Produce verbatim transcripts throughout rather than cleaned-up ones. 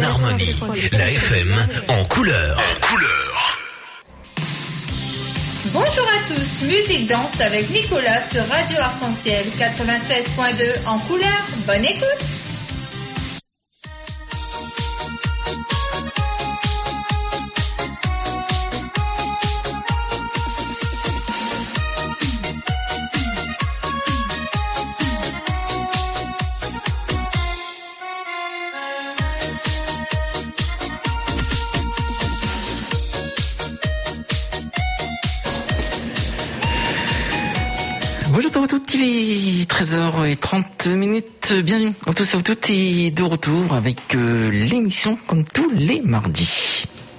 harmonie. La F M en couleur. En couleur. Bonjour à tous, musique danse avec Nicolas sur Radio Arc-en-Ciel quatre-vingt-seize point deux en couleur. Bonne écoute. Bonjour à toutes, il est treize heures trente minutes, bienvenue à tous et à toutes et de retour avec euh, l'émission comme tous les mardis.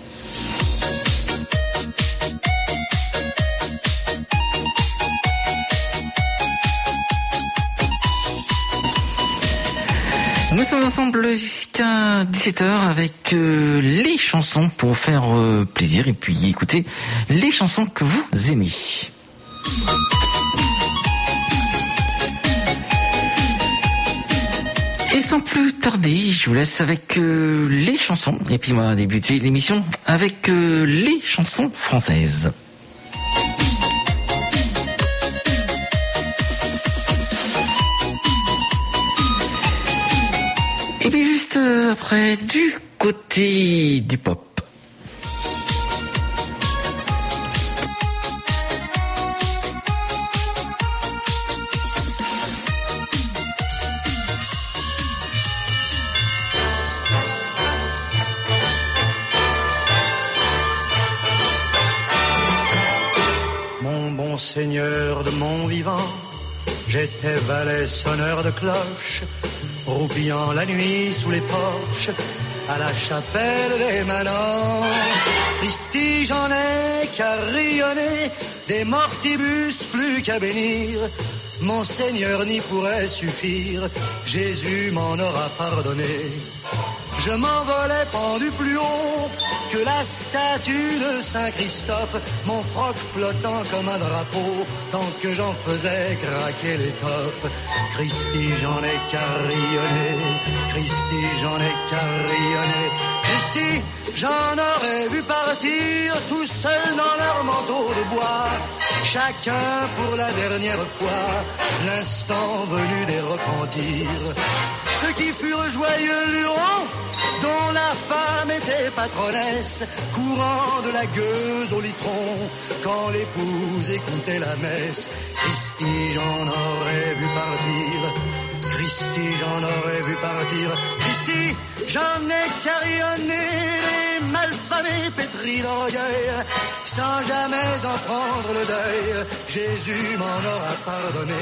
Nous sommes ensemble jusqu'à dix-sept heures avec euh, les chansons pour vous faire euh, plaisir et puis écouter les chansons que vous aimez. Et sans plus tarder, je vous laisse avec euh, les chansons. Et puis on va débuter l'émission avec euh, les chansons françaises. Et puis juste euh, après, du côté du pop. Seigneur de mon vivant, j'étais valet sonneur de cloche, roupillant la nuit sous les porches, à la chapelle des manants. Christi, j'en ai qu'à rayonner, des mortibus plus qu'à bénir. Mon Seigneur n'y pourrait suffire, Jésus m'en aura pardonné. Je m'envolais pendu plus haut que la statue de Saint-Christophe, mon froc flottant comme un drapeau, tant que j'en faisais craquer l'étoffe. Christi, j'en ai carillonné, Christi, j'en ai carillonné, Christi, j'en aurais vu partir, tout seul dans leur manteau de bois, chacun pour la dernière fois, l'instant venu des repentirs. Ceux qui furent joyeux lurons, dont la femme était patronesse, courant de la gueuse au litron, quand l'épouse écoutait la messe. Christi, j'en aurais vu partir, Christi, j'en aurais vu partir, Christi, j'en ai carillonné les malfamés pétris d'orgueil, sans jamais en prendre le deuil, Jésus m'en aura pardonné.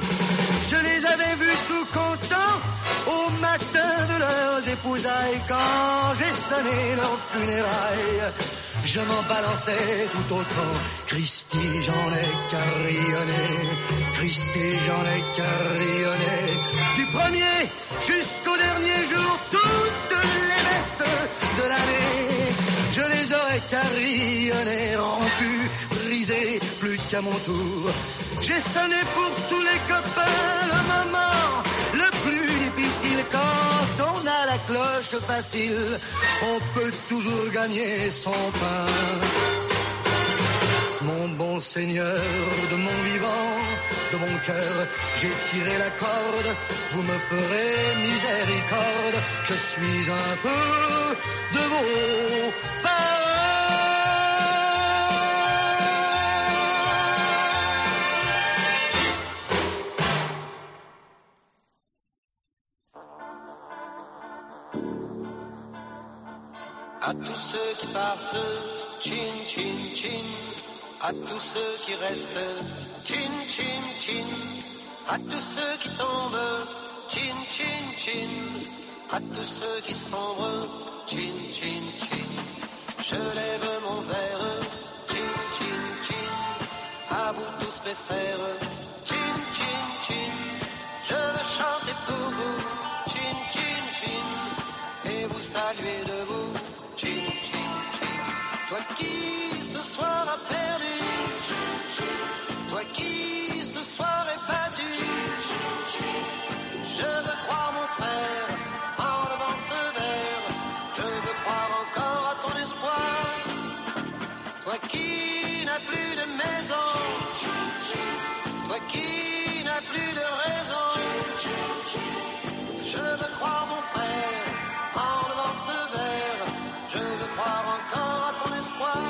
Je les avais vus tout contents au matin de leurs épousailles, quand j'ai sonné leurs funérailles, je m'en balançais tout autant. Christi, j'en ai carillonné, Christi, j'en ai carillonné, du premier jusqu'au dernier jour, toutes les messes de l'année, je les aurais carillonnés, rompus, brisés, plus qu'à mon tour. J'ai sonné pour tous les copains, le moment le plus difficile, quand on a la cloche facile, on peut toujours gagner son pain. Mon bon Seigneur de mon vivant, de mon cœur, j'ai tiré la corde, vous me ferez miséricorde, je suis un peu de vos paroles. À tous ceux qui partent, chin chin chin. À tous ceux qui restent, chin chin chin. À tous ceux qui tombent, chin chin chin. À tous ceux qui sombrent, chin chin chin. Je lève mon verre, chin chin chin. À vous tous mes frères, chin chin chin. Je veux chanter pour vous, chin chin chin. Et vous saluer debout, chin chin chin. Toi qui ce soir a perdu, toi qui ce soir est battu, je veux croire mon frère en levant ce verre, Je veux croire mon frère en levant ce verre. Je veux croire encore à ton espoir.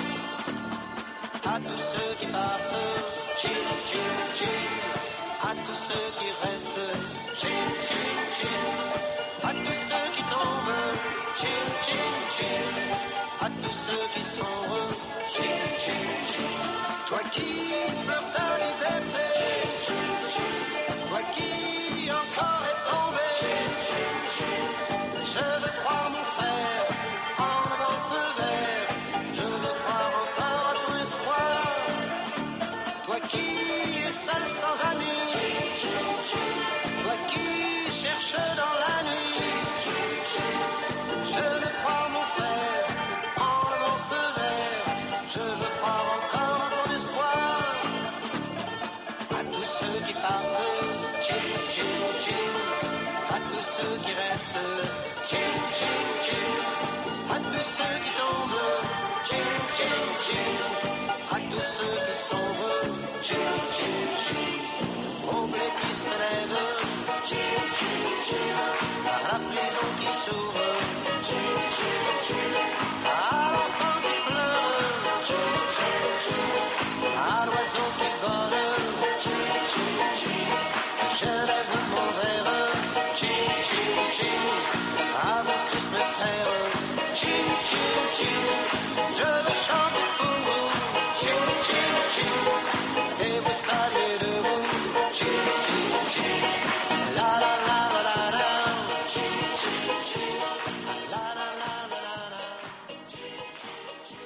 À tous ceux qui partent, chin, chin, chin. À tous ceux qui restent, chin, chin, chin. À tous ceux qui tombent, chin, chin, chin. À tous ceux qui sombrent, chin, chin, chin. Toi qui pleures ta liberté, chin, chin, chin. Toi qui encore est tombé, chin, chin, chin. Je veux croire mon frère en levant ce verre. Je veux croire encore à ton espoir. Toi qui es seul sans amis, chin, chin, chin. Toi qui cherches dans la nuit, chin, chin, chin. Je veux croire mon frère en levant ce verre. Je veux croire encore à ton espoir. À tous ceux qui partent, chin, chin, chin. À tous ceux qui restent, chin, chin, chin. À tous ceux qui tombent, chin, chin, chin. À tous ceux qui sombrent, chin, chin, chin. Au blé qui se lève, chin, chin, chin. À la prison qui s'ouvre, chin, chin, chin. À l'enfant qui pleure, chin, chin, chin. À l'oiseau qui vole, chin, chin, chin. Je lève mon verre, chin, chin, chin. À vous tous mes frères, chin, chin, chin. Je veux chanter pour vous, chin, chin, chin. Et vous saluer debout, chin, chin, chin. La la la la la la, chin, chin, chin. La la la la la la, chin, chin, chin.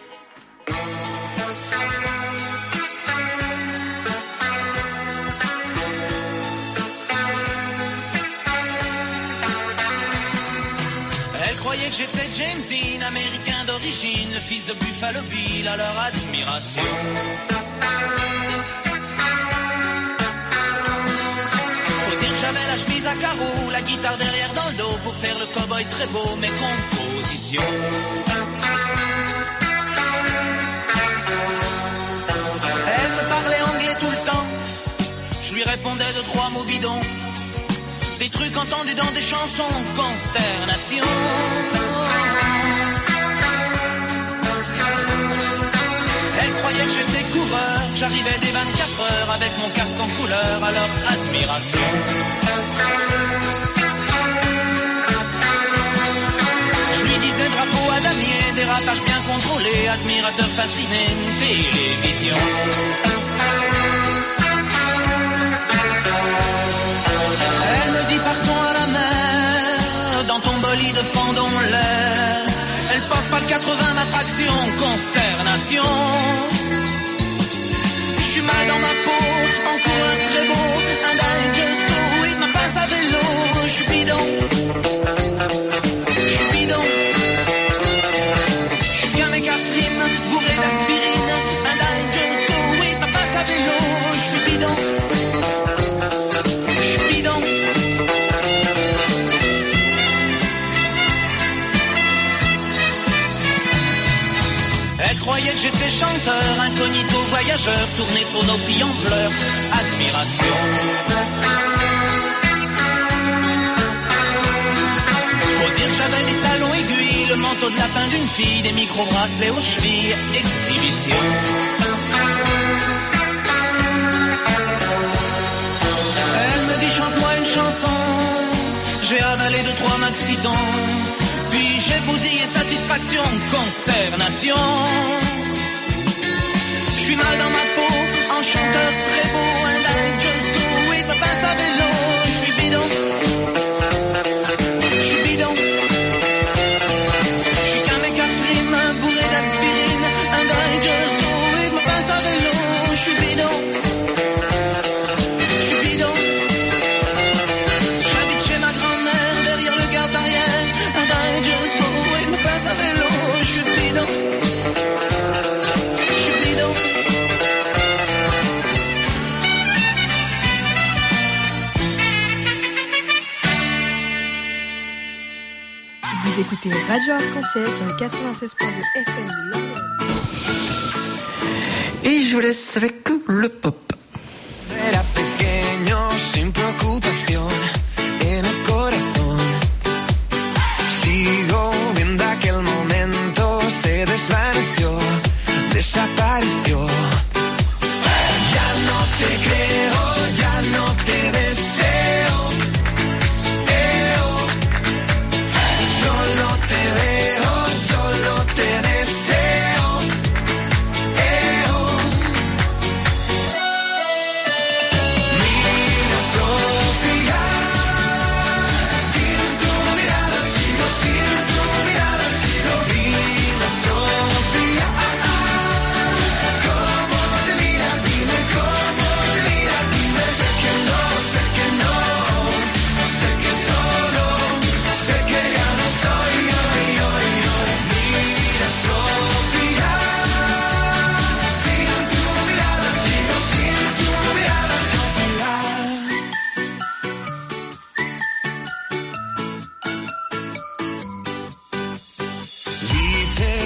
Que j'étais James Dean, américain d'origine, le fils de Buffalo Bill, à leur admiration. Faut dire que j'avais la chemise à carreaux, la guitare derrière dans le dos, pour faire le cow-boy très beau, mes compositions. Elle me parlait anglais tout le temps, je lui répondais de trois mots bidons. Des trucs entendus dans des chansons, consternation. Elle croyait que j'étais coureur, j'arrivais des vingt-quatre heures avec mon casque en couleur, à leur admiration. Je lui disais drapeau à damier, dérapage bien contrôlé, admirateur fasciné, une télévision. Elle me dit partons à la mer, dans ton bolide fendons l'air. Elle passe pas le quatre-vingts, ma traction, consternation. Je suis mal dans ma peau, en coureur très beau. And I just go with ma pince à vélo. Je suis bidon, je suis bidon. Je suis bien mécafrime, bourré d'aspirine. And I just go with ma pince à vélo. Je suis bidon. Elle croyait que j'étais chanteur, incognito voyageur, tourné sur nos filles en pleurs, admiration. Faut dire que j'avais des talons aiguilles, le manteau de lapin d'une fille, des micro-bracelets aux chevilles, exhibition. Elle me dit chante-moi une chanson, j'ai avalé deux trois maxitons. Puis j'ai bousillé satisfaction, consternation. Je suis mal dans ma peau, en chanteur très beau. And I just do it, ma pince à vélo. Je suis bidon, je suis bidon. Je suis qu'un mec à frime, bourré d'aspirine. And I just do it, ma pince à vélo. Je suis bidon, je suis bidon. J'habite chez ma grand-mère, derrière le garde arrière. And I just go with ma pince à vélo. Je suis bidon, je suis bidon. Vous écoutez Radio Arc-en-Ciel sur le quatre-vingt-seize point deux F M de Londres. Et je vous laisse avec le pop. Era pequeño sin preocupación.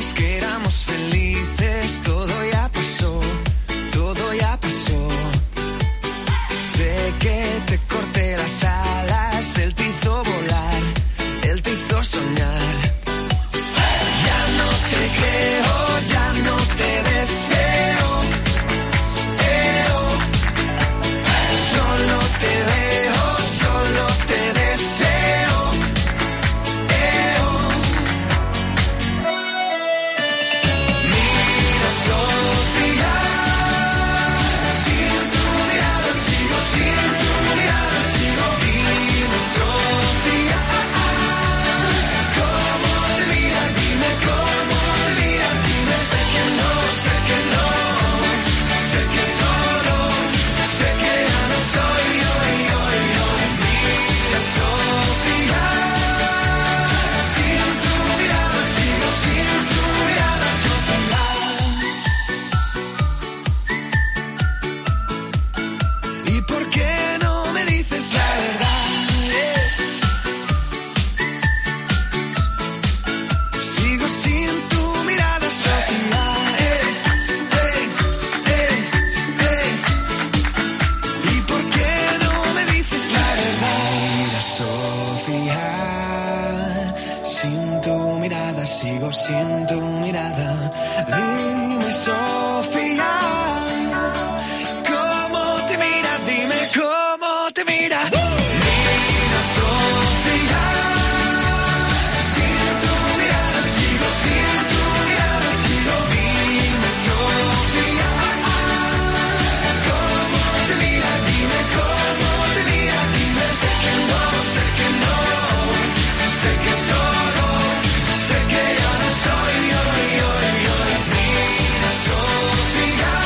antes que éramos felices, todo ya pasó, todo ya pasó. Sé que te corté las alas, él te hizo volar, él te hizo soñar. Ya no te creo, ya no te deseo, eh, oh. Solo te veo, solo te deseo, eh, oh. Mira, Sofía, sin tu mirada sigo, sin tu mirada sigo. Dime, Sofía, ¿cómo te mira? Dime cómo te mira, dime. Sé que no, sé que no, sé que solo, sé que ya no soy yo, yo, yo. Mira, Sofía, sin tu mirada sigo, sin tu mirada Sofía. ¿Y por qué no me dices la verdad? Sigo sin tu mirada, Sofía. Eh, eh, eh, eh. ¿Y por qué no me dices la verdad? Mira, Sofía, sin tu mirada sigo, sin tu mirada. Dime, Sofía, ¿cómo te mira? Dime cómo te mira. Mira, Sofía, sin tu mirada sigo, sin tu mirada sigo. Dime, Sofía, ¿cómo te mira? Dime cómo te mira, dime. Sé que no, sé que no, sé que solo, sé que ya no soy yo, yo, yo. Mira, Sofía,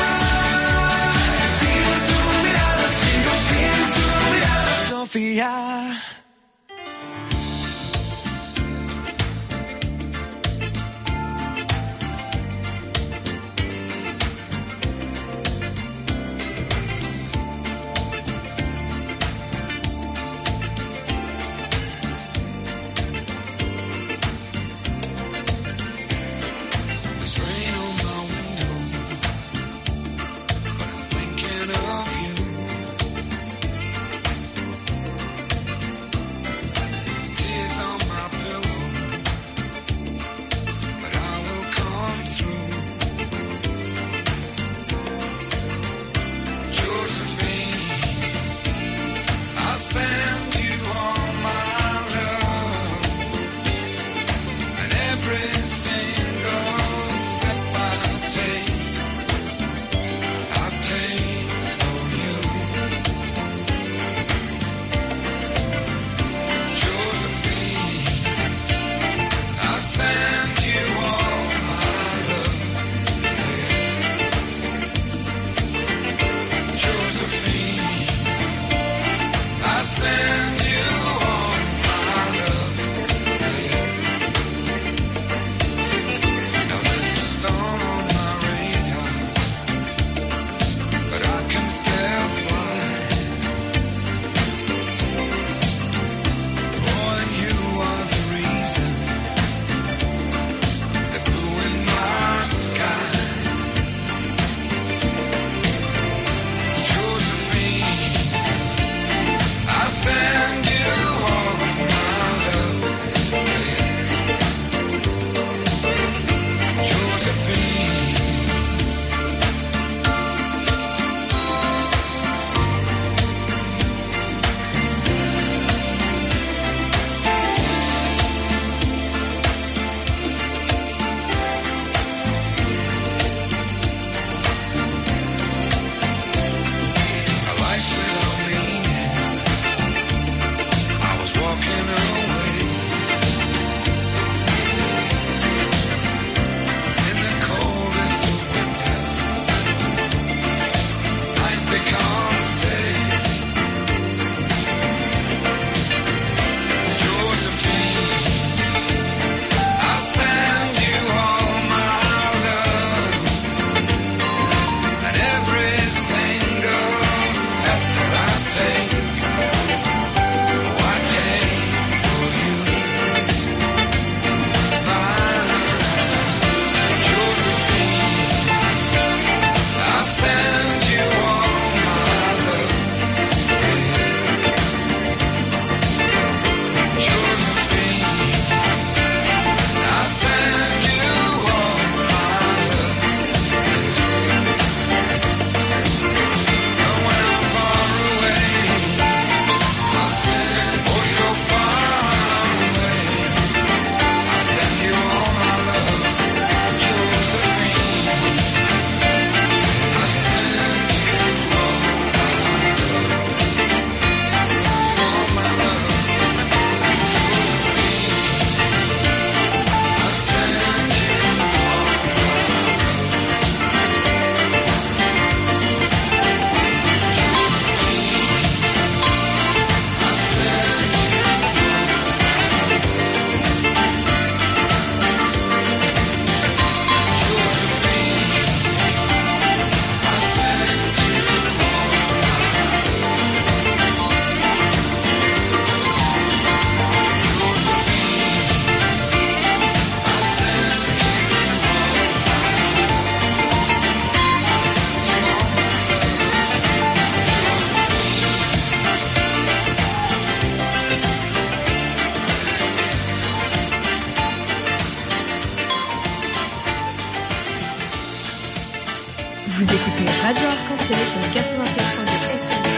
écoutez Radio Arc-en-Ciel sur le quatre-vingt-sept point deux F M.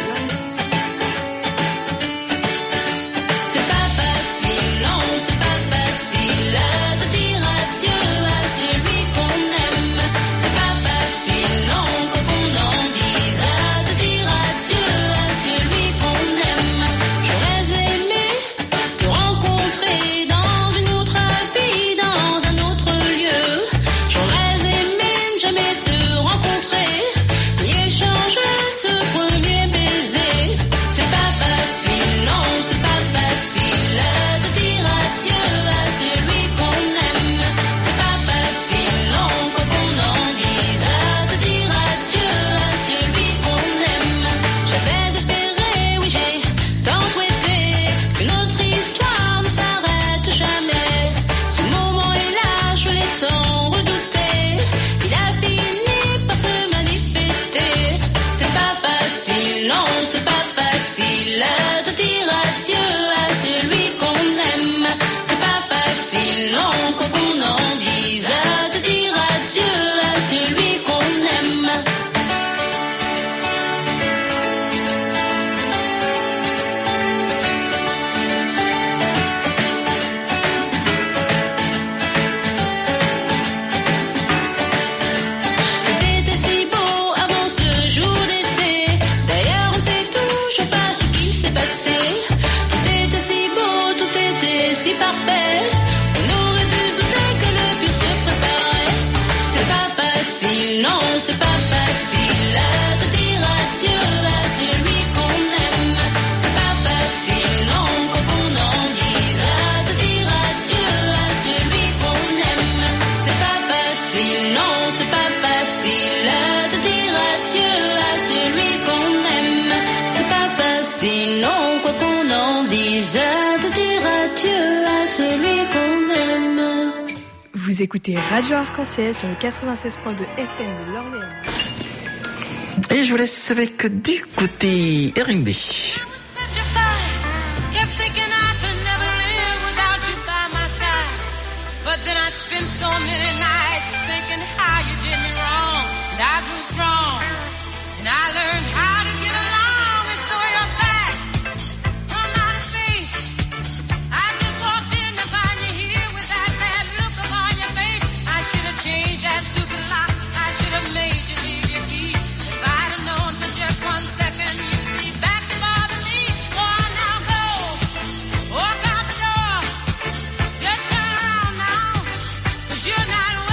C'est pas facile, non, c'est pas facile de dire adieu à celui qu'on aime. C'est pas facile, non, quoi qu'on en dise, de dire adieu à celui qu'on aime. J'aurais aimé te rencontrer dans une autre vie, dans un autre lieu. J'aurais aimé ne jamais te rencontrer, ni échanger ce premier baiser. C'est pas facile, non, c'est pas facile de dire adieu à celui qu'on aime. C'est pas facile, non, quoi qu'on en dise, de dire adieu à celui qu'on aime. J'avais espéré, oui j'ai tant souhaité que notre histoire ne s'arrête jamais. Ce moment est là, je l'ai tant redouté, il a fini par se manifester. C'est pas facile, non, c'est pas facile de dire adieu à celui qu'on aime. C'est pas facile, non, quoi qu'on en dise, de dire adieu à celui qu'on aime. T'étais si beau avant ce jour d'été. D'ailleurs on sait toujours pas ce qu'il s'est passé. Tout était si beau, tout était si parfait. On aurait dû douter que le pire se préparait. C'est pas facile, non, c'est pas facile de dire adieu à celui qu'on aime. C'est pas facile, non, quoi qu'on en dise, de dire adieu à celui qu'on aime. C'est pas facile, non, c'est pas facile de dire adieu à celui qu'on aime. C'est pas facile, non, quoi qu'on en dise, de dire adieu à celui qu'on aime. Vous écoutez Radio Arc-en-Ciel sur le quatre-vingt-seize point deux F M de l'Orléans. Et je vous laisse avec du côté R and B. Kept thinking I could never live without you by my side. But then I spent so many nights thinking how you did me wrong. And I grew strong. And I learned how to get along. And so you're back from outer space. I just walked in to find you here with that sad look upon your face. I should have changed that stupid lock. I should have made you leave your key. If I'd have known for just one second you'd be back to bother me. Oh, now go. Walk out the door. Just turn around now. 'Cause you're not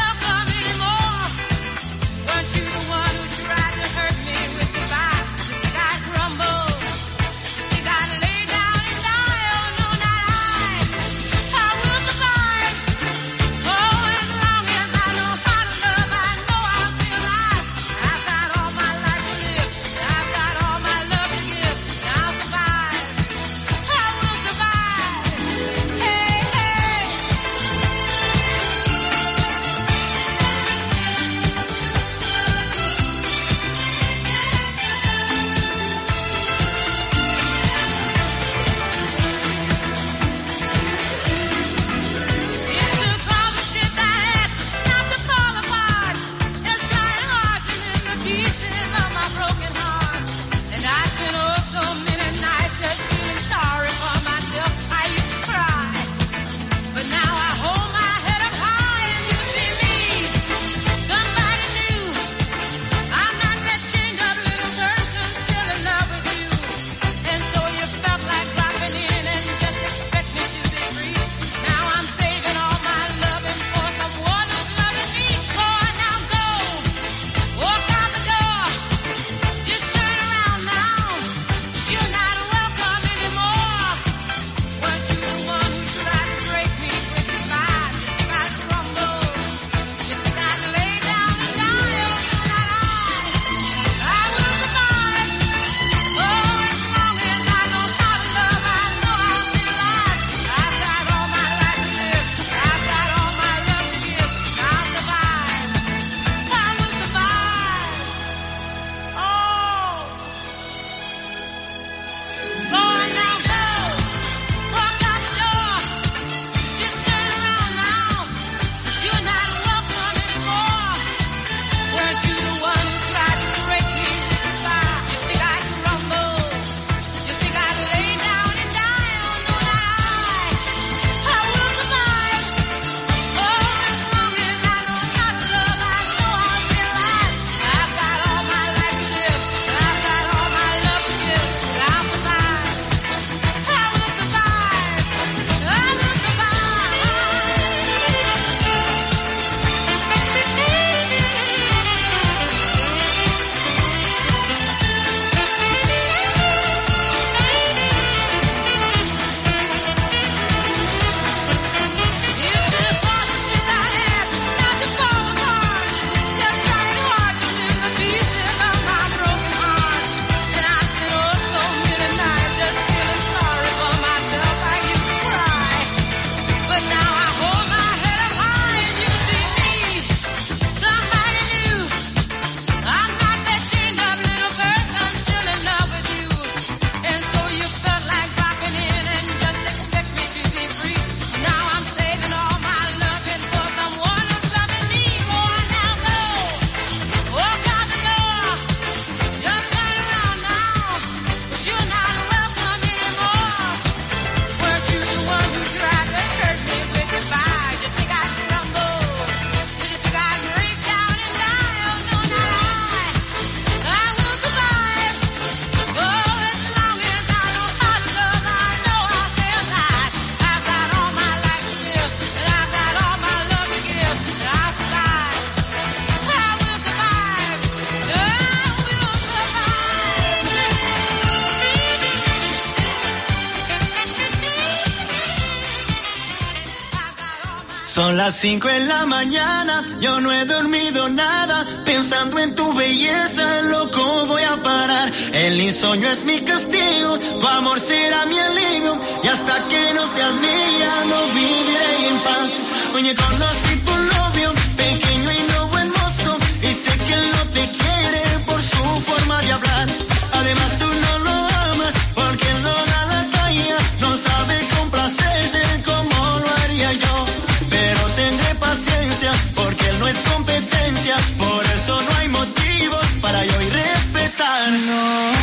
Son las cinco en la mañana, yo no he dormido nada, pensando en tu belleza, loco voy a parar. El insomnio es mi castigo, tu amor será mi alivio, y hasta que no seas mía no viviré en paz. Oye, conocí tu novio, pequeño y no hermoso, y sé que él no te quiere por su forma de hablar. Además tú no lo amas, porque él no da la talla, no sabe complacerte como lo haría yo. Pero tendré paciencia, porque él no es competencia, por eso no hay motivos para yo ir respetar. No.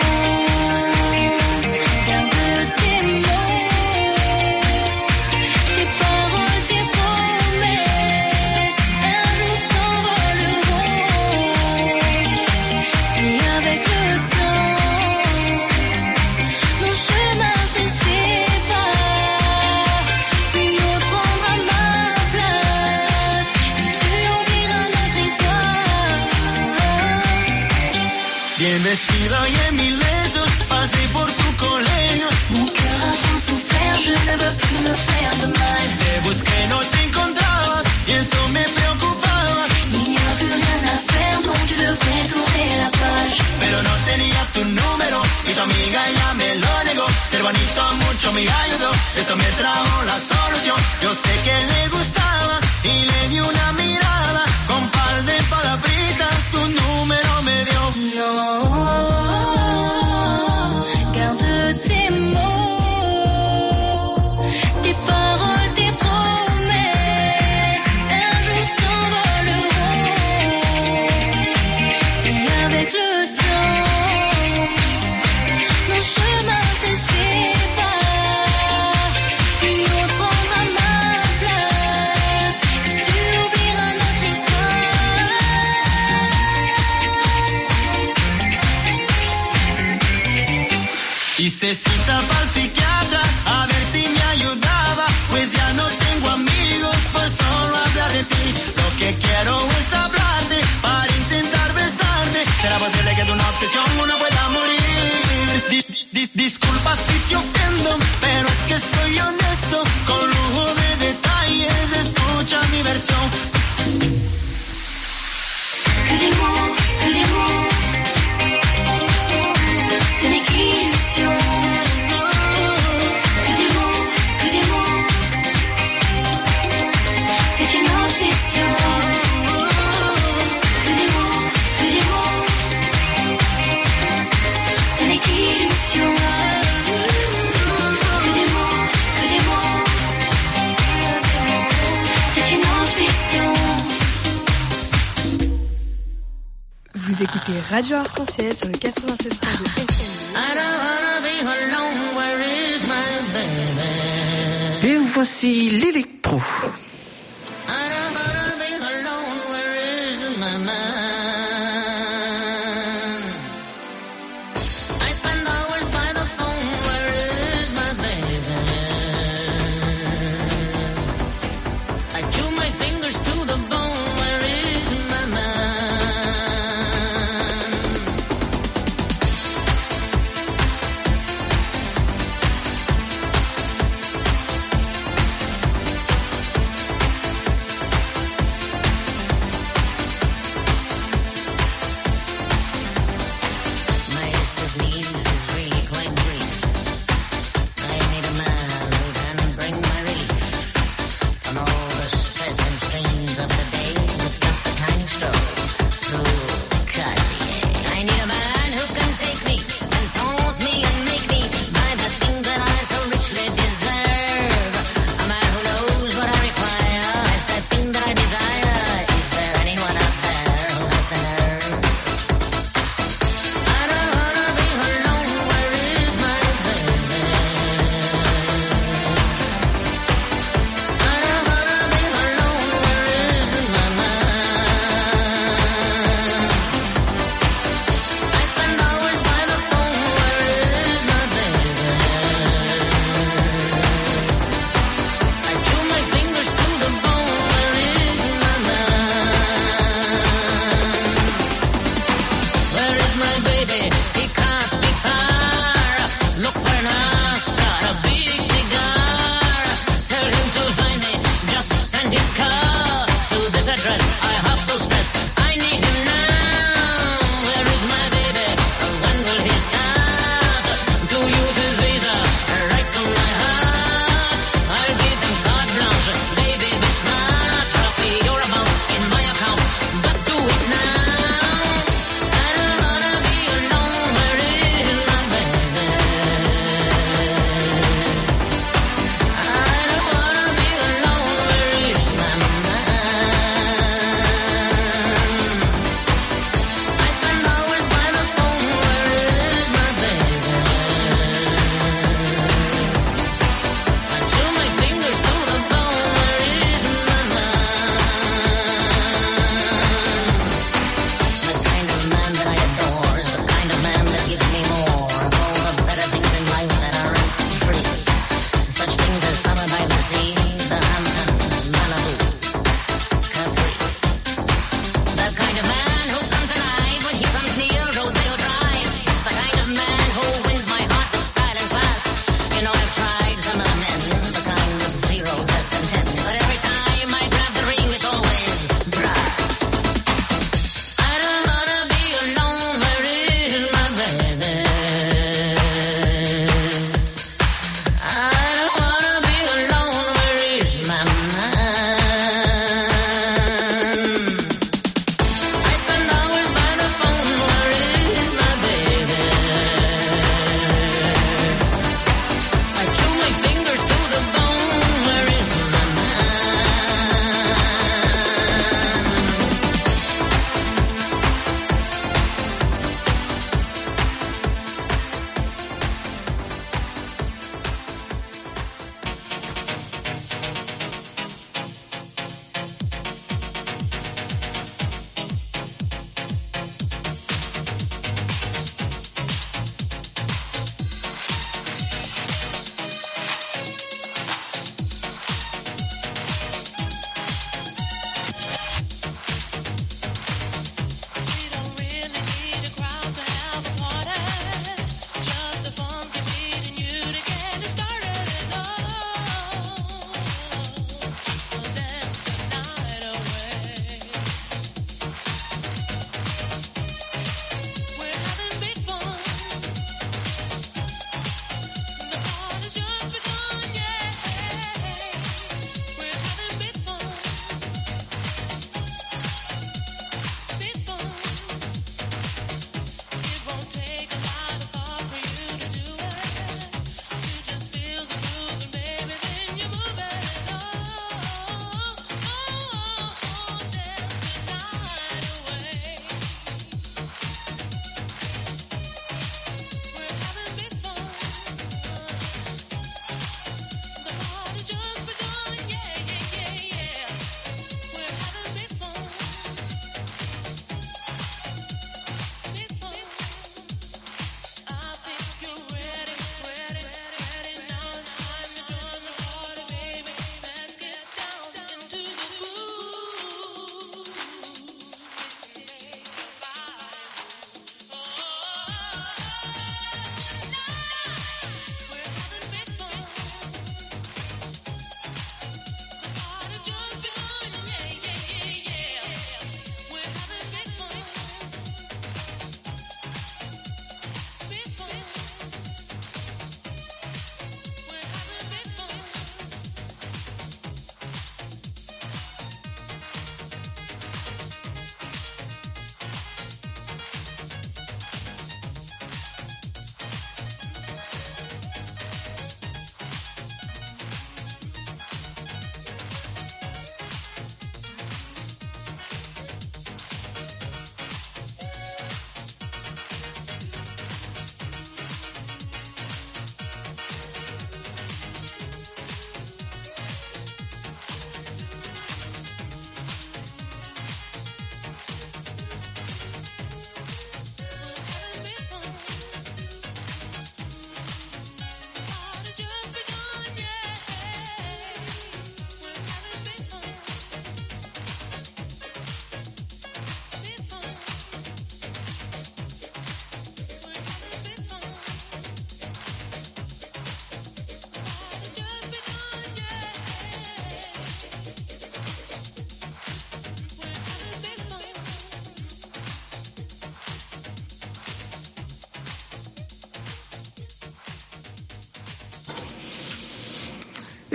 Vestido y en mis lesos, pasé por tu colegio. Mon cœur a tant souffert, je ne veux plus me faire de mal. Te busqué, no te encontraba, y eso me preocupaba. Il n'y a plus rien à faire, donc tu devrais tourner la page. Pero no tenía tu número, y tu amiga ella me lo negó. Ser bonito mucho me ayudó, eso me trajo la solución. Yo sé que le gustaba, y le di una mirada. Con par de palabritas, tu número me dio. No. Hice cita para el psiquiatra a ver si me ayudaba, pues ya no tengo amigos por solo hablar de ti. Lo que quiero es hablarte para intentar besarte. ¿Será posible que de una obsesión uno pueda morir? Dis, dis, disculpa si te ofendo, pero es que soy honesto. Con lujo de detalles, escucha mi versión. Que des mots, que des mots, ce n'est qu'illusion. Que des mots, que des mots, c'est qu'une obsession. Que des mots, que des mots, ce n'est qu'illusion. Que des mots, que des mots, c'est qu'une obsession. Vous écoutez Radio Arc-en-Ciel sur le quatre-vingt-seize point deux F M. Et voici l'électro. Thank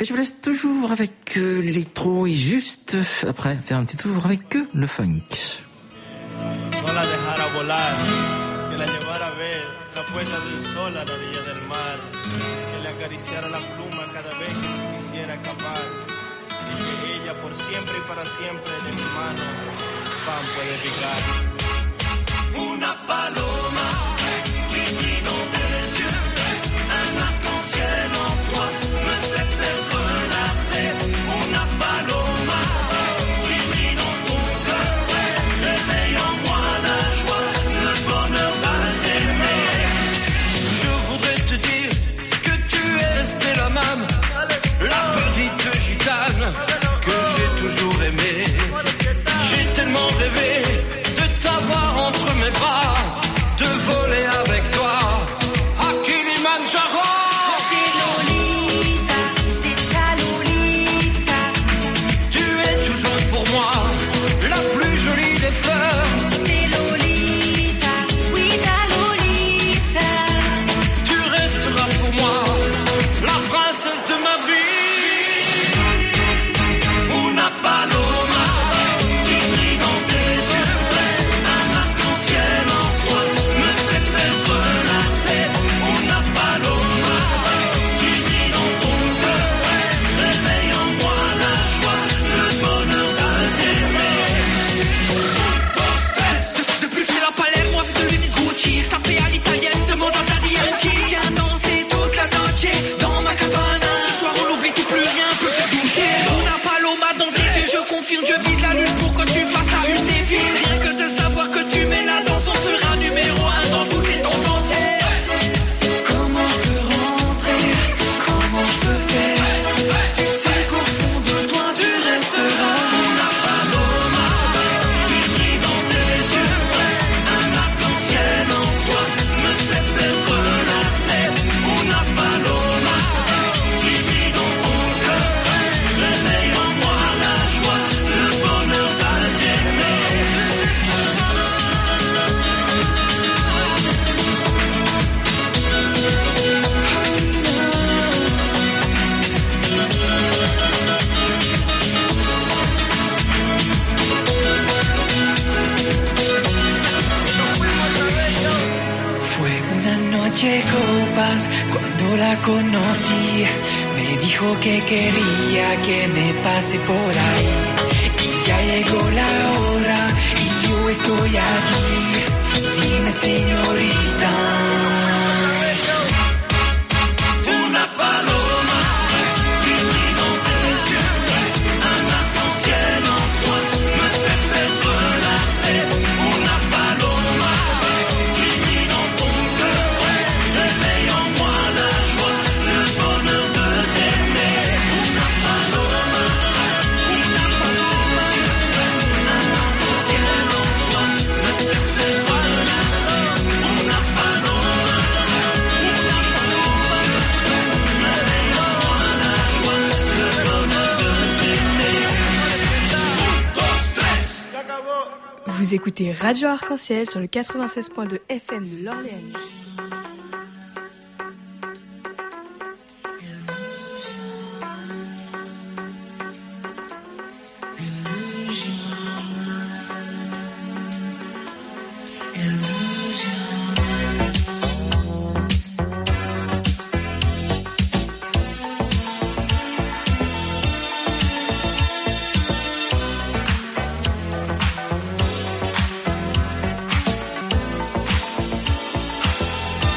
Et je vous laisse toujours avec euh, l'électro et juste après faire un petit tour avec euh, le funk. No la dejara volar, que la llevara a ver la puesta del sol a la orilla del mar, que le acariciara la pluma cada vez que se quisiera escapar, y que ella por siempre y para siempre de mi mano pan puede picar. Una paloma qui brille dans tes yeux, un arc-en-ciel en toi me fait perdre la paix. Una paloma qui brille dans ton cœur, réveille en moi la joie, le bonheur va t'aimer. Je voudrais te dire que tu es Stella Mam, la petite gitane que j'ai toujours aimée. J'ai tellement rêvé de t'avoir entre mes bras, de voler avec toi à Kilimanjaro. C'est Lolita, c'est ta Lolita. Tu es toujours pour moi la plus jolie des fleurs. C'est Lolita, oui ta Lolita. Tu resteras pour moi la princesse de ma vie. Una paloma qui brille dans tes yeux, un arc-en-ciel en toi me fait perdre la tête. Una paloma qui brille dans ton cœur, réveille en moi la joie, le bonheur va t'aimer. Ton stress, depuis que la Palermo avec de l'Uni Gucci, sapé à l'italienne, demande à Daddy Yankee. Viens danser toute la noche dans ma cabana. Ce soir on n'oublie tout, plus rien peut faire douter. Una paloma dans tes yeux, je confirme, je vise la lune pour que tu fasses la une des villes. Rien que de savoir que tu mets la danse, on sera numéro un dans toutes les tendances. Comment je peux rentrer, comment je peux faire, tu sais qu'au fond de toi tu resteras. Una paloma qui brille dans tes yeux, un arc-en-ciel en toi me fait perdre la tête. Una paloma qui brille dans ton cœur, réveille en moi la joie, le bonheur va t'aimer. Fue una noche copas cuando la conocí. Me dijo que quería que me pase por ahí. Y ya llegó la hora y yo estoy aquí. Dime, señorita. Una paloma qui brille dans tes yeux, un arc-en-ciel en toi me fait perdre la tête. Una paloma qui brille dans ton cœur, réveille en moi la joie, le bonheur de t'aimer. Una paloma, una paloma, un arc-en-ciel en toi me fait perdre la tête. Una paloma, una paloma, réveille en moi la joie, le bonheur de t'aimer. Ton stress. Vous écoutez Radio Arc-en-Ciel sur le quatre-vingt-seize point deux F M de l'Orléanais. Illusion.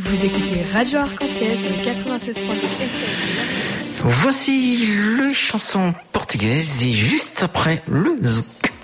Vous écoutez Radio Arc-en-Ciel sur le quatre-vingt-seize point deux F M. Voici le chanson portugaise et juste après le zouk.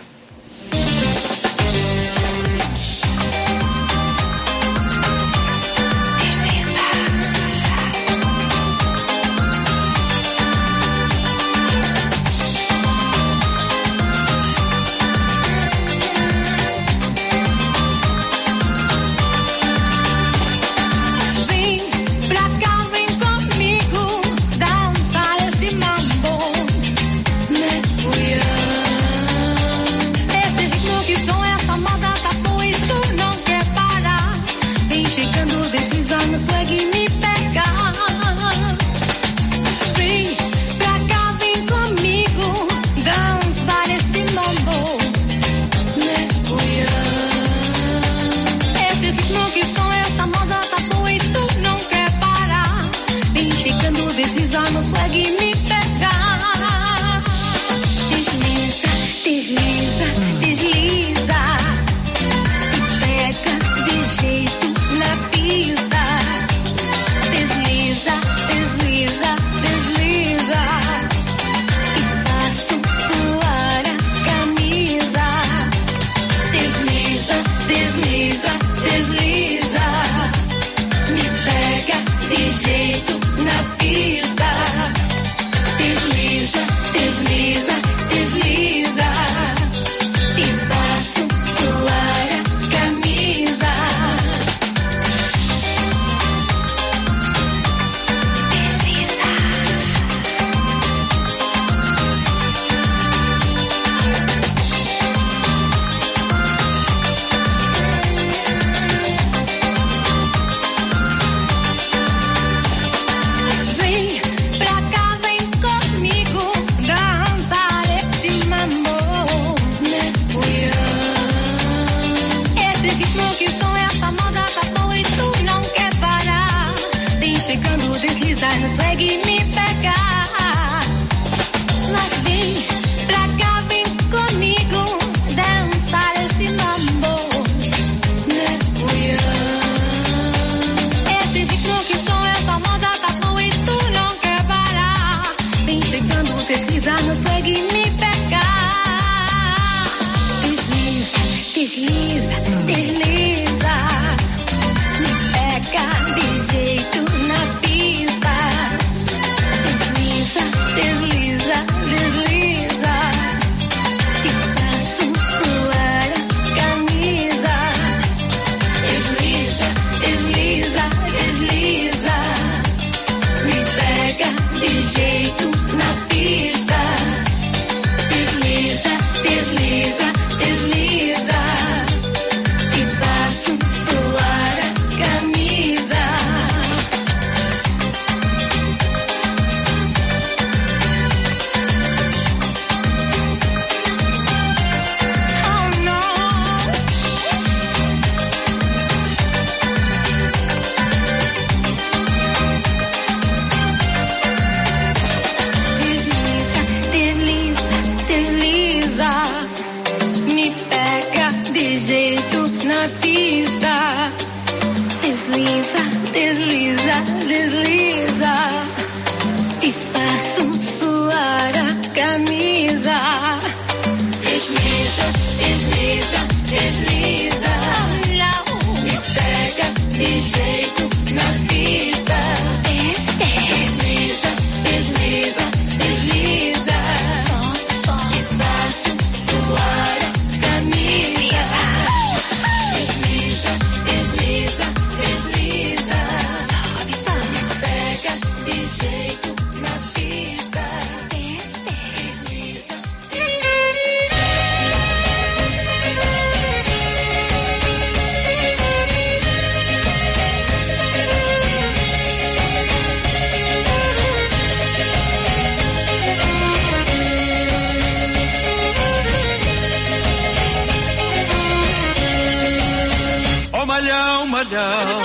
malhão, malhão,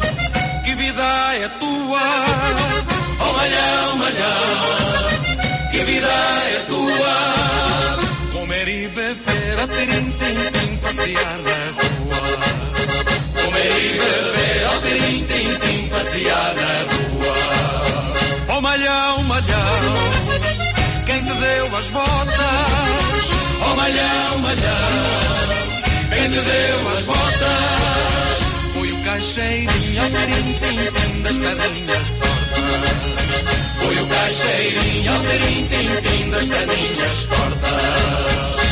que vida é tua? Oh malhão, malhão, que vida é tua? Comer e beber a tirim, tim, tim, passear na rua. Comer e beber a tirim, tim, tim, caixeirinho ao tirim-tim-tim das pedrinhas tortas. Foi o caixeirinho ao tirim-tim-tim das pedrinhas tortas.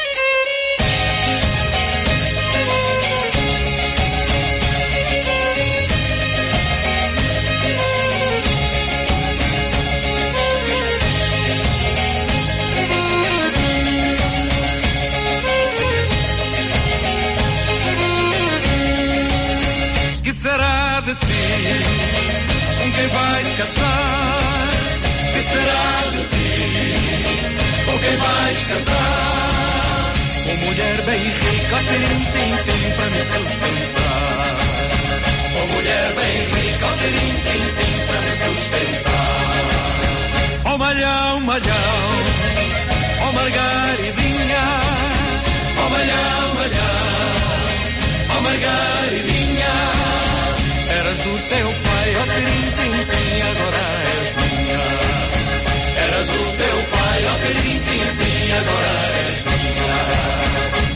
De ti, com quem vais casar? Que será de ti, com quem vais casar? Com mulher bem rica, tirim-tim-tim para me sustentar. Com mulher bem rica, tirim-tim-tim para me sustentar. Oh malhão, malhão, oh margaridinha, oh malhão, malhão, oh margaridinha. Eras do teu pai, ó tirim-tim-tim, agora és minha. Eras do teu pai, ó tirim-tim-tim, agora és minha.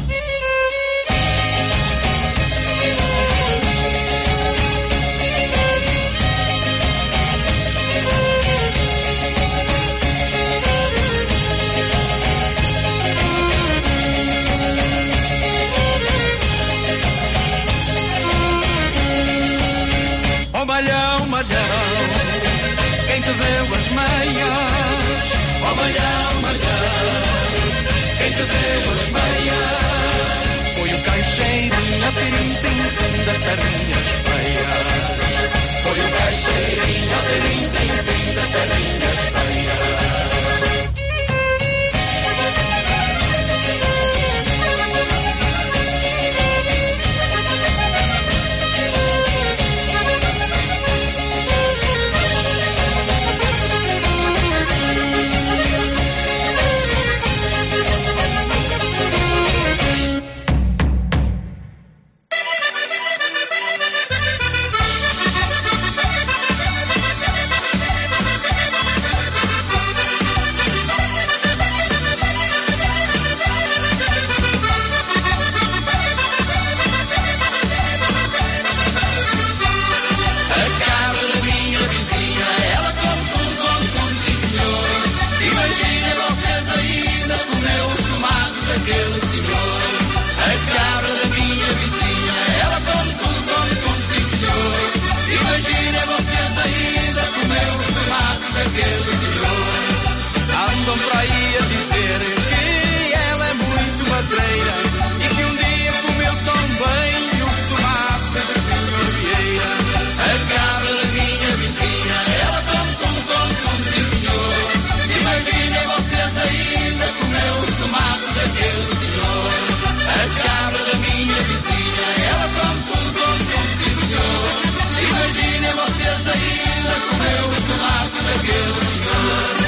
Oh malhão, malhão, quem te deu as meias? Oh malhão, malhão, quem te deu as meias? Foi o caixeirinho a tirim-tim-tim das perninhas feias. Foi o caixeirinho a tirim-tim-tim das perninhas feias. Andam por aí a dizer que ela é muito madreira e que um dia comeu tão bem os tomates da senhora Vieira. A cabra da minha vizinha, ela come tudo, come tudo, sim senhor. Imaginem vocês ainda comer os tomates daquele senhor. A cabra da minha vizinha, ela come tudo, come tudo, sim senhor. Imaginem vocês ainda comer os tomates daquele senhor.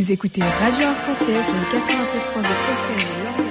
Vous écoutez Radio Arc-en-Ciel sur le quatre-vingt-seize point deux F M de Lorient.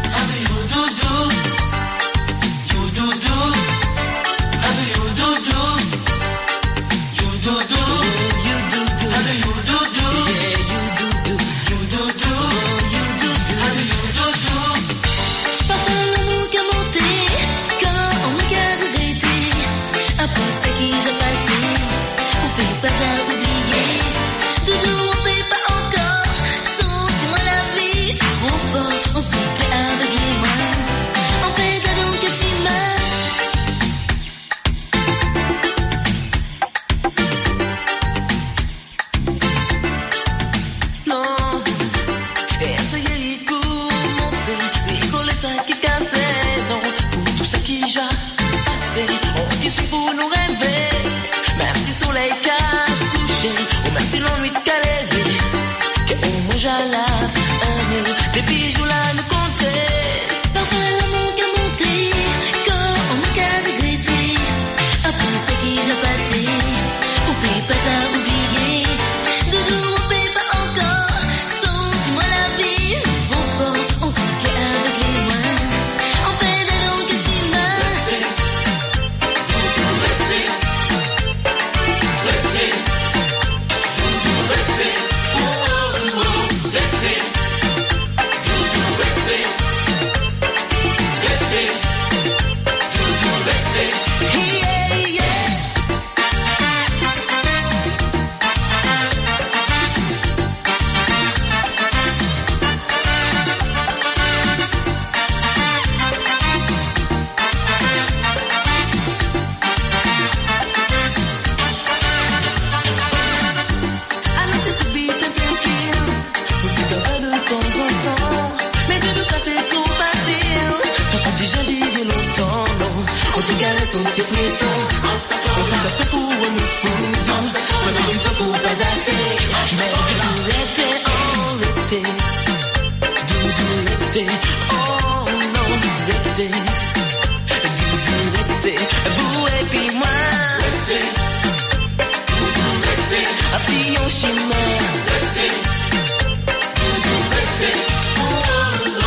Do do m'ennuie de galérer, que au moins j'alasse un mur, des bijoux là nous compter. Parfois l'amour qu'a monté, quand on m'a qu'à regretter. Après ce qui j'ai passé, on peut pas j'ai oublié. Doudou, on peut pas encore, sans dis-moi la vie, trop fort, on sait qu'avec les moines, on peine dans quel chemin. Doudou, rêver, rêver, doudou, rêver, oh oh oh, rêver, doudou, rêver, rêver, doudou, rêver, yeah, yeah. Alors que tu vis t'es tranquille, on te gave de temps en temps, mais de tout ça c'est trop facile. Ça pas déjà dit de longtemps, non. On te caresse, on te frisson. On sensation pour me foutre, Maintenant une fois pour pas assez. mais doudou l'été, oh l'été, doudou l'été, oh non l'été, doudou l'été, vous et puis moi, Doudou, l'été, affilions chimère, doudou, l'été, oh oh oh.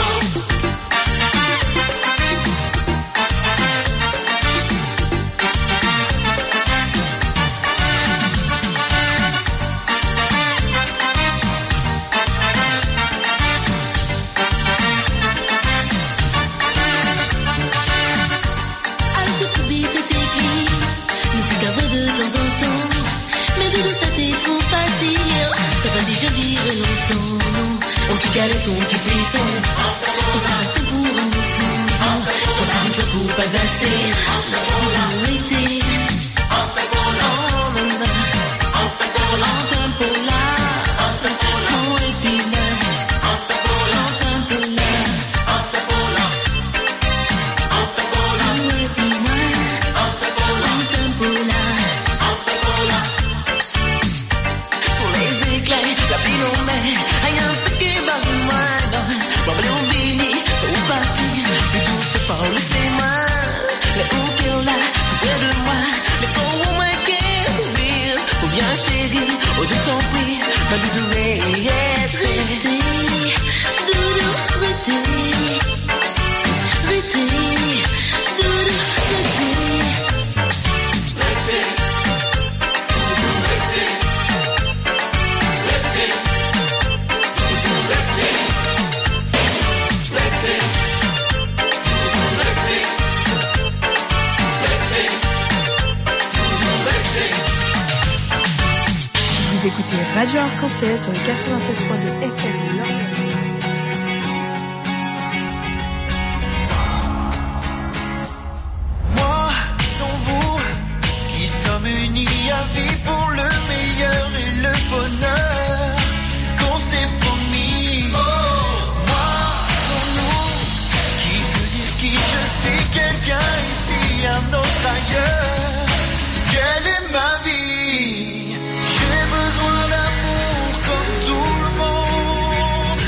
Alors que tu vis tes écrits, nous te gavons de temps en temps, mais doudou ça t'est trop facile. Ça va déjà dire longtemps, non. On te caresse, on te frisson. On s'arrête pour nous foutre. Soit pas une fois pour pas assez. Doudou l'été, oh non non, en tempo là, oh et puis là, en tempo là, oh et puis moi, en tempo là. sur les éclairs, la vie non mais, rien de qui va vous moindre, bon ben on vini, c'est où parti, et tout fait par le sémin, les hauts qui ont là, tout près de moi, les hauts au moins qui ouvrir, ou bien chérie, oh je t'en prie, ma doudou est Rété, doudou, rété, rété, doudou, rété, rété, doudou, rété, rété, doudou, rété, rété, doudou, rété, rété, doudou, rété. Vous écoutez Radio Arc-en-Ciel sur le quatre-vingt-seize point deux F M. Moi, sans vous, qui sommes unis à vie pour le meilleur et le bonheur qu'on s'est promis. Moi, sans nous, qui peut dire qui je suis, quelqu'un ici, un autre ailleurs. Quelle est ma vie? J'ai besoin d'amour comme tout le monde.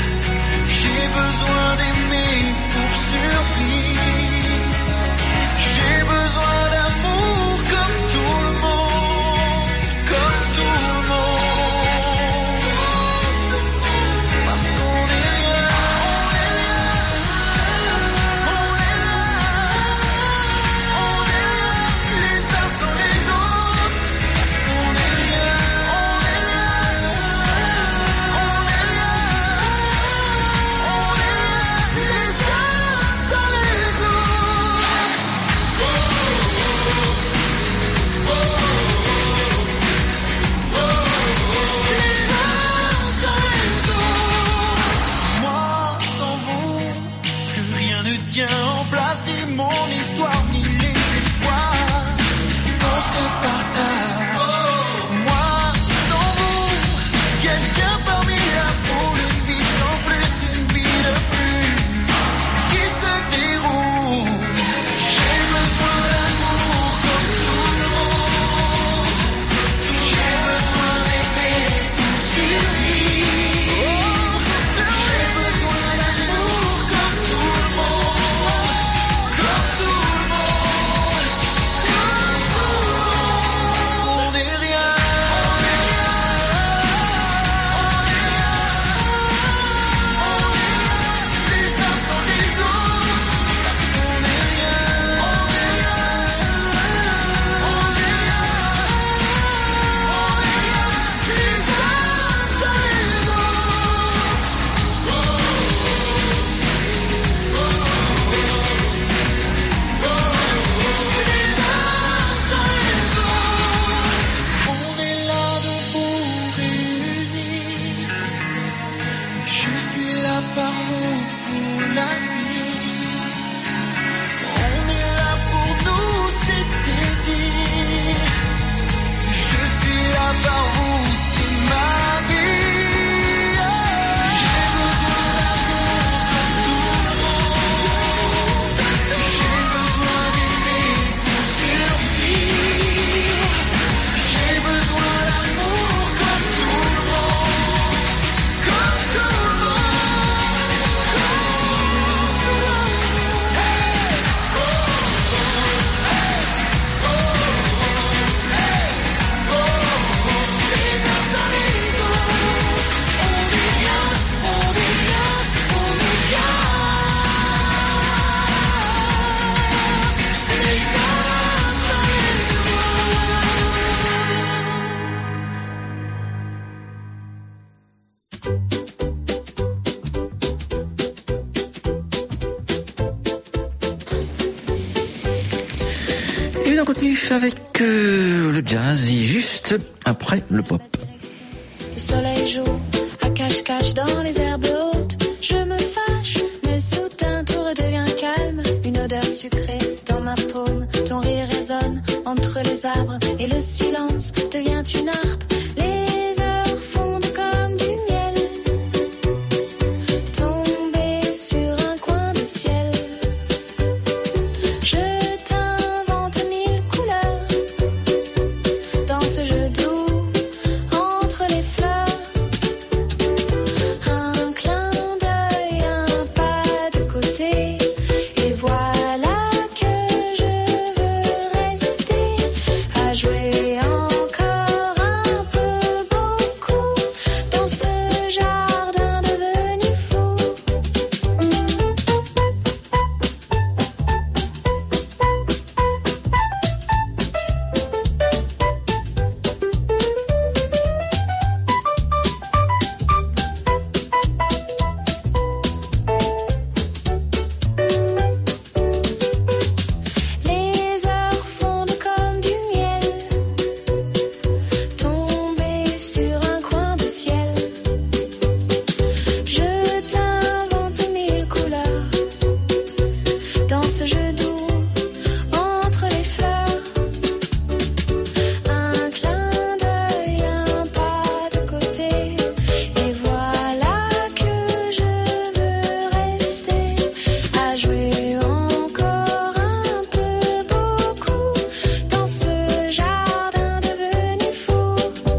continue avec euh, le jazz et juste après le pop. Le soleil joue à cache-cache dans les herbes hautes. Je me fâche, mais soudain tout redevient calme. Une odeur sucrée dans ma paume. Ton rire résonne entre les arbres et le silence devient une harpe. Les heures fondent comme du miel, tombées sur un coin de ciel. Je t'invente mille couleurs dans ce jeu doux entre les fleurs. Un clin d'œil, un pas de côté, et voilà que je veux rester à jouer encore un peu beaucoup dans ce jardin devenu fou. Les heures fondent comme du miel, tombées sur un coin de ciel. Je t'invente mille couleurs dans ce jeu doux entre les fleurs. Un clin d'œil, un pas de côté, et voilà que je veux rester à jouer encore un peu beaucoup dans ce jardin devenu fou.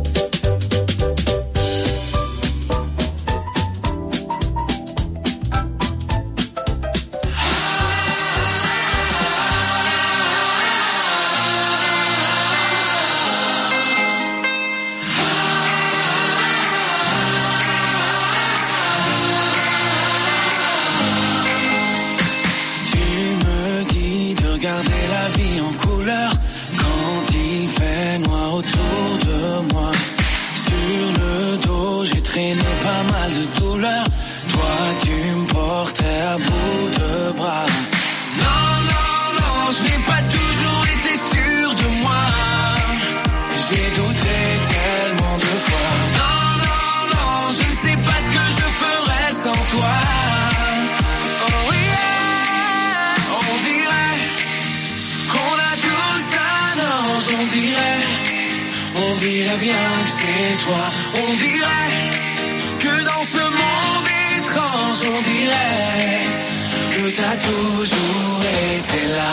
Tu me dis de regarder la vie en couleur quand il fait noir autour de moi. Sur le dos, j'ai traîné pas mal de douleurs. Toi, tu me portais à bout de bras. Non, non, non, je n'ai pas toujours été sûr de moi. J'ai douté tellement de fois. Non, non, non, je ne sais pas ce que je ferais sans toi. Oh yeah, on dirait qu'on a tous un ange, on dirait, on dirait bien que c'est toi. On dirait que dans ce monde étrange, on dirait que t'as toujours été là.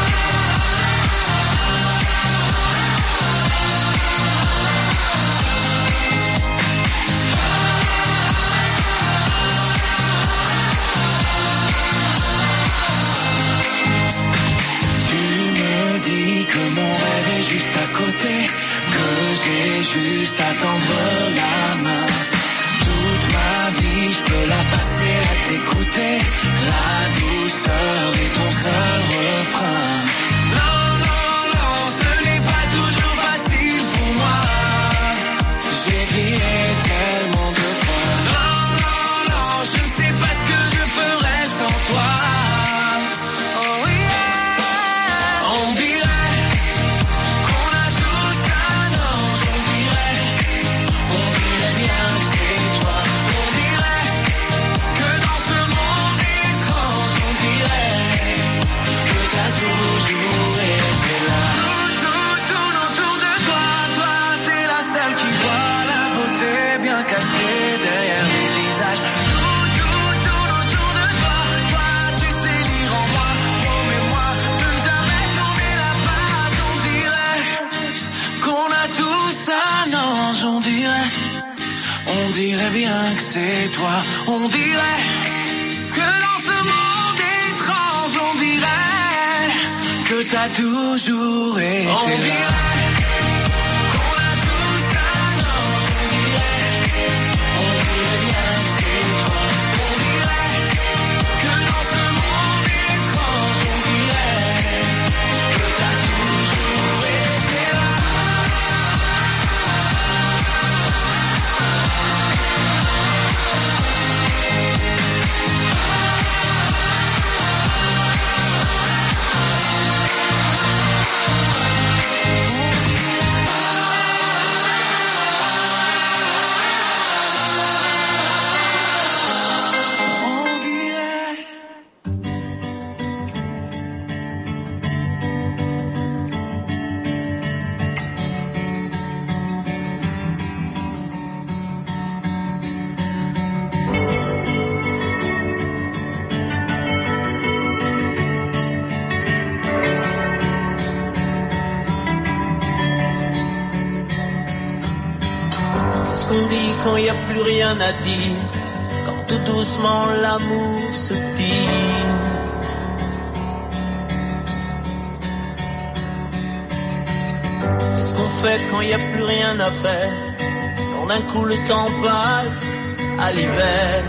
Tu me dis que mon rêve est juste à côté, que j'ai juste à tendre la main. Toute ma vie, je peux la passer à t'écouter. La douceur est ton seul refrain. Non, non, non, ce n'est pas toujours facile pour moi. J'ai crié tellement de fois. Non, non, non, je ne sais pas ce que je ferais sans toi. Oh yeah, on dirait qu'on a tous un ange, on dirait, on dirait bien que c'est toi. On dirait que dans ce monde étrange, on dirait que t'as toujours été là. Tout, tout, tout autour de toi, toi, t'es la seule qui voit la beauté bien cachée derrière les visages. Tout, tout, tout autour de toi, toi, tu sais lire en moi. Promets-moi de ne jamais tourner la page. On dirait qu'on a tous un ange, on dirait, on dirait bien que c'est toi. On dirait que dans ce monde étrange, on dirait que t'as toujours été là. On dirait qu'on a tous un ange, on dirait, on dirait bien que c'est toi. On dirait que dans ce monde étrange, on dirait que t'as toujours été là. y a plus rien à dire, quand tout doucement l'amour se tire. Qu'est-ce qu'on fait quand y a plus rien à faire, quand d'un coup le temps passe à l'hiver,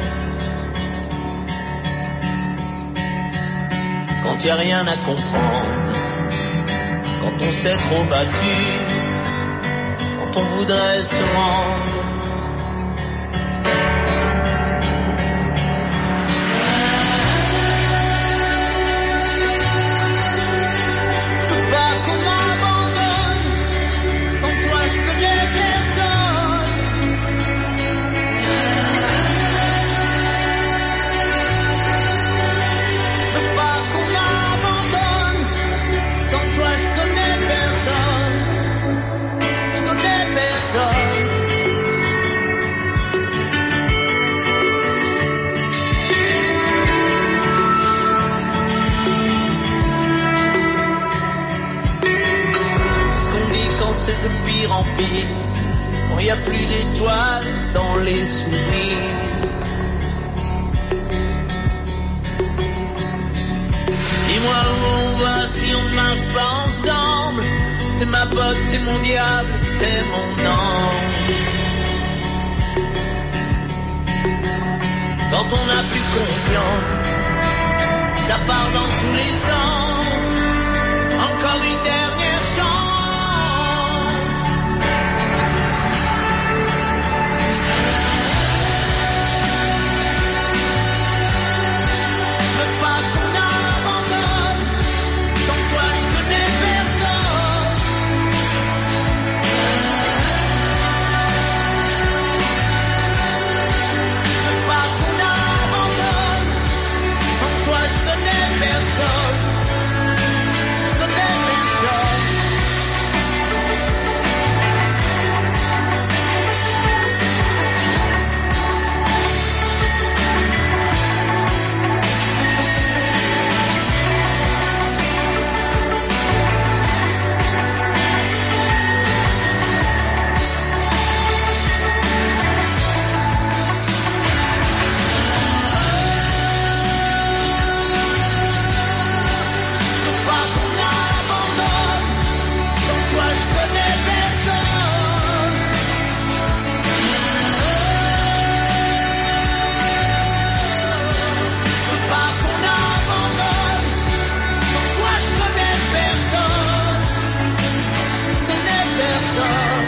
quand y a rien à comprendre, quand on s'est trop battu, quand on voudrait se rendre. Je veux pas qu'on m'abandonne, sans toi je connais personne. Je veux pas qu'on m'abandonne, sans toi je connais personne. Je connais personne. Ce qu'on dit quand c'est de pire en pire, quand y a plus d'étoiles dans les souvenirs. Dis-moi où on va si on ne marche pas ensemble. T'es ma pote, t'es mon diable, t'es mon ange. Quand on n'a plus confiance, ça part dans tous les sens. Encore une dernière chance. Je veux pas qu'on abandonne, sans toi je connais personne. Je veux pas qu'on abandonne, sans toi je connais personne. Je connais personne. Je veux pas qu'on abandonne, sans toi je connais personne. Je veux pas qu'on abandonne, sans toi je connais personne. Je connais personne.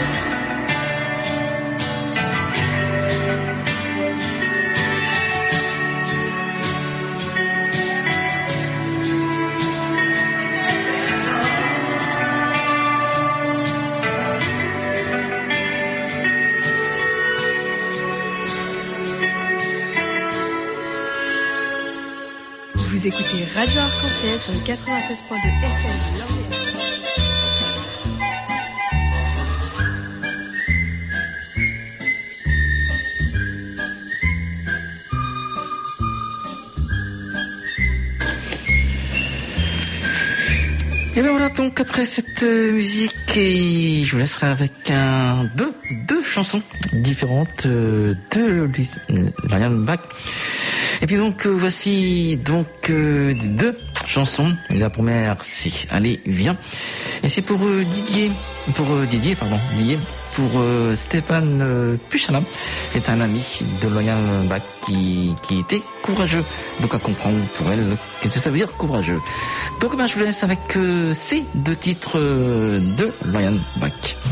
Vous écoutez Radio Arc-en-Ciel sur le quatre-vingt-seize point deux F M de Lorient. Et bien voilà, donc après cette euh, musique, et je vous laisserai avec un deux deux chansons différentes euh, de Louise Lauriane Bach. Et puis donc euh, voici donc euh, deux chansons. La première c'est Allez viens, et c'est pour euh, Didier, pour euh, Didier pardon Didier. Pour euh, Stéphane euh, Puchala, c'est un ami de Lauriane Bach qui, qui était courageux. Donc à comprendre pour elle qu'est-ce que ça veut dire courageux. Donc ben, je vous laisse avec euh, ces deux titres euh, de Lauriane Bach.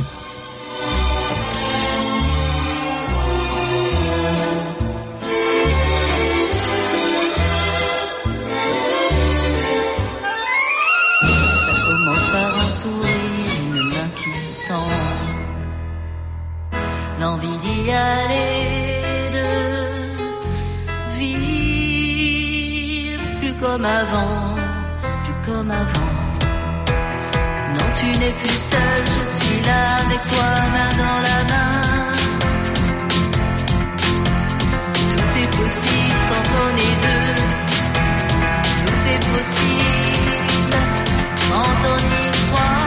Ça commence par un sourire, une main qui se tend, l'envie d'y aller, de vivre plus comme avant, plus comme avant. Non, tu n'es plus seul, je suis là avec toi, main dans la main. Tout est possible quand on est deux, tout est possible quand on y croit.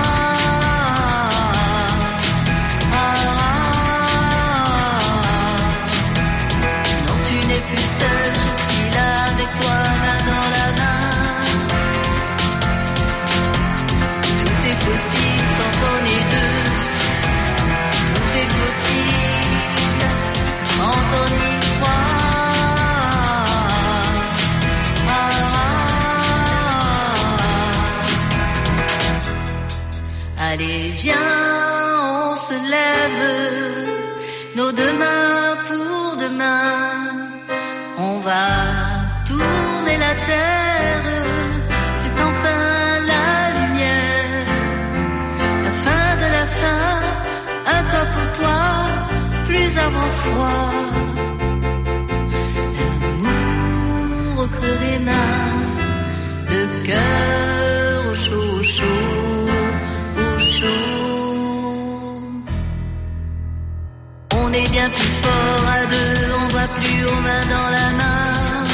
Allez, viens, on se lève, nos deux mains pour demain. On va tourner la terre, c'est enfin la lumière. La fin de la fin, un toit pour toi, plus avoir froid. L'amour au creux des mains, le cœur au chaud, au chaud, au chaud. On est bien plus fort à deux, on va plus aux mains dans la main.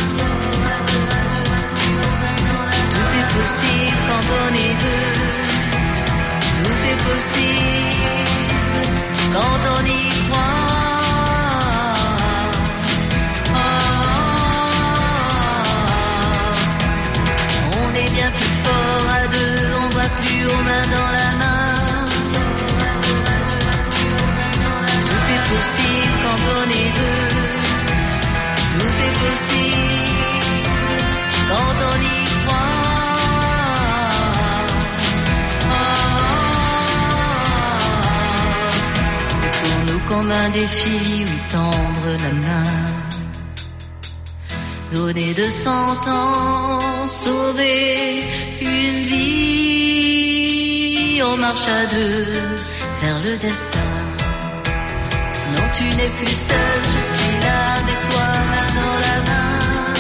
Tout est possible quand on est deux. Tout est possible quand on y croit. On est bien plus fort à deux, on va plus aux mains dans la main. Tout est possible quand on est deux. Tout est possible quand on y croit. C'est pour nous comme un défi, oui, tendre la main. Donner de cent ans, sauver une vie. On marche à deux vers le destin. Non, tu n'es plus seul, je suis là avec toi, main dans la main.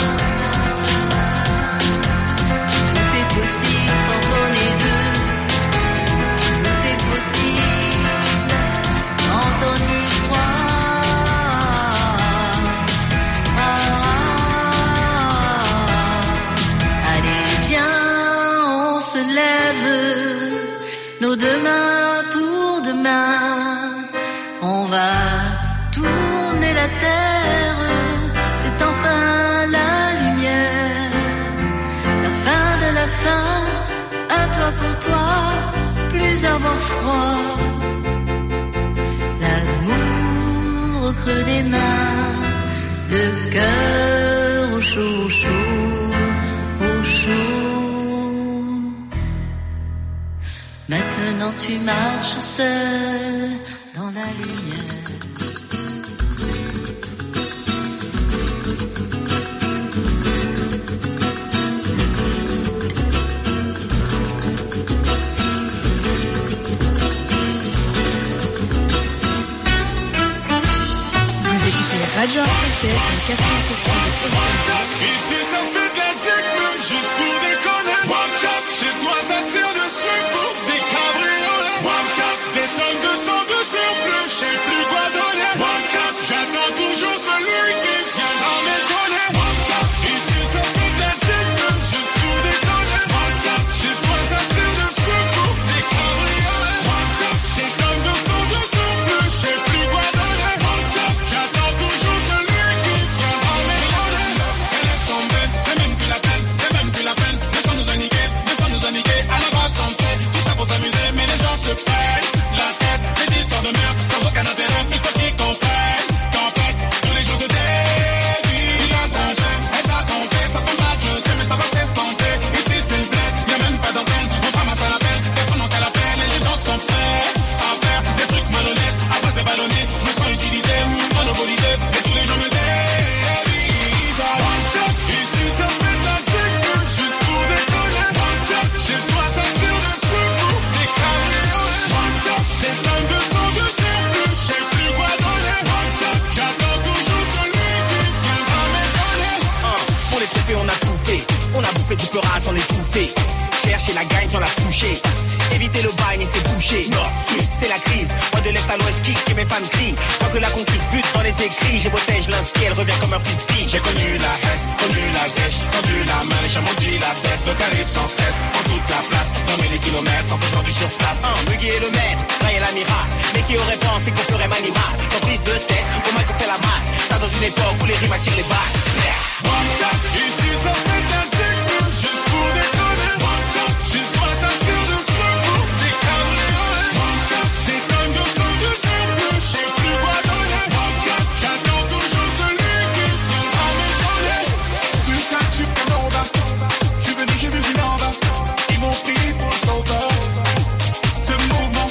Tout est possible quand on est deux. Tout est possible quand on y croit. Allez, viens, on se lève, nos deux mains pour demain. On va tourner la terre, c'est enfin la lumière. La fin de la fin, un toit pour toi, plus avoir froid. L'amour au creux des mains, le cœur au chaud, au chaud, au chaud. Maintenant tu marches seul dans la lumière. Vous écoutez Radio Arc-en-Ciel quatre-vingt-seize point deux. Ici ça fait de la zec, même juste pour déconner. One shot, chez toi ça sert de sucre pour des cabriolets. One shot, des tonnes de sang de surplus, je sais plus quoi donner. One shot, j'attends toujours celui qui viendra m'étonner. One shot, ici ça fait de la zec, même juste pour déconner. One shot, chez toi ça sert de sucre pour des cabriolets. One shot, des tonnes de sang de surplus, je sais plus quoi donner. One shot, j'attends toujours celui qui viendra m'étonner. Et laisse tomber, c'est même plus la peine, c'est même plus la peine. Laissons nous aniquer, laissons nous aniquer. À la base on sait, tout ça pour s'amuser, mais les gens se prennent la tête. Des histoires de merde, sans aucun intérêt, il faut qu'ils comprennent qu'en fait, tous les jours de début, il y a un jeu, et ça compte, ça fait mal, je sais, mais ça va s'estomper. Ici c'est le bled, y'a même pas d'antenne, on ramasse à l'appel, personne n'en qu'à l'appel, et les gens sont prêts à faire des trucs malhonnêtes. Après c'est ballonné, je me sens utilisé, monopolisé, et tous les gens me dévisent. One shot, ici ça fait de la zec, juste pour déconner. One shot, chez toi ça sert de sucre pour des cabriolets. One shot, des tonnes de sang de surplus, je sais plus quoi donner. One shot, j'attends toujours celui qui viendra m'étonner. Pour les trophées on a tout fait, on a bouffé du peur à s'en étouffer. Chercher la gagne, j'en a touché. Éviter le bail et c'est bouché. Non, c'est la crise. Moi de l'est à l'ouest kick et mes fans crient. Tant que la concuse bute dans les écrits, j'ai protège l'inspi, elle revient comme un frisbee. J'ai connu la hesse, connu la gâche, tendu la main, les champs dit la baisse. Le calibre sans stress, en toute la place. Nommer les kilomètres en faisant du surplace. Un, Muggy est le maître, Ray est l'amiral. Mais qui aurait pensé qu'on ferait manimal? Sans prise de tête, au mal qu'on fait la malle. Ça dans une époque où les rimes attirent les balles. One shot, ici ça fait de la zec, juste pour déconner. One shot, chez toi ça sert de sucre pour des cabriolets. One shot, des tonnes de sang de surplus, je sais plus quoi donner. One shot, j'attends toujours celui qui viendra m'étonner. Putain, tu peux Nova, je suis venu, j'ai vu une Nova. Ils m'ont pris pour le sauveur. Ce mouvement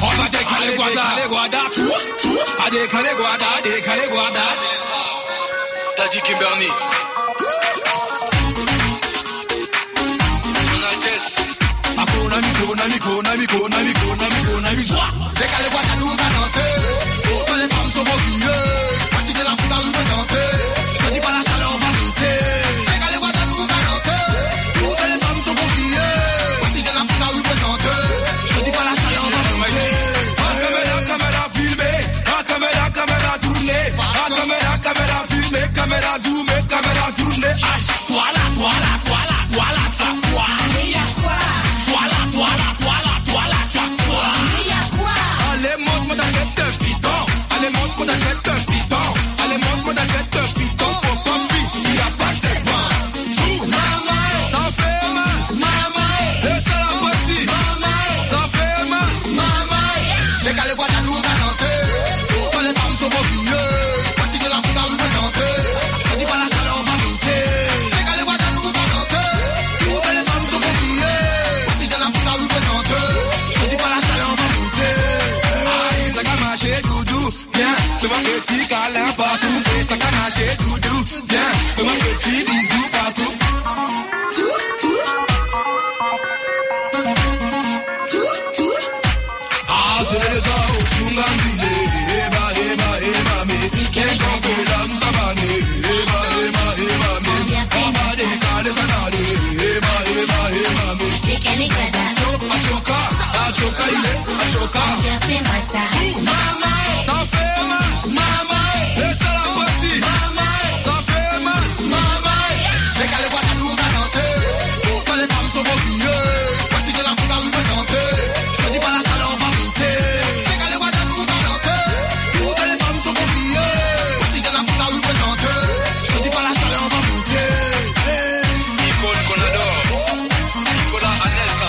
On va décaler guada, guada, tout, tout. A décaler guada, décaler guada. T'as dit Kimberly. Akona mi kona mi kona mi kona mi kona mi kona mi soir. Décaler guada, nous va danser. Toutes les femmes sont moquillées. Parti de la foule à nous présenter. Je dis pas la chaleur va monter. Décaler guada, nous va danser. Toutes les femmes sont moquillées. Parti de la foule à nous présenter. Je dis pas la chaleur va monter. Caméra, caméra filmée. Caméra, caméra tournée. Caméra, caméra filmée. Caméra zoomée. Caméra tournée. Aïe, toi là, toi là, toi là, toi là, toi là, toi. Toi là, toi là, toi là, toi là, toi. Allez, montre-moi ta tête de piton. Allez, montre-moi ta tête de piton. Allez, montre-moi ta tête de piton. Faut pas fuir, il y a pas de vent. Ça fait mal. Laissez la voici. Ça fait mal. Décalez Guadeloupe à danser. Quand les femmes sont moquillées. Parti de la foule à nous présenter. Je dis pas la chaleur va monter. Décalez Guadeloupe à danser. Quand les femmes sont moquillées. Parti de la foule à nous présenter. Je dis pas la chaleur va monter. Aïe, ça a marché doudou. Viens, fais-moi petit câlin partout. Et ça a marché doudou. Viens, fais-moi petit bisou partout. Tout, tout. Tout, tout. Ah, c'est ça, au Tungandile. Eba, eba, eba, mais. Quel qu'on fait là, nous s'abaner. Eba, eba, eba, mais. On va décaler ça d'aller. Eba, eba, eba, mais. Décaler guada. Achoka, achoka, il est. Achoka. Fais-moi ça. Ça fait mal. Laissez la voici. Ça fait mal. Décalez Guadeloupe à danser. Quand les femmes sont moquillées. Parti de la foule à nous présenter. Je dis pas la chaleur va monter. Décalez Guadeloupe à danser. Toutes les femmes sont moquillées. Parti de la foule à nous présenter. Je dis pas la chaleur va monter. Nicole qu'on adore. Nicolas Anelka.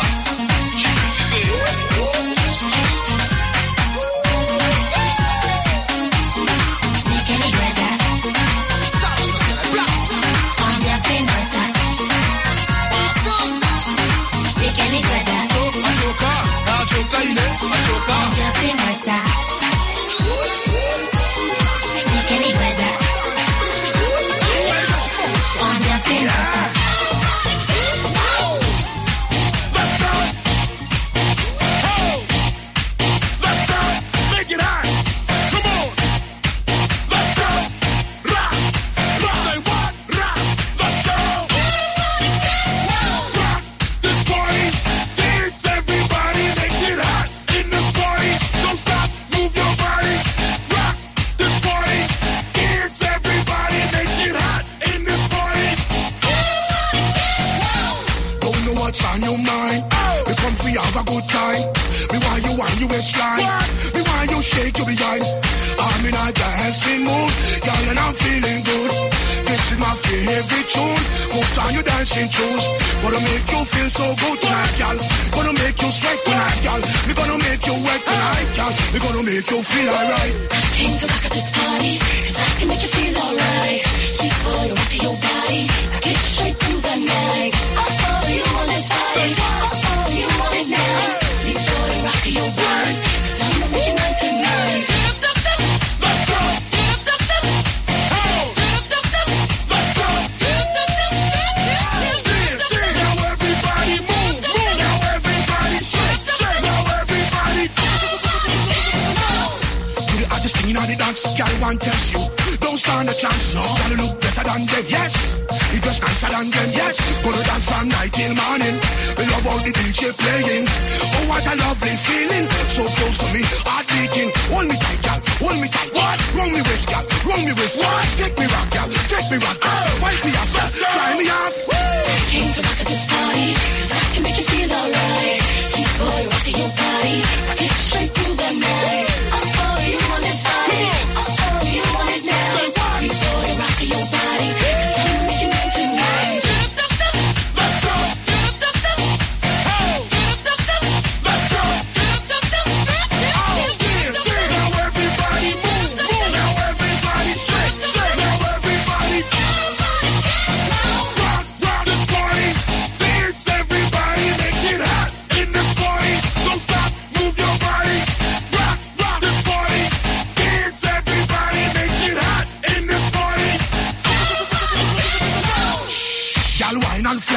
Everybody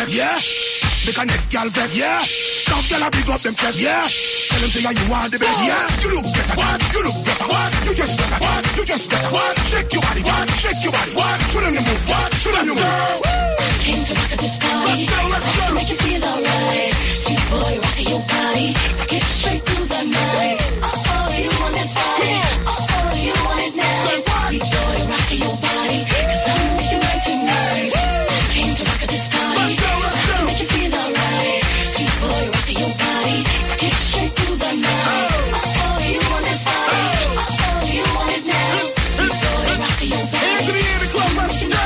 vex, yeah. Make a neck gal vex, yeah. Some gal a big up them chest, yeah. Tell them say yeah, you are the best, yeah. You look better, what? You look better, what? You just better, what? You just better, what? Shake your body, what? Shake your body, what? Show them you move, what? Show them you move. Came to rock at this party. Let's go, let's go. Make you feel alright. Sweet boy, rockin' your body. Rock it straight through the night. Oh oh, you want this body? Oh oh, you want it now? Sweet boy, rockin' your body. 'Cause I'ma make you mine tonight. Came to rock at this party. Let's go, let's go. Make you feel alright. Sweet boy, rockin' your body. Rock it straight through the night. Oh oh, you want this body? Oh oh, you want it now? Sweet boy, rockin' your body. Hands in the air, the club, let's go.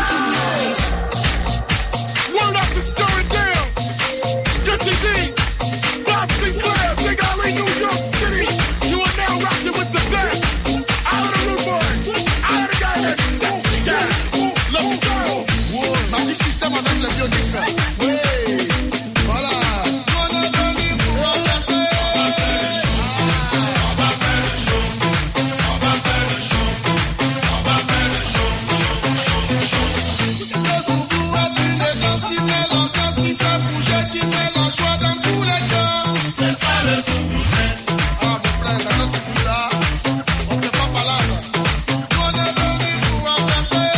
Word up and stir it down. Get your beat. Bob Sinclair, Big Alley, New York City. You are now rocking with the best. Out of the root boy. Out of the guy that's sexy. Yeah. Let's go. Wow. Magic system avec le bionique, ça. Oui. Voilà. On a donné pour remplacer. On va faire le show. On va faire le show. On va faire le show. Show, show, show. Qui met l'ambiance, qui fait bouger, qui met la joie dans tous les cœurs. C'est ça le Zoubou Dress. Ah mon frère, dans notre Zoubou là, on fait pas palabre. On est venu pour embrasser.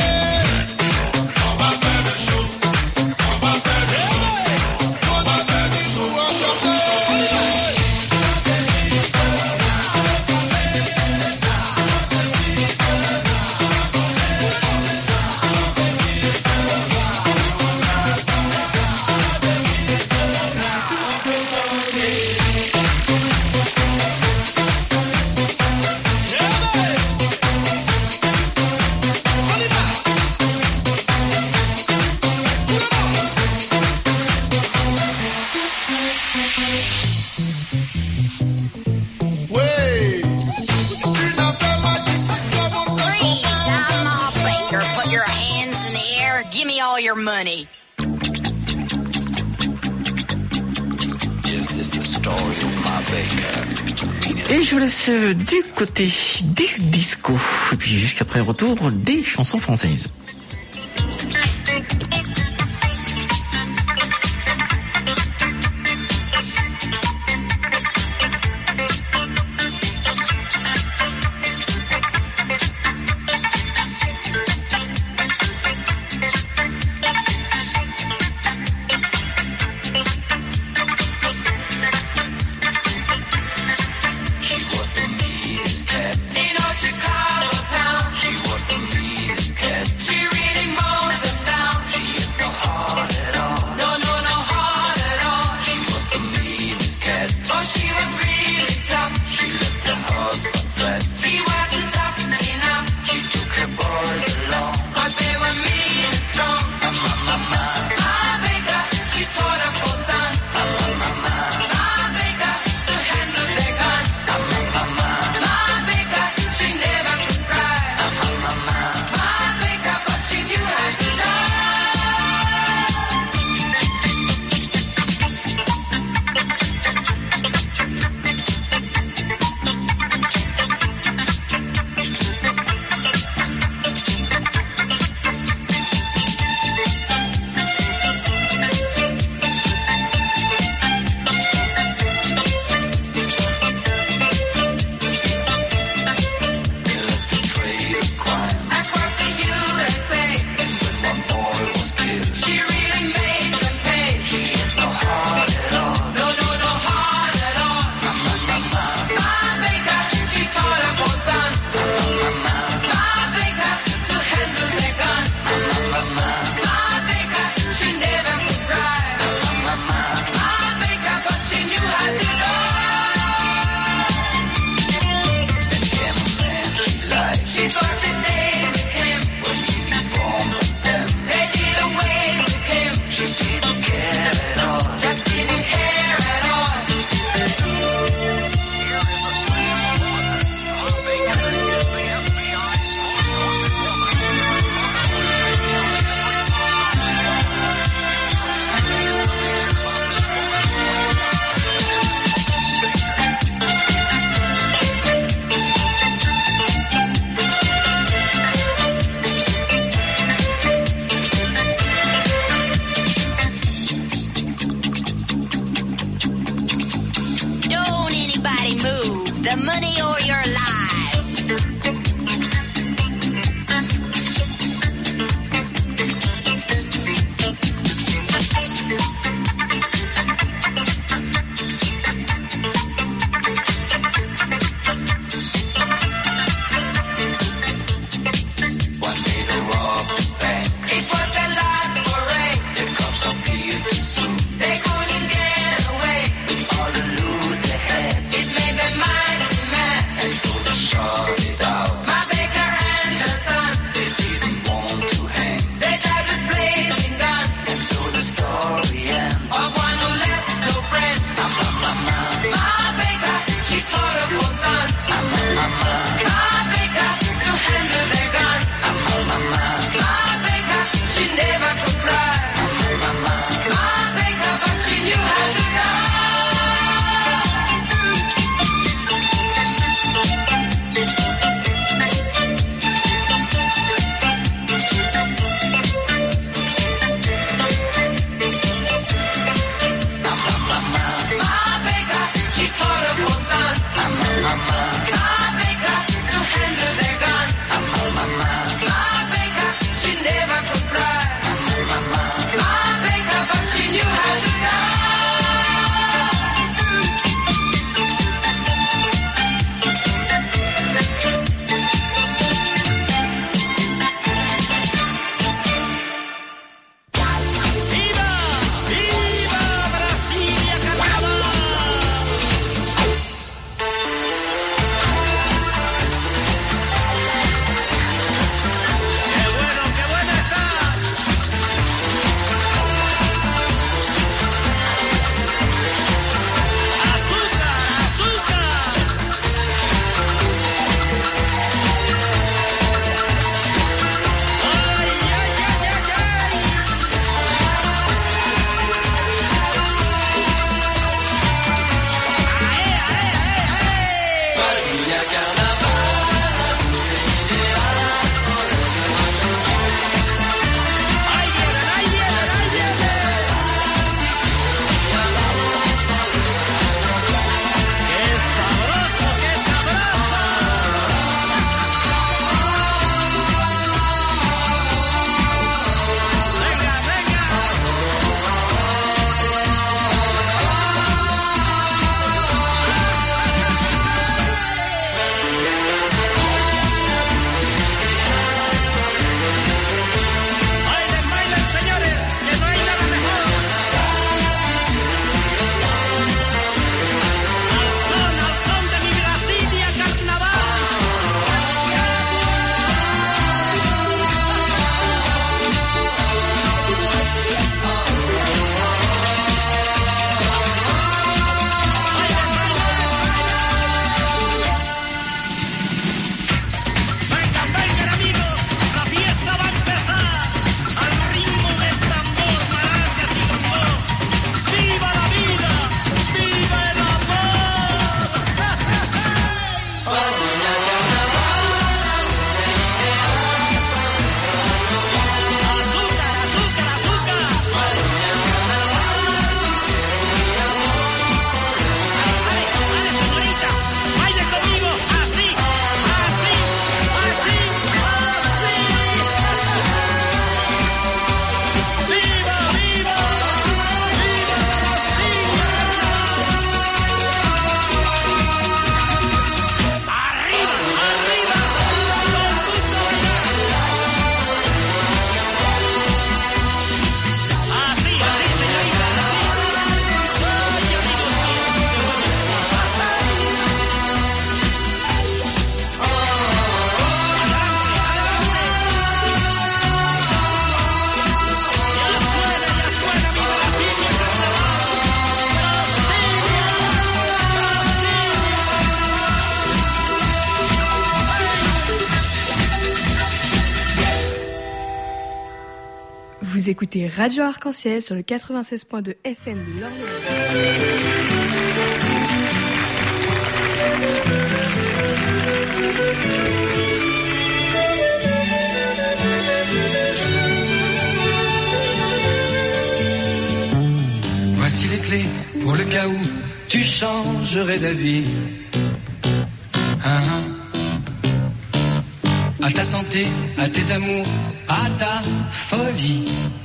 On va faire le show. On va faire le show. On va faire du show, embrasser. Your money. This is the story of my baker. Et je vous laisse du côté du disco. Et puis jusqu'après retour des chansons françaises. Chicago town. She was the meanest cat. She money or your lives. Vous écoutez Radio Arc-en-Ciel sur le quatre-vingt-seize point deux F M de Lorient. Voici les clés pour le cas où tu changerais d'avis. Hein, hein. À ta santé, à tes amours, à ta folie.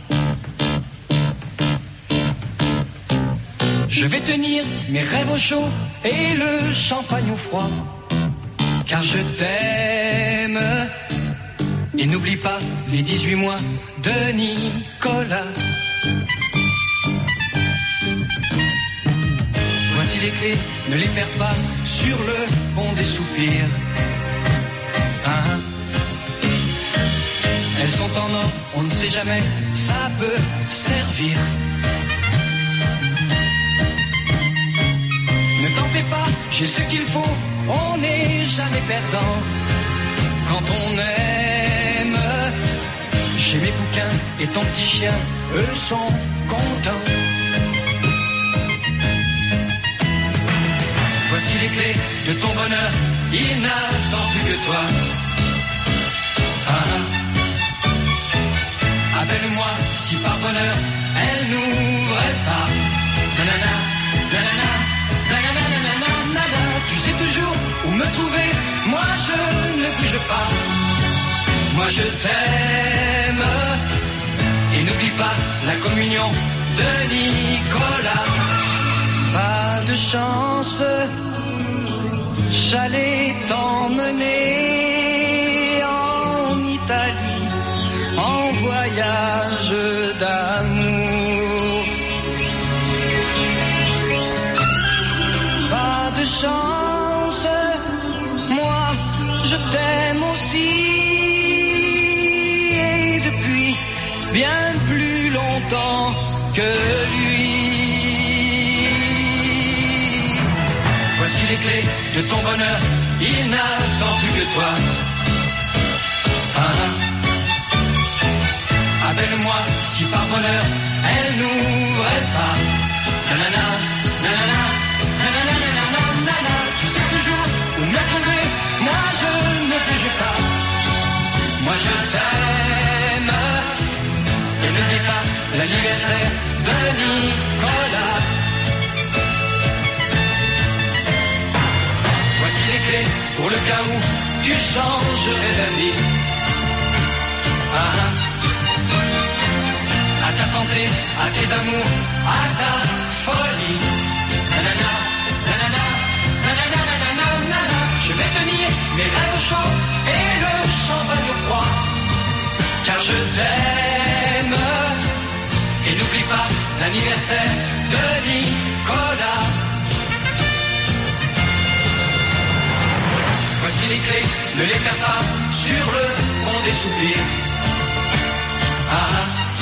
Je vais tenir mes rêves au chaud et le champagne au froid, car je t'aime. Et n'oublie pas les dix-huit mois de Nicolas. Voici les clés, ne les perds pas sur le pont des soupirs. Hein? Elles sont en or, on ne sait jamais, ça peut servir. Ne t'en fais pas, j'ai ce qu'il faut, on n'est jamais perdant. Quand on aime, j'ai mes bouquins et ton petit chien, eux sont contents. Voici les clés de ton bonheur, il n'attend plus que toi. Ah, appelle-moi si par bonheur elle n'ouvrait pas. Nanana, nanana, nanana, nanana, nanana. Tu sais toujours où me trouver, moi je ne bouge pas. Moi je t'aime. Et n'oublie pas la communion de Nicolas. Pas de chance, j'allais t'emmener en Italie, en voyage d'amour. Pas de chance, moi je t'aime aussi, et depuis bien plus longtemps que lui. Voici les clés de ton bonheur, il n'attend plus que toi. Ah, appelle-moi si par bonheur elle n'ouvrait pas. Nanana, nanana, nanana, nanana, nanana. Tu sais toujours où me trouver, moi je ne bouge pas. Moi je t'aime. Et n'oublie pas l'anniversaire de Nicolas. Voici les clés pour le cas où tu changerais d'avis. Ah, à ta santé, à tes amours, à ta folie. Nanana, nanana, nanana, nanana, nanana. Je vais tenir mes rêves au chaud et le champagne au froid, car je t'aime. Et n'oublie pas l'anniversaire de Nicolas. Voici les clés, ne les perds pas sur le pont des soupirs. Ah.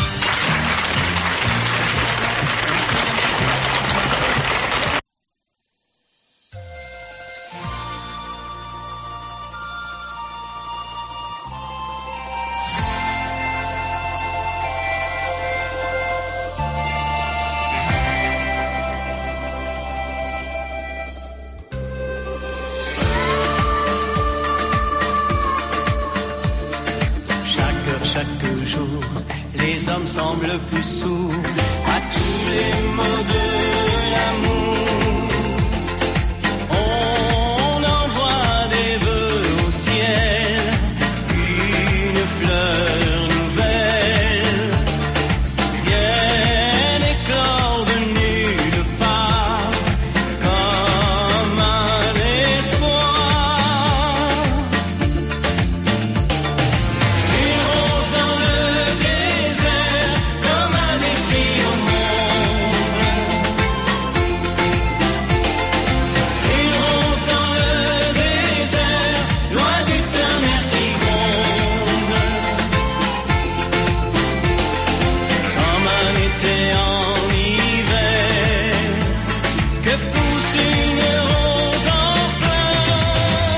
Chaque jour, les hommes semblent plus sourds à tous les mots de l'amour. On envoie des vœux au ciel, une fleur nouvelle vient éclore de nulle part comme un espoir. Une rose dans le désert comme un défi au monde. Une rose dans le désert, loin du tonnerre qui gronde. Comme un été en hiver, que pousse une rose en plein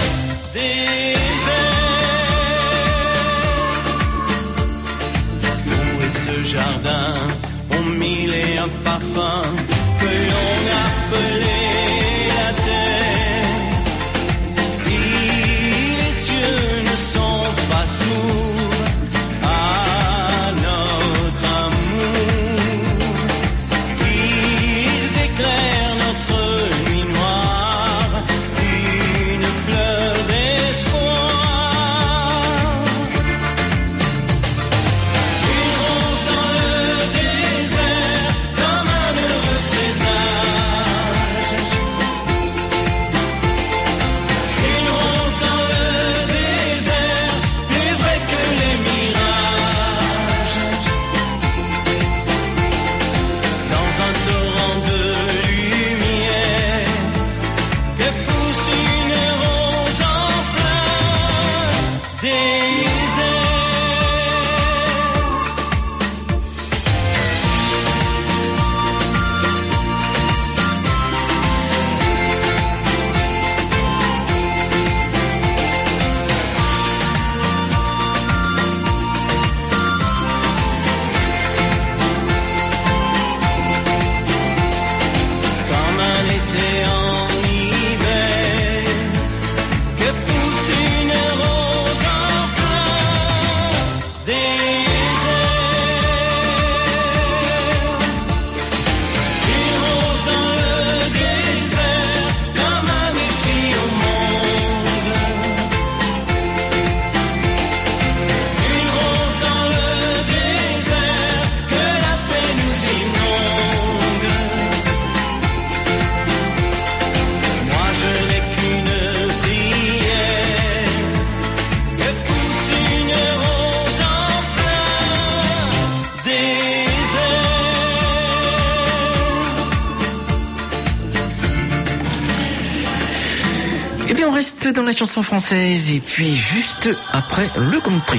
désert. L'eau et ce jardin ont mille et un parfums que l'on appelait la terre. Si les cieux ne sont pas sourds à notre amour, qu'ils éclairent notre nuit noire, une fleur reste dans la chanson française et puis juste après le country.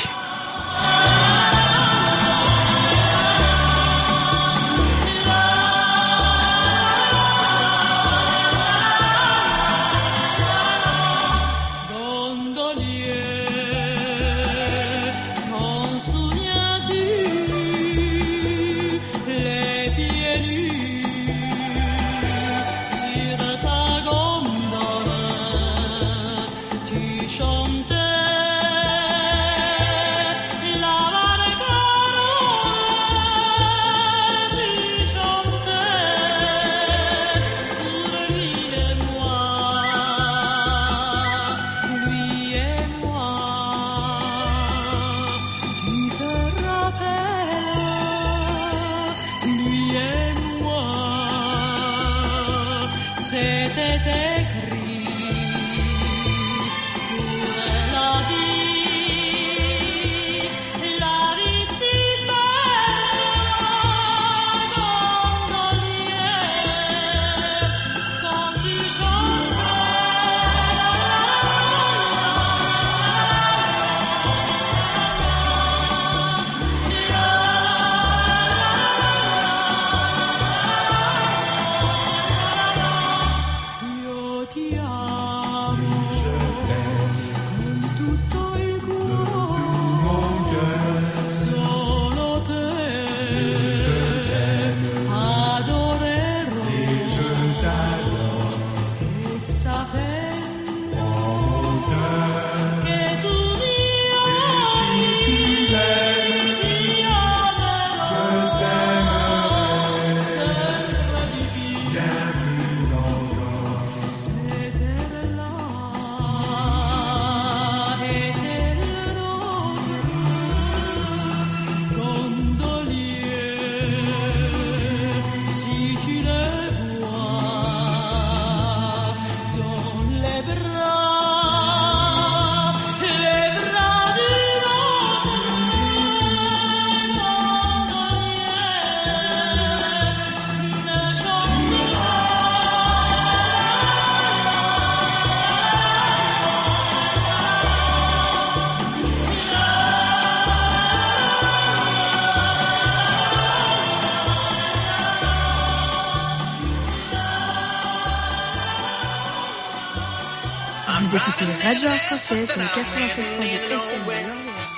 Vous écoutez Radio Arc-en-Ciel sur le quatre-vingt-seize point deux F M.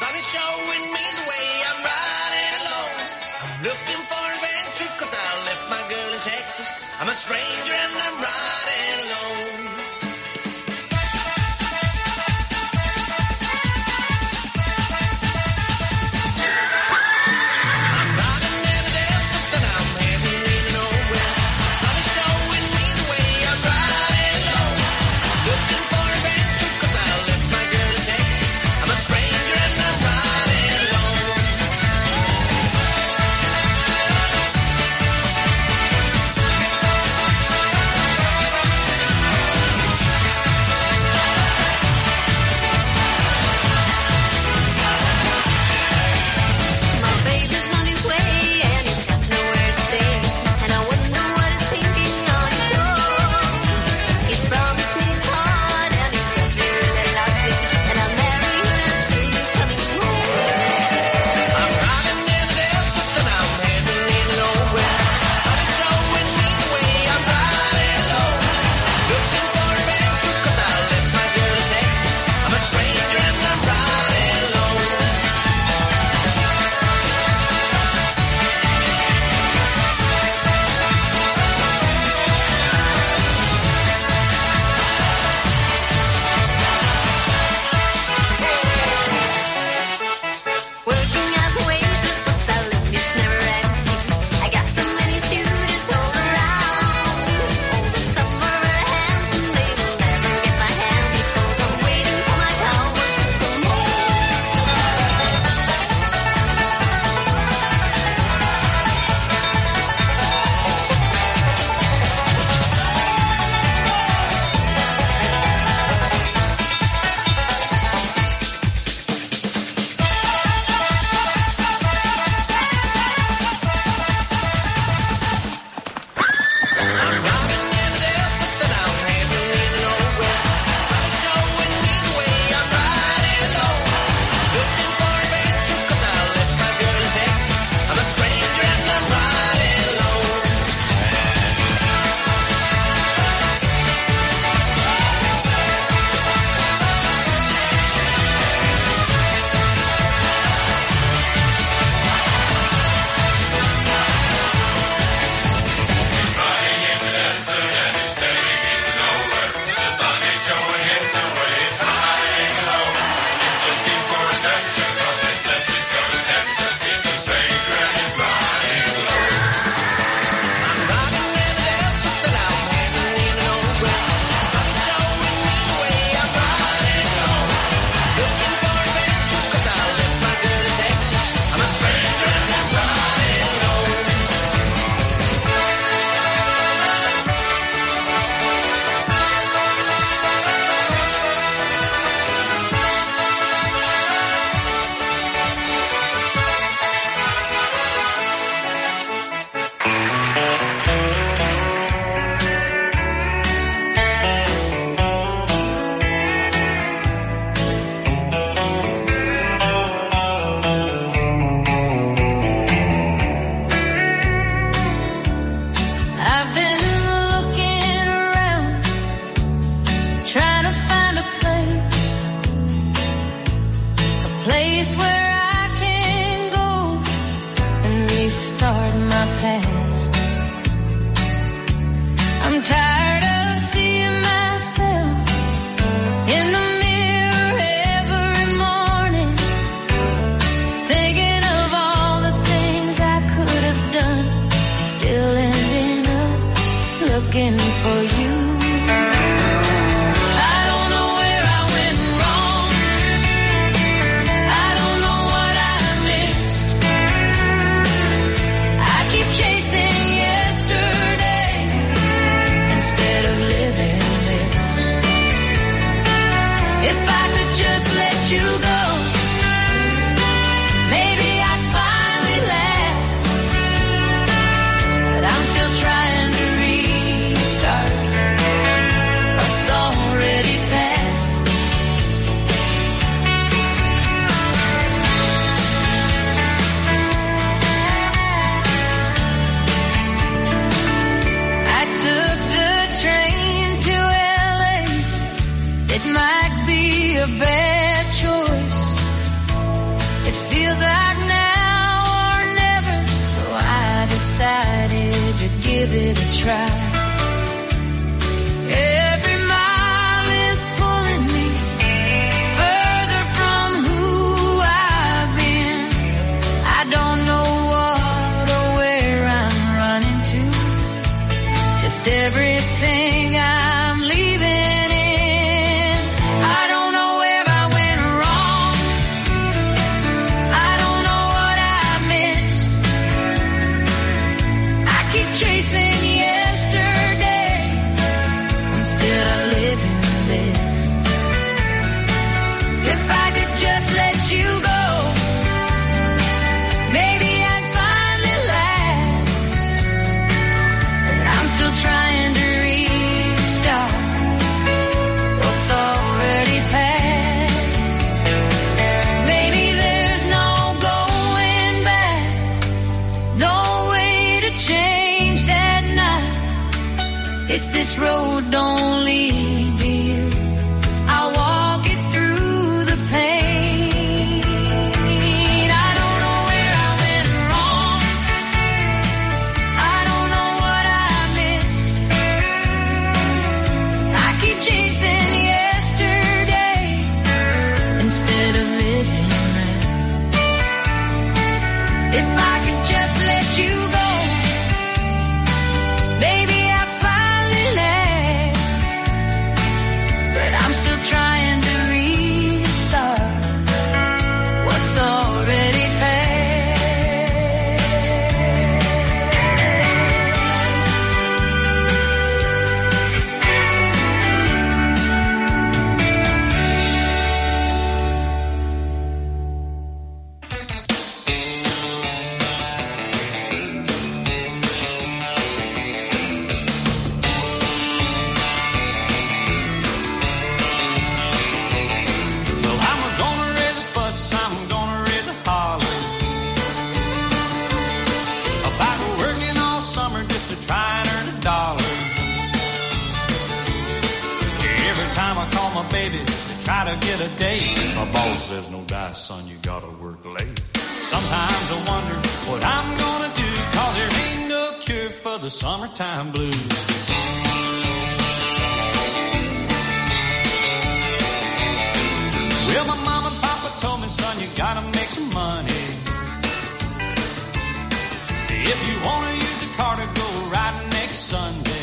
I'm a stranger and I'm riding alone. I'm riding in the desert and I'm heading really nowhere. Sun is showing me the way. I'm riding alone. Looking for adventure 'cause I left my girl in Texas. I'm a stranger and I'm riding alone. restart my past. I'm tired of seeing myself in the mirror every morning, thinking of all the things I could have done, still ending up looking for you. I don't know where I went wrong. I don't know what I missed. I keep chasing yesterday instead of living this. If I could just let you go, maybe I'd finally last. But I'm still trying to restart what's already past. I took the train to L A. It might be a bad choice. It feels like now or never, so I decided to give it a try. Every mile is pulling me further from who I've been. I don't know what or where I'm running to, just everything I'm leaving in. I don't know where I went wrong. I don't know what I missed. I keep chasing yesterday instead of living this. If I could just let you go, maybe I'd finally last. But I'm still trying to restart what's already past. Maybe there's no going back, no way to change that night. If this road don't lead to you, I'll walk it through the pain. I don't know where I went wrong. I don't know what I missed. I keep chasing yesterday instead of living this. If I could just let you go, maybe I finally last. But I'm still trying to restart what's already past. Well, I'm gonna raise a fuss, I'm gonna raise a holler about working all summer just to try and earn a dollar. Every time I call my baby to try to get a date, my boss says, no dice, son, you gotta work late. Sometimes I wonder what I'm gonna do, cause there ain't no cure for the summertime blues. Well, my mama and papa told me, son, you gotta make some money. If you wanna use a car to go riding next Sunday.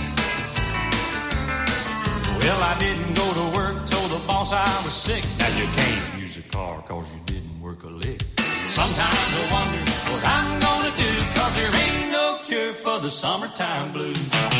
Well, I didn't go to work, told the boss I was sick. Now you can't use a car cause you didn't work a lick. Sometimes I wonder what I'm gonna do, cause there ain't no cure for the summertime blues.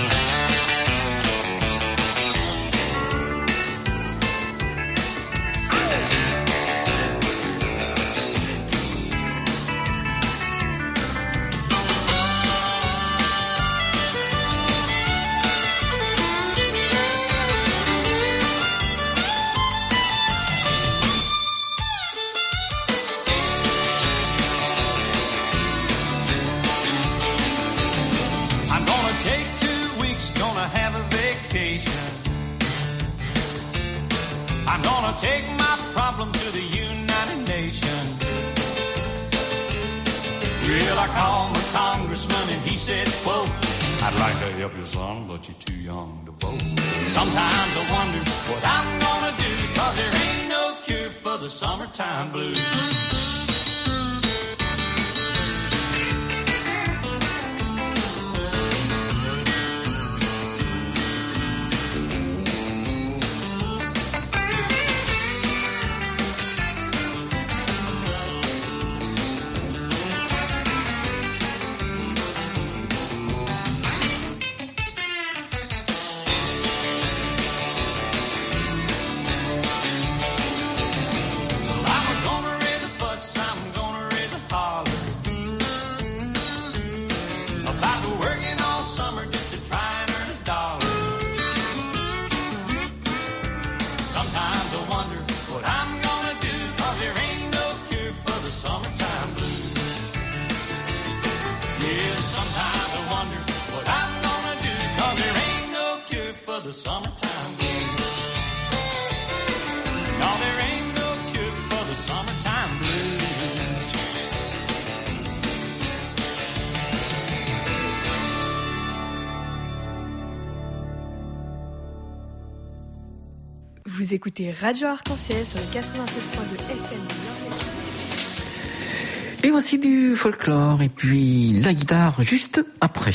I'm gonna take my problem to the United Nations. Well, I called my congressman and he said, quote, I'd like to help you, son, but you're too young to vote. Sometimes I wonder what I'm gonna do, cause there ain't no cure for the summertime blues. The summertime blues. No, there ain't no cure for the summertime blues. Vous écoutez Radio Arc-en-Ciel sur le quatre-vingt-seize point deux F M. Et voici du folklore et puis la guitare juste après.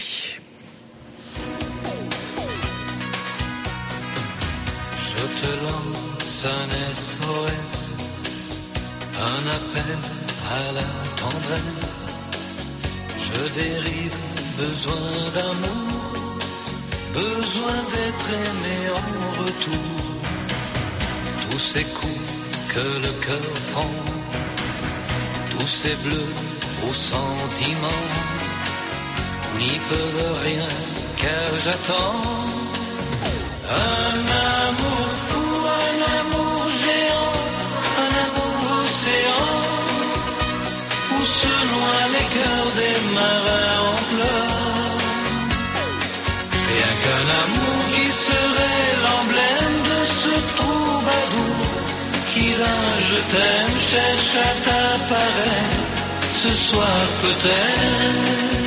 Je te lance un S O S, un appel à la tendresse. Je dérive, besoin d'amour, besoin d'être aimé en retour. Tous ces coups que le cœur prend, tous ces bleus aux sentiments, n'y peuvent rien car j'attends. Un amour fou, un amour géant, un amour océan, où se noient les cœurs des marins en pleurs. Rien qu'un amour qui serait l'emblème de ce troubadour, qui d'un je t'aime cherche à t'apparaître, ce soir peut-être.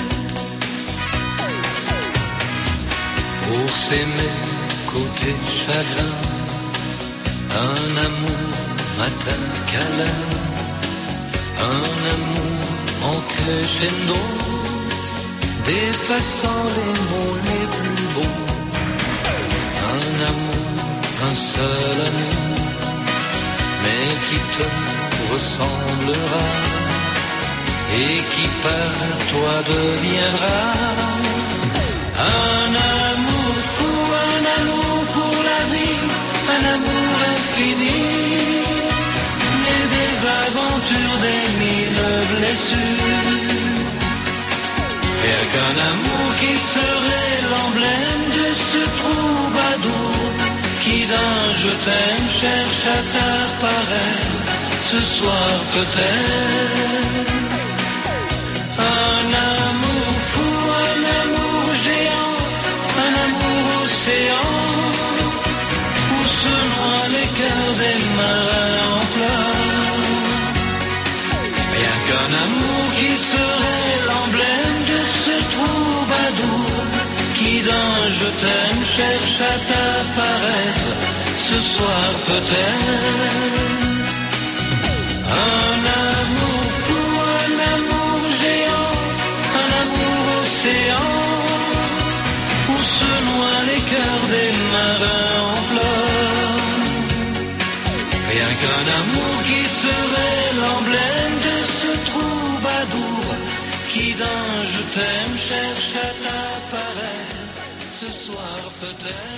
Pour s'aimer côté chagrin, un amour matin câlin, un amour en crescendo, dépassant les mots les plus beaux. Un amour, un seul amour, mais qui te ressemblera et qui par toi deviendra un amour fou, un amour pour la vie, un amour infini, né des aventures des mille blessures. Et qu'un amour qui serait l'emblème de ce troubadour, qui d'un je t'aime cherche à t'apparaître, ce soir peut-être. Un amour fou, un amour géant, un amour océan, où se noient les cœurs des marins en pleurs. Rien qu'un amour qui serait l'emblème de ce troubadour, qui d'un je t'aime cherche à t'apparaître, ce soir peut-être. Un amour fou, un amour géant, un amour océan, où se noient les cœurs des marins en pleurs. Rien qu'un amour qui serait l'emblème de ce troubadour, qui d'un je t'aime cherche à t'apparaître, ce soir peut-être.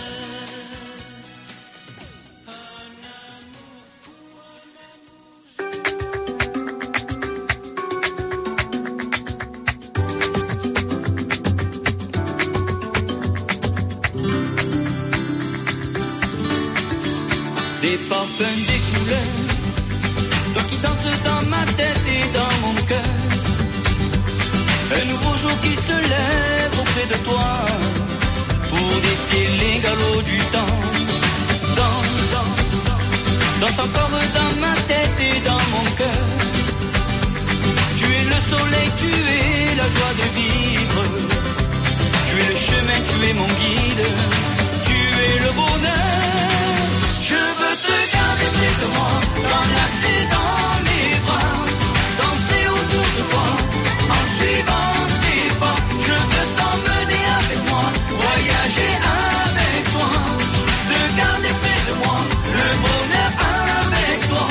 Des parfums, des couleurs, toi qui danses dans ma tête et dans mon cœur. Un nouveau jour qui se lève auprès de toi, pour défier les galops du temps. Danse, danse, danse encore dans ma tête et dans mon cœur. Tu es le soleil, tu es la joie de vivre. Tu es le chemin, tu es mon guide. Tu es le bonheur. Je veux te garder près de moi, t'enlacer dans mes bras, danser autour de toi, en suivant tes pas. Je veux t'emmener avec moi, voyager avec toi, te garder près de moi, le bonheur avec toi.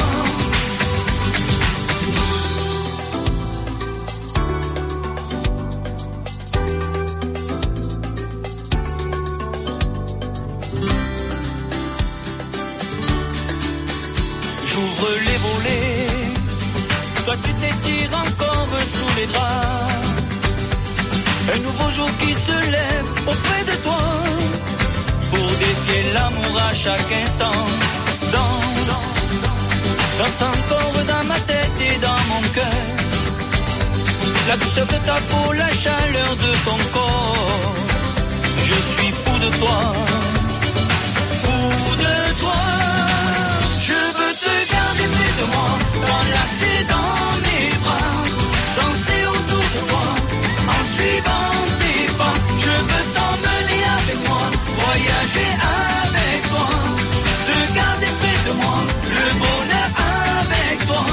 J'ouvre les volets, toi tu t'étires encore sous les draps. Un nouveau jour qui se lève auprès de toi, pour défier l'amour à chaque instant. Danse, danse encore dans ma tête et dans mon cœur. La douceur de ta peau, la chaleur de ton corps. Je suis fou de toi, fou de toi. Je veux te garder près de moi, t'enlacer dans mes bras, danser autour de toi, en suivant tes pas. Je veux t'emmener avec moi, voyager avec toi, te garder près de moi, le bonheur avec toi.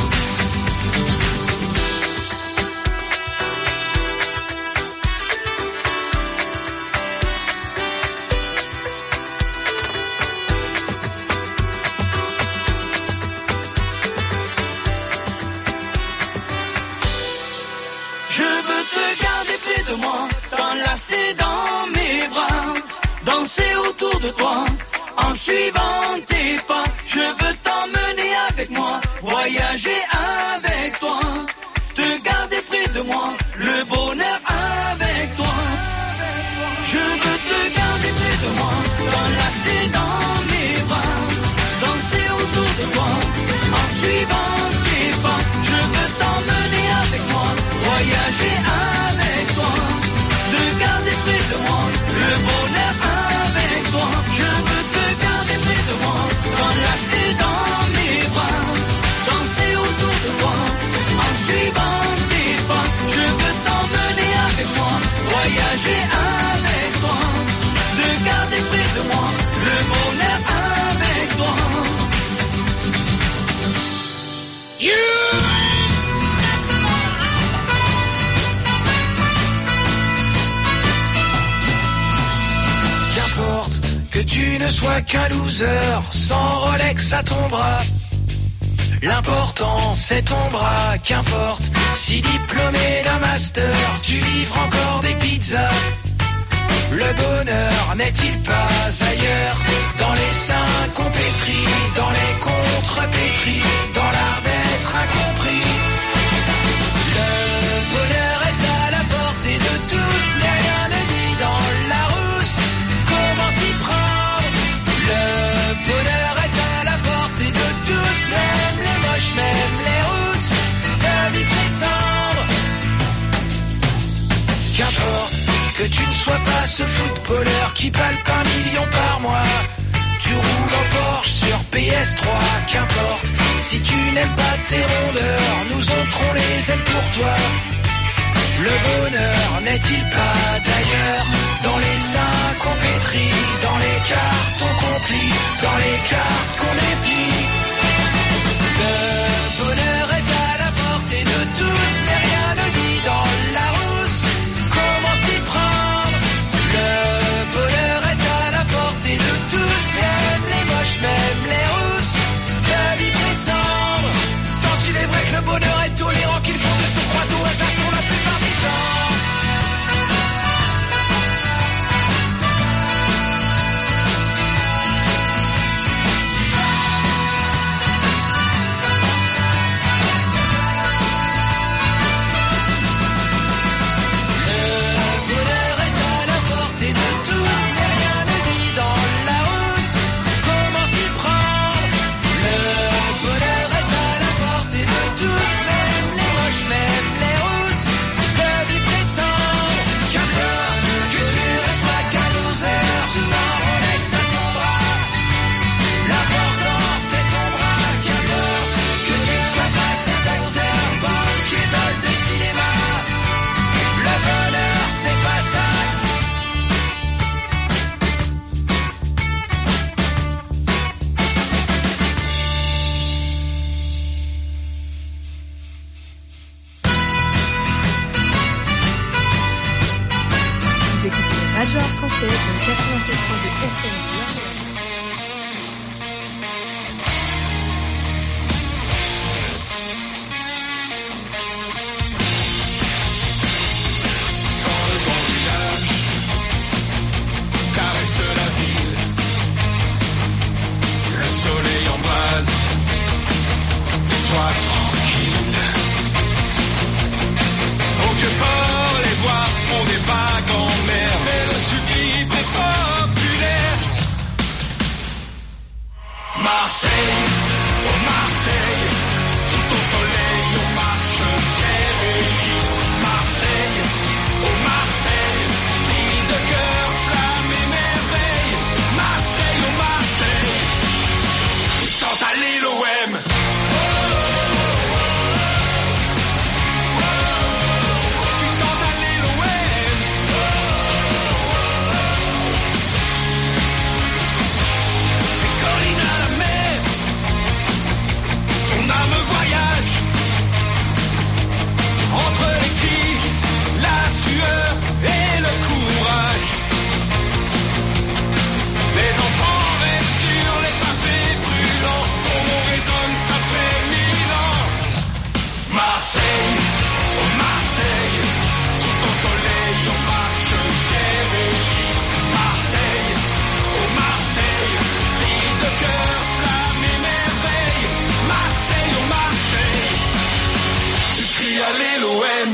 Je veux te garder près de moi, t'enlacer dans mes bras, danser autour de toi, en suivant tes pas. Je veux t'emmener avec moi, voyager avec toi, te garder près de moi, le bonheur avec toi. Je veux te garder près de moi, t'enlacer dans mes bras, danser autour de toi, en suivant tes pas. Je veux t'emmener avec moi, voyager avec toi, te garder près de moi, le bonheur avec toi. Je veux te garder près de moi, t'enlacer dans mes bras, danser autour de toi, en suivant tes pas. Je veux t'emmener avec moi, voyager avec toi, te garder près de moi, le bonheur avec toi. You! Que tu ne sois qu'un loser, sans Rolex à ton bras. L'important c'est ton bras, qu'importe. Si diplômé d'un master, tu livres encore des pizzas. Le bonheur n'est-il pas ailleurs? Dans les seins qu'on pétrit, dans les contrepétris, dans l'art d'être incompris. Le bonheur est à la portée de tous, mais rien ne dit dans la rousse comment s'y prendre. Le bonheur est à la portée de tous, même les moches, même les rousses peuvent y prétendre. Qu'importe que tu ne sois pas ce footballeur qui palpe un million par mois. Tu roules en Porsche sur P S trois, qu'importe. Si tu n'aimes pas tes rondeurs, nous ôterons les ailes pour toi. Le bonheur n'est-il pas d'ailleurs? Dans les seins qu'on pétrit, dans les cartons qu'on plie, dans les cartes qu'on déplie. Le bonheur est à la portée de tous, mais rien ne dit dans la rousse comment s'y prendre. Le bonheur est à la portée de tous, même les moches, même les rousses peuvent y prétendre. Tant il est vrai que le bonheur est tolérant, qu'ils font de son croix au hasard sur la plupart des gens. Arc-en-Ciel sur le quatre-vingt-seize point deux F M. Caresse la ville, le soleil embrase, et toi tranquille. Au vieux port, les voix font des vagues en mer, c'est le sublime et populaire. Marseille, oh Marseille, sous ton soleil on marche fier et libre. Marseille, oh Marseille, ville de cœur, flamme et merveille. Marseille, oh Marseille, chante à l'L O M. Tu chantes à l'L O M. Les collines à la mer, ton âme voyage entre les cris, la sueur et le courage. Les enfants restent sur les pavés brûlants, ton nom résonne, ça fait mille ans. Marseille, oh Marseille, sous ton soleil on marche fier et libre. Marseille, oh Marseille, ville de cœur, flamme et merveille. Marseille, oh Marseille, tu cries à l'L O M.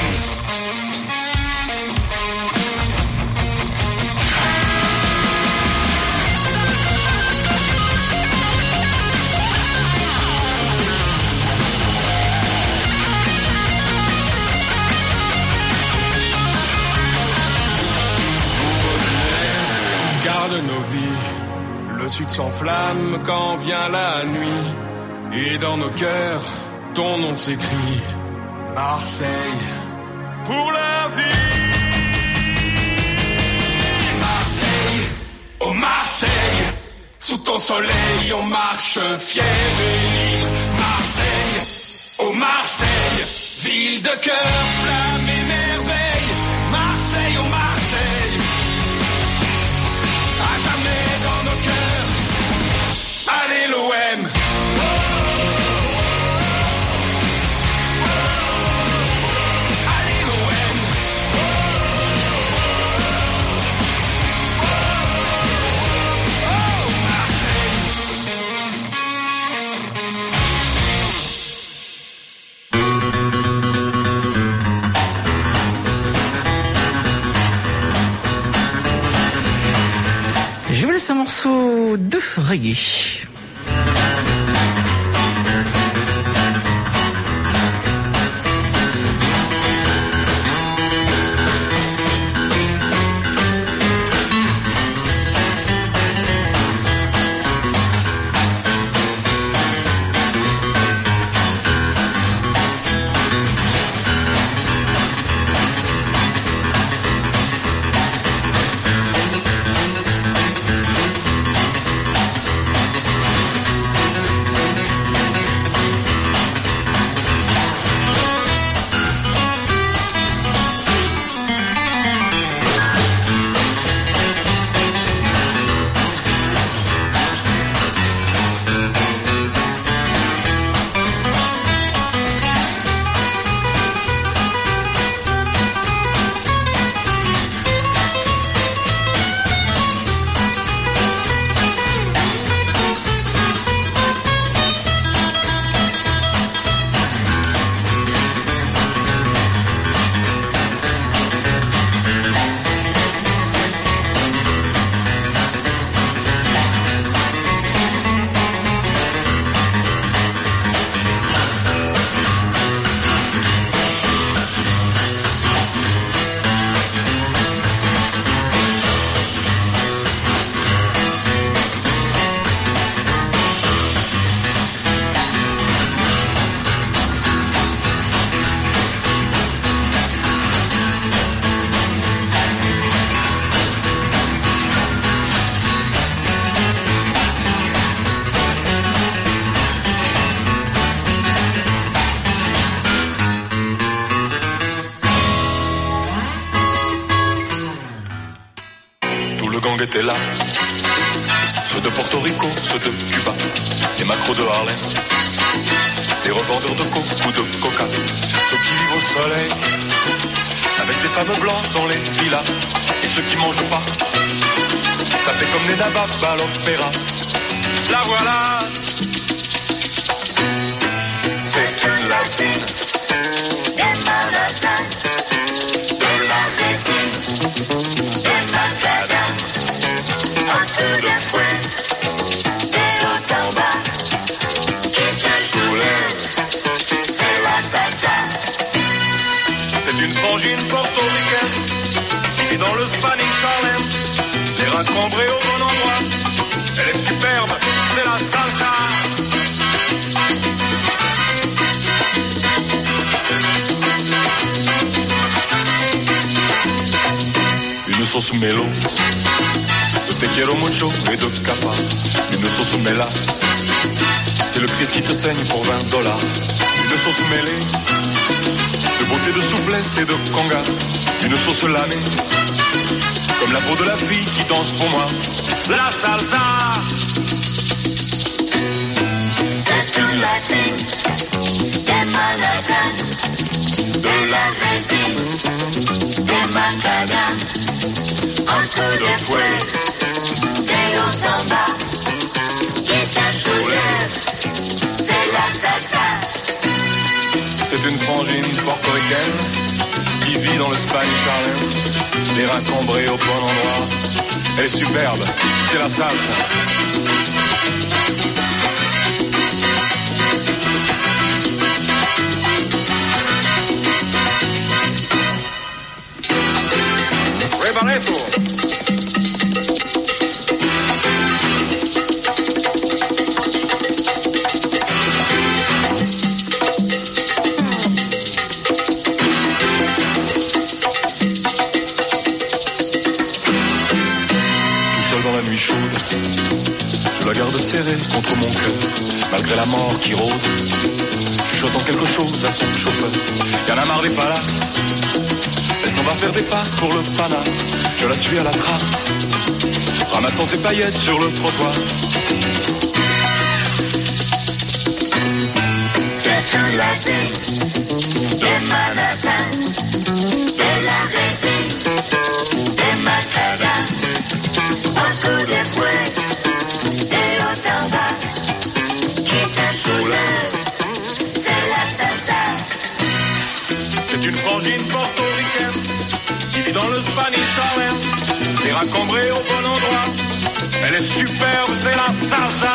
Garde nos vies, le sud s'enflamme quand vient la nuit, et dans nos cœurs, ton nom s'écrit. Marseille, pour la vie. Marseille, oh Marseille, sous ton soleil on marche fier et libre. Marseille, oh Marseille, ville de cœur, flamme et merveille. Marseille, oh Marseille, à jamais dans nos cœurs, à l'L O M. Je vous laisse un morceau de reggae. Marseille, gang étaient là. Ceux de Porto Rico, ceux de Cuba, les macros de Harlem, les revendeurs de coke ou de coca, ceux qui vivent au soleil, avec des femmes blanches dans les villas, et ceux qui mangent pas. Ça fait comme des nababs à l'opéra. La voilà. C'est une latine des Manhattan, de la résine, des macadam, un peu de fouet, des hauts en bas, qui te soulève, c'est la salsa. C'est une frangine portoricaine, qui vit dans le Spanish Harlem, les reins cambrés au bon endroit. Elle est superbe, c'est la salsa. Une sauce mélo, de te quiero mucho et de capa. Une sauce méla, c'est le Christ qui te saigne pour vingt dollars. Une sauce mêlée, de beauté, de souplesse et de conga. Une sauce lamée, comme la peau de la fille qui danse pour moi. La salsa. C'est une latine des Manhattan, de la résine, des macadam, un peu de fouet, des hauts en bas, qui te soulève, c'est la salsa. C'est une frangine portoricaine qui vit dans le Spanish Harlem, les reins cambrés au bon endroit. Elle est superbe, c'est la salsa. Rebareto. Dans la nuit chaude, je la garde serrée contre mon cœur, malgré la mort qui rôde, chuchotant quelque chose à son chauffeur. Y'en a marre des palaces, elle s'en va faire des passes pour le pana. Je la suis à la trace, ramassant ses paillettes sur le trottoir. C'est une latine de Manhattan, de la résine, des macadam, un coup de fouet, et hauts en bas, qui te soulève, c'est la salsa. C'est une frangine portoricaine, qui vit dans le Spanish Harlem, les reins cambrés au bon endroit. Elle est superbe, c'est la salsa.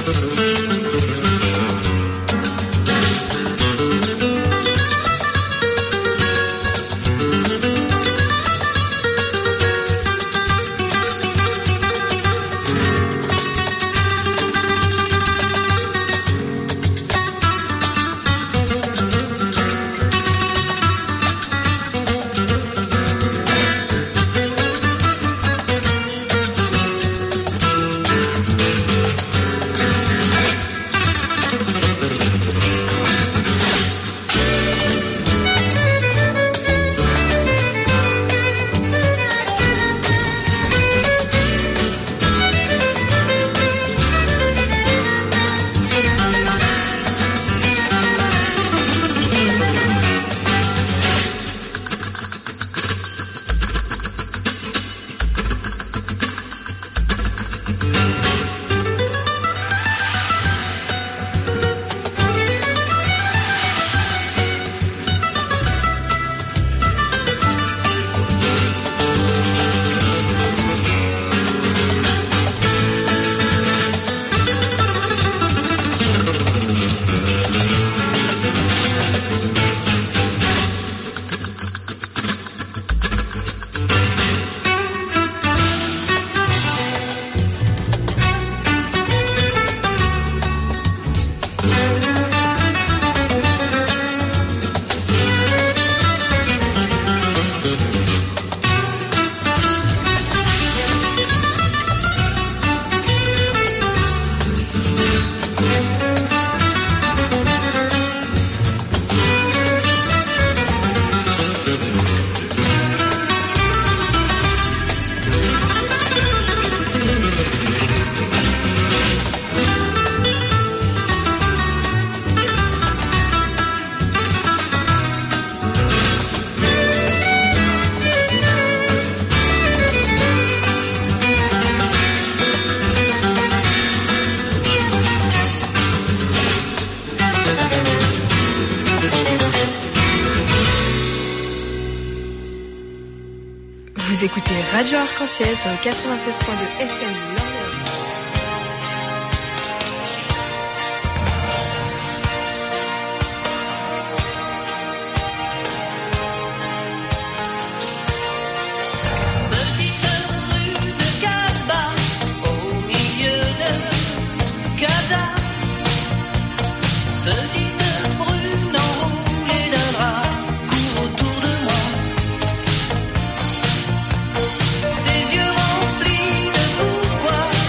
Vous écoutez Radio Arc-en-Ciel sur le quatre-vingt-seize point deux F M. Ses yeux remplis de pourquoi.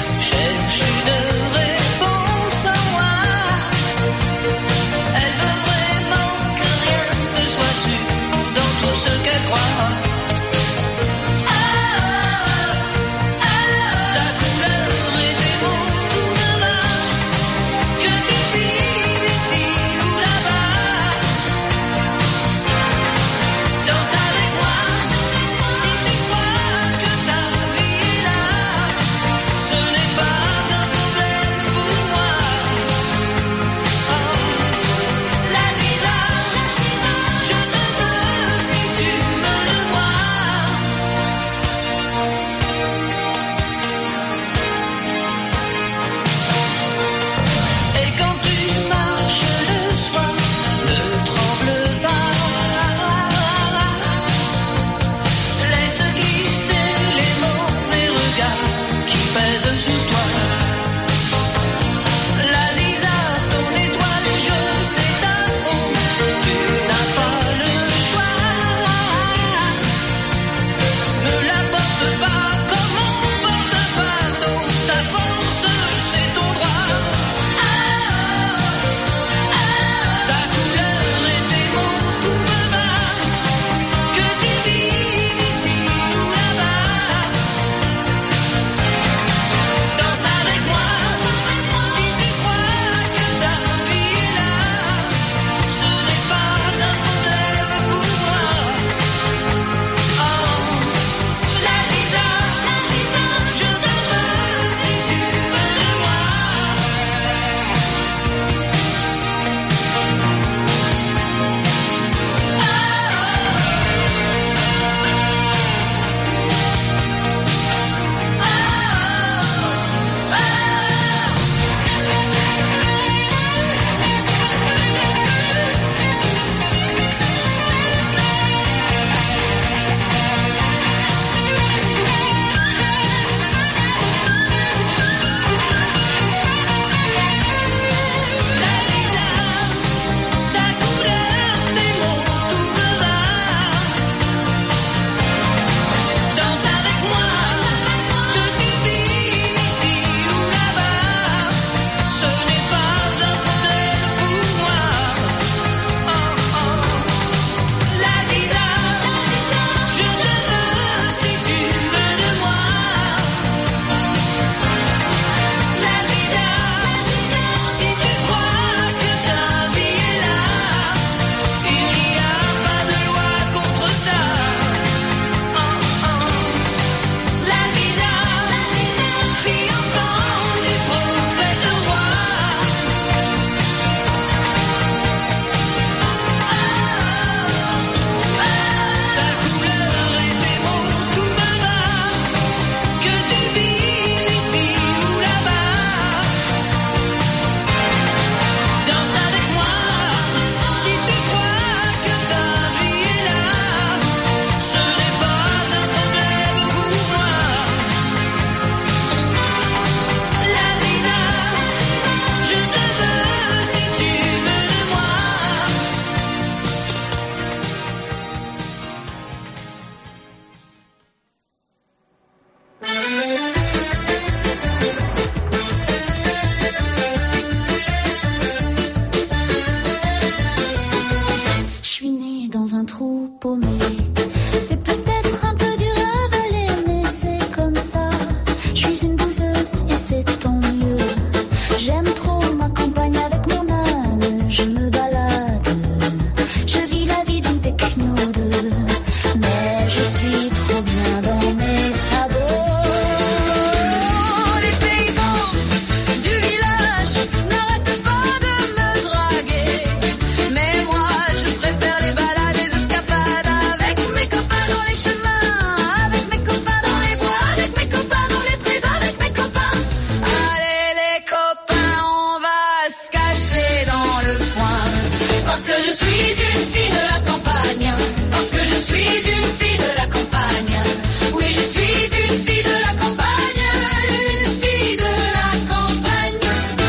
Parce que je suis une fille de la campagne. Parce que je suis une fille de la campagne. Oui, je suis une fille de la campagne. Une fille de la campagne.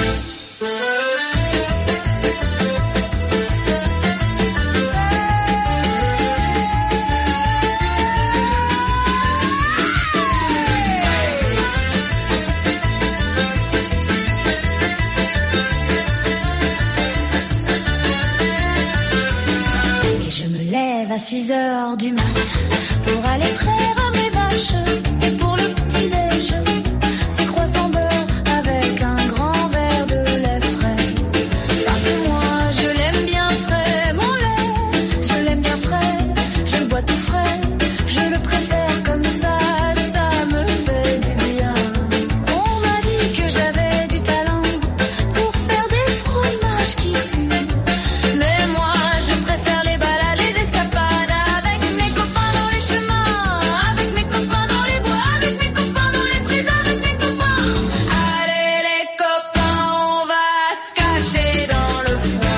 Et je me lève à six heures du matin pour aller traire à mes vaches. Et pour le petit-déj, c'est croissant beurre avec un grand verre de lait frais. Parce que moi, je l'aime bien frais, mon lait. Je l'aime bien frais, je le bois tout frais. Je le préfère comme ça, ça me fait du bien. On m'a dit que j'avais du talent pour faire des fromages qui puent. Mais moi, je préfère les balades, les escapades avec mes copains dans les chemins, avec mes copains dans les bois, avec mes copains dans les prises, avec mes copains. Allez les copains, on va se cacher dans le foin.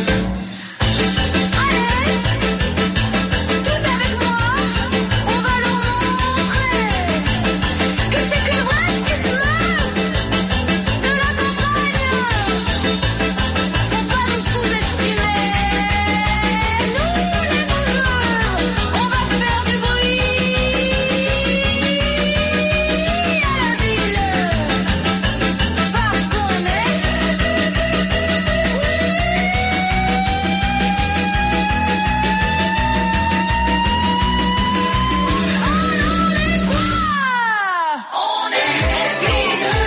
Allez, tout avec moi, on va leur montrer ce que c'est que les vraies petites meufs de la campagne. Faut pas nous sous-estimer, nous les bougeuses, on va faire du bruit à la ville, parce qu'on est on est filles de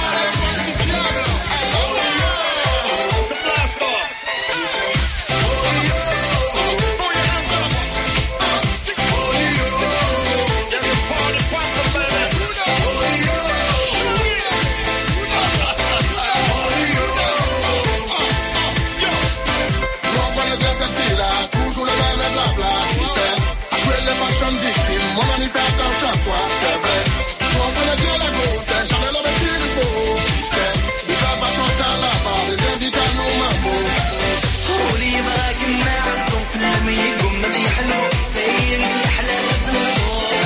On connaît bien cette fille-là, toujours le même blabla, tu sais. Après les fashion victimes, mon ami fait attention à toi, c'est vrai. On connaît bien la grosse, c'est jamais l'homme qu'il faut, tu sais. Il va pas t'entendre là-bas, les indices à nos mamans. قولي باك الناس في الميقوم مذي حلو تين في أحلى رزق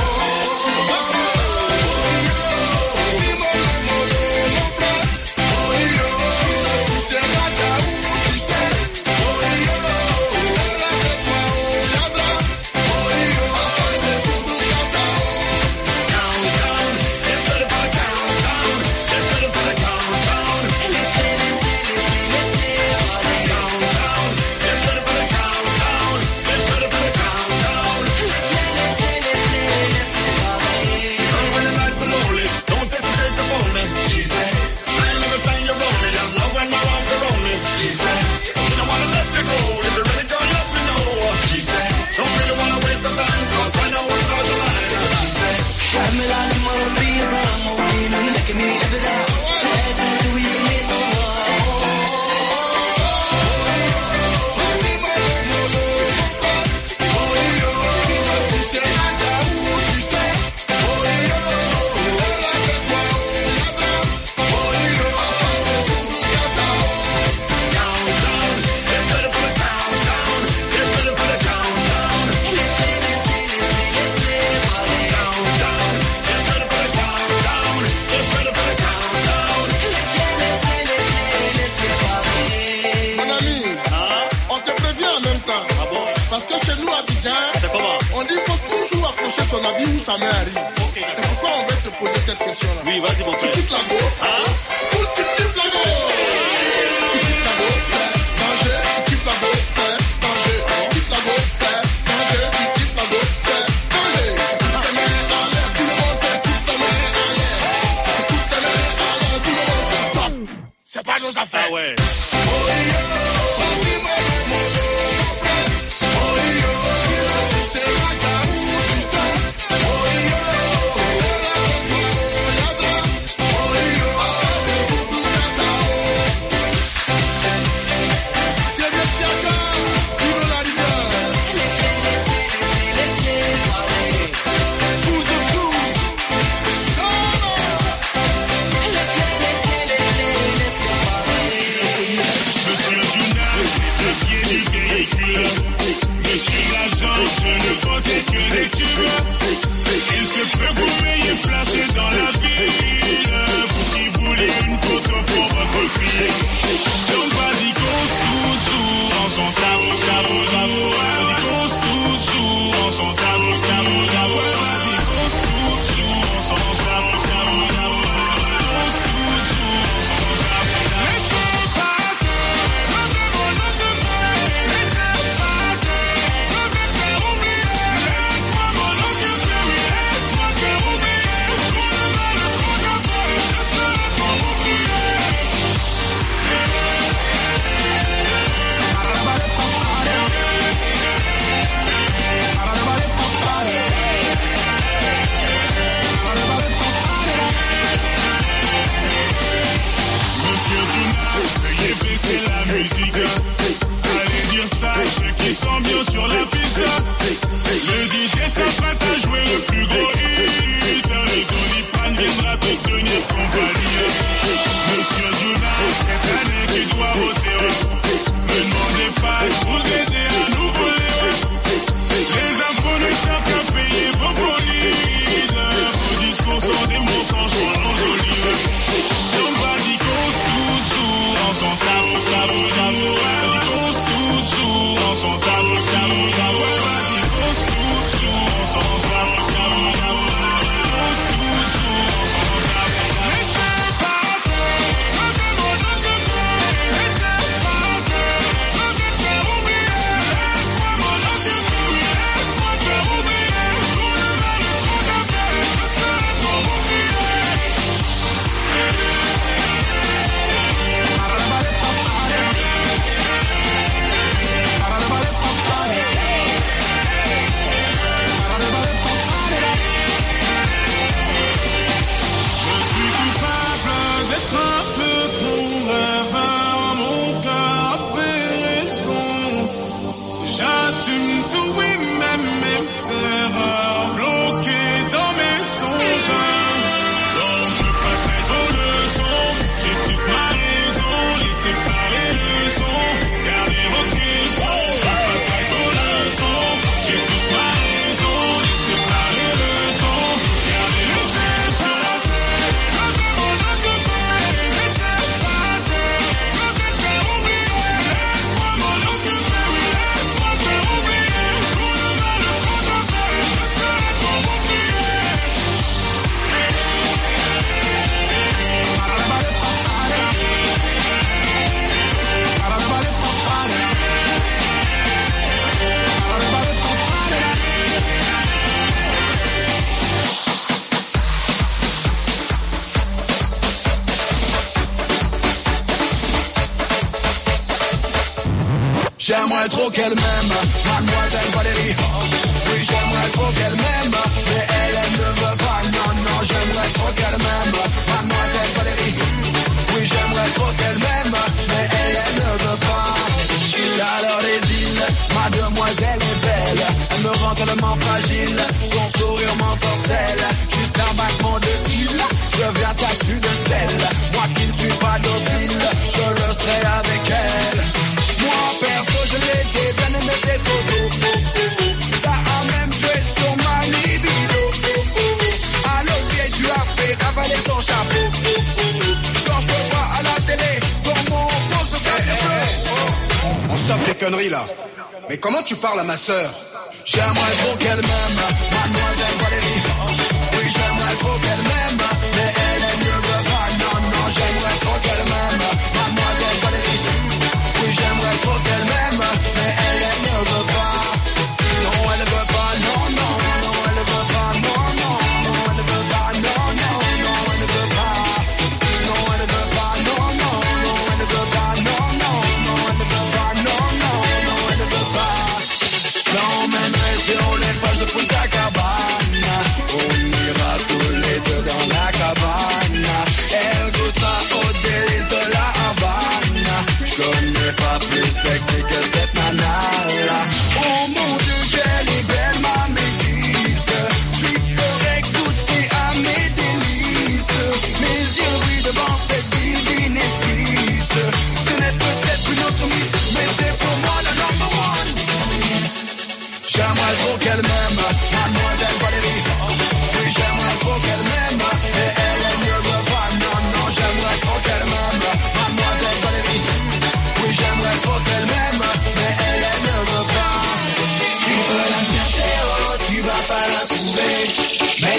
حمل على مربي ظاموين انك مين ابدا فاتت ويزني Mon ami, on te prévient en même temps. Parce que chez nous à Abidjan, on dit qu'il faut toujours accrocher son habit où sa main arrive. C'est pourquoi on va te poser cette question-là. Oui, vas-y, mon Tu frère. quittes la go ou tu kiffes la go? Tu quittes la go, c'est danger. Tu kiffes la go, c'est danger. Tu quittes la go, c'est danger. Tu kiffes la go, c'est danger. Toutes tes mains en l'air, tout le monde fait toutes tes mains en l'air. Toutes tes mains en l'air, tout le monde fait stop. C'est pas nos affaires. Ah ouais. Monsieur le journal, le Il se peut que vous m'ayez flashé dans la ville pour qui voulait une photo pour votre fille. Donc vas-y, cause toujours en son tabou, tabou, tabou. Vas-y, cause toujours en son tabou, tabou, tabou. Vas-y, cause toujours en son tabou, tabou, tabou. Cause toujours en son tabou, tabou. Laissez passer, je vais mon autre faire. Laissez passer, je vais te faire oublier. Laisse-moi mon autre faire, laisse-moi te faire oublier. Tout le mal qu'on a fait, je serai pour oublier. Monsieur Dumas, veuillez baisser la musique. Allez dire ça à ceux qui sont bien sur la piste. Le D J s'apprête à jouer le plus gros hit. Le Doliprane viendra te tenir compagnie. Monsieur Dumas, cette année tu dois voter. Ne demandez pas de vous aider à nous voler. Les infos ne savent qu'à payer vos polices. Vos discours sont des mensonges pour l'enjolive. Donc vas-y, cause toujours en son tabou, tabou, tabou. Vas-y, cause toujours en son tabou, tabou, tabou. Vas-y, cause toujours en son tabou, tabou, tabou. Cause toujours en son tabou. Laissez passer, je vais mon autre faire. Laissez passer, je vais te faire oublier. Laisse-moi mon autre faire, laisse-moi te faire oublier. Tout le mal qu'on a fait, je serai pour oublier. D'être un peu ton rêveur, mon cœur avait raison. J'assume tout, oui, même mes erreurs bloquées dans mes songes. Donc je passerai vos leçons, j'ai toute ma raison. Laissez faire les leçons, gardez vos questions. Je passerai vos leçons, j'ai toute ma raison. Laissez faire les leçons, gardez vos questions. Je vais mon autre faire, laissez passer. Je vais te faire oublier. Laisse-moi mon autre faire, laisse-moi te faire oublier. Tout le mal qu'on a fait, je serai pour oublier. J'aimerais trop qu'elle m'aime, mademoiselle Valérie. Oui, j'aimerais trop qu'elle m'aime, mais elle, elle ne veut pas. Non, non, j'aimerais trop qu'elle m'aime, mademoiselle Valérie. Oui, j'aimerais trop qu'elle m'aime, mais elle, elle ne veut pas. Alors les îles, mademoiselle est belle. Elle me rend tellement fragile, son sourire m'ensorcelle. Juste un battement de cils, je viens statue de sel. Moi qui ne suis pas docile, je le serai avec elle. Moi perso je l'étais, bien aimé tes photos. Ça a même joué sur ma libido. À l'autre pied tu as fait avaler ton chapeau. Quand je te vois à la télé, dans mon pose de faire des feux. On stoppe les conneries là. Mais comment tu parles à ma sœur? J'aimerais trop qu'elle m'aime, mademoiselle Valérie. Oui, j'aimerais trop qu'elle m'aime, mais elle, elle ne veut pas. Non, non, j'aimerais trop qu'elle m'aime, mademoiselle Valérie. Oui, j'aimerais trop qu'elle m'aime, mais elle, elle ne veut pas. Non, elle ne veut pas, non, non, non, elle ne veut pas, non, non, non, elle ne veut pas, non, non, non, elle ne veut pas. Non, elle ne veut pas, non, non, non, elle ne veut pas, non, non, non, elle ne veut pas, non, non, non, elle ne veut pas. L'emmènerai sur les pages de Punta Cabana. On ira tous les deux dans la cabane. Elle goûtera au délice de la Havana. Je connais pas plus sexy que cette nana-là. Oh mon Dieu, qu'elle est belle, ma métisse. Je lui ferai goûter à mes délices. Mes yeux brillent devant cette divine esquisse. Ce n'est peut-être une autre miss, mais c'est pour moi la number one. J'aimerais trop qu'elle m'aime, mademoiselle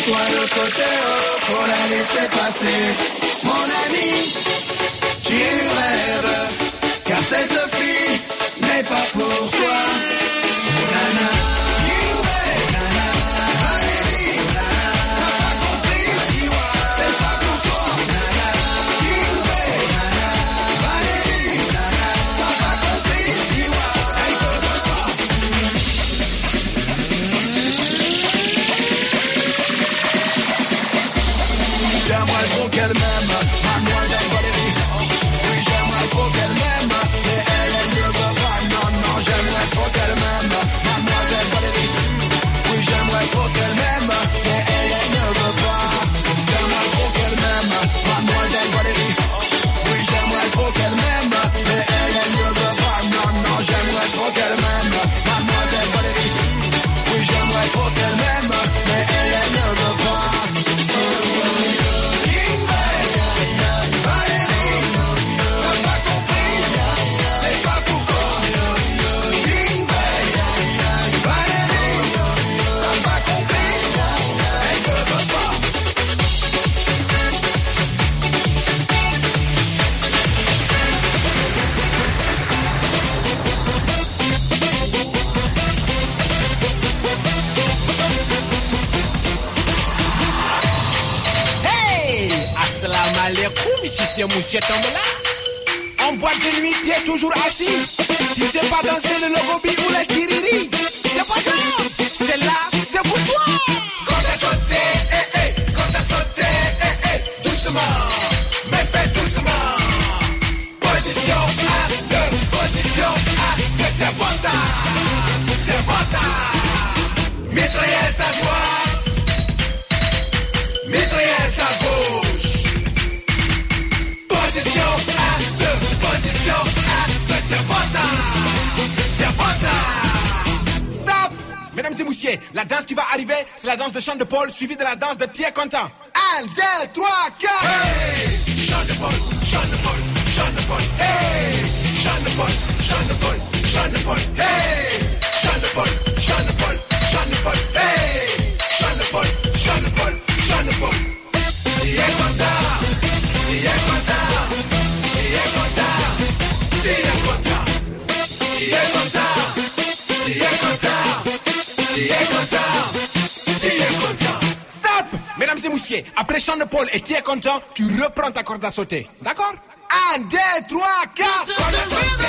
toi le côté haut, faut la laisser passer. Mon ami, tu rêves, car cette fille n'est pas pour toi. Nana, you rêves, nana, Valérie, nana, t'as pas compris, dis-moi, c'est pas pour toi. Nana, you rêves, nana, Valérie, nana, t'as pas compris, dis-moi, elle te veut pas. J'aimerais trop qu'elle m'aime, mademoiselle Valérie. Oui, j'aimerais trop qu'elle m'aime, mais elle, elle ne veut pas. Non, non, j'aimerais trop qu'elle m'aime, mademoiselle Valérie. Oui, j'aimerais trop qu'elle m'aime, mais elle, elle ne veut pas. J'aimerais trop qu'elle m'aime, mademoiselle Valérie. Oui, j'aimerais trop qu'elle m'aime, mais elle, elle ne veut pas. Non, non, j'aimerais trop qu'elle m'aime, mademoiselle Valérie. Oui, j'aimerais trop qu'elle m'aime, mais elle, elle ne veut pas. Si c'est Monsieur Tambola, en boîte de nuit, tu es toujours assis. Tu sais pas danser le logobi ou la tiriri. C'est pas grave, c'est là, c'est pour toi. Quand t'as sauté, eh, eh, quand t'as sauté, eh, eh, doucement, mais fais doucement. Position un, deux, position un, deux, c'est bon ça, c'est bon ça. Mitraillette à droite, mitraillette à gauche. Position un, deux, position un, deux, c'est bon ça, c'est bon ça. Stop. Mesdames et messieurs, la danse qui va arriver, c'est la danse de chant de Paul suivie de la danse de Pierre Content. Un, deux, trois, quatre. Hey, chant de Paul, chant de Paul, chant de Paul. Hey, chant de Paul, chant de Paul, chant de Paul. Hey, chant de Paul, chant de Paul, chant de Paul. Hey, chant de Paul, chant de Paul, chant de Paul. Tu es content, tu es content, tu es content, tu es content, tu es content, tu es content, tu es content, tu es content. Stop. Mesdames et messieurs, après chant de Paul et tu es content, tu reprends ta corde à sauter. D'accord? Un, deux, trois, quatre. Corde à sauter.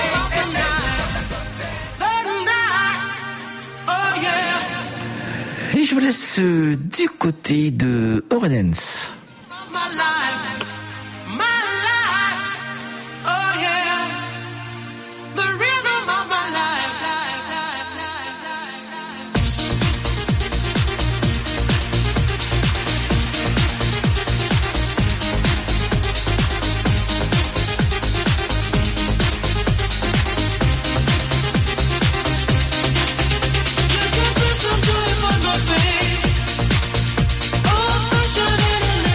Et je vous laisse euh, du côté de Eurodance. My life, my life, oh yeah, the rhythm of my life, life, life, life, life, You can put some joy on my face, oh sunshine in the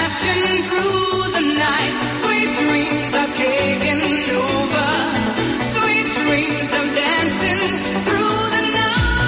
passion through the night. Sweet dreams are taking over. Sweet dreams of dancing through the night.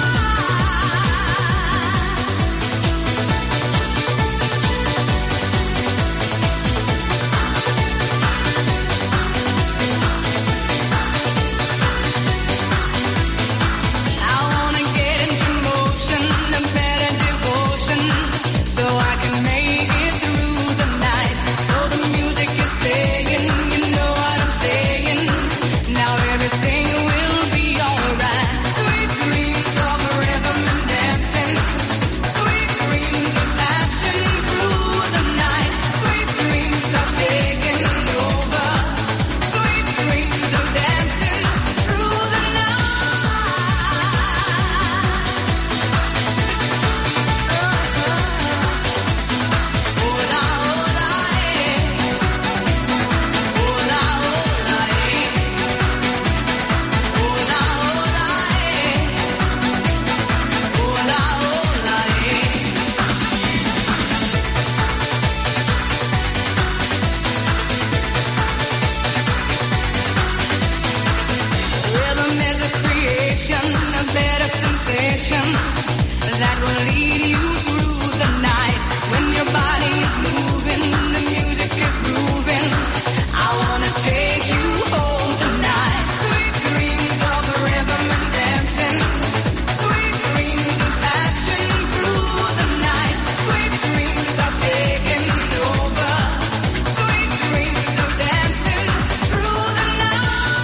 That will lead you through the night. When your body is moving, the music is grooving. I wanna take you home tonight. Sweet dreams of rhythm and dancing. Sweet dreams of passion through the night. Sweet dreams are taking over. Sweet dreams of dancing through the night.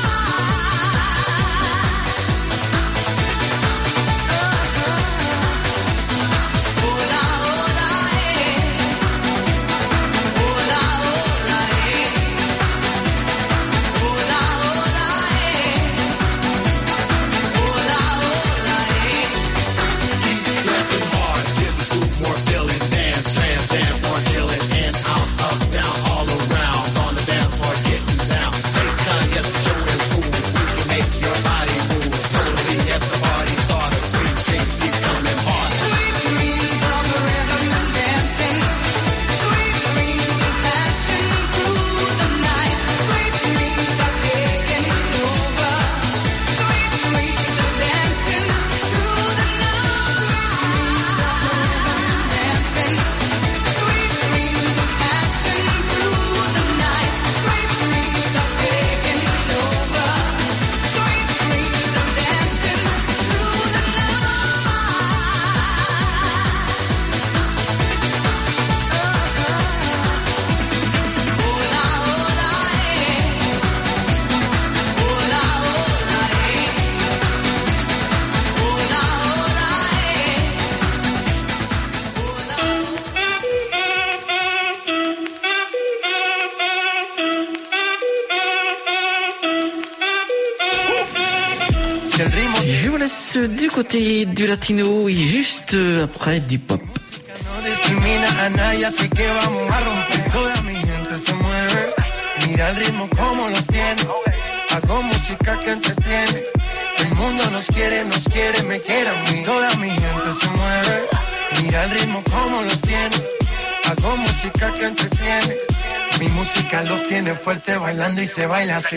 Je vous laisse du côté du latino et juste après du pop. No discrimina a nadie, así que vamos a romper. Toda mi gente se mueve. Mira el ritmo como los tiene. Hago música que entretiene. El mundo nos quiere, nos quiere, me quiere a mí. Toda mi gente se mueve. Mira el ritmo como los tiene. Hago música que entretiene. Mi música los tiene fuerte bailando y se baila así.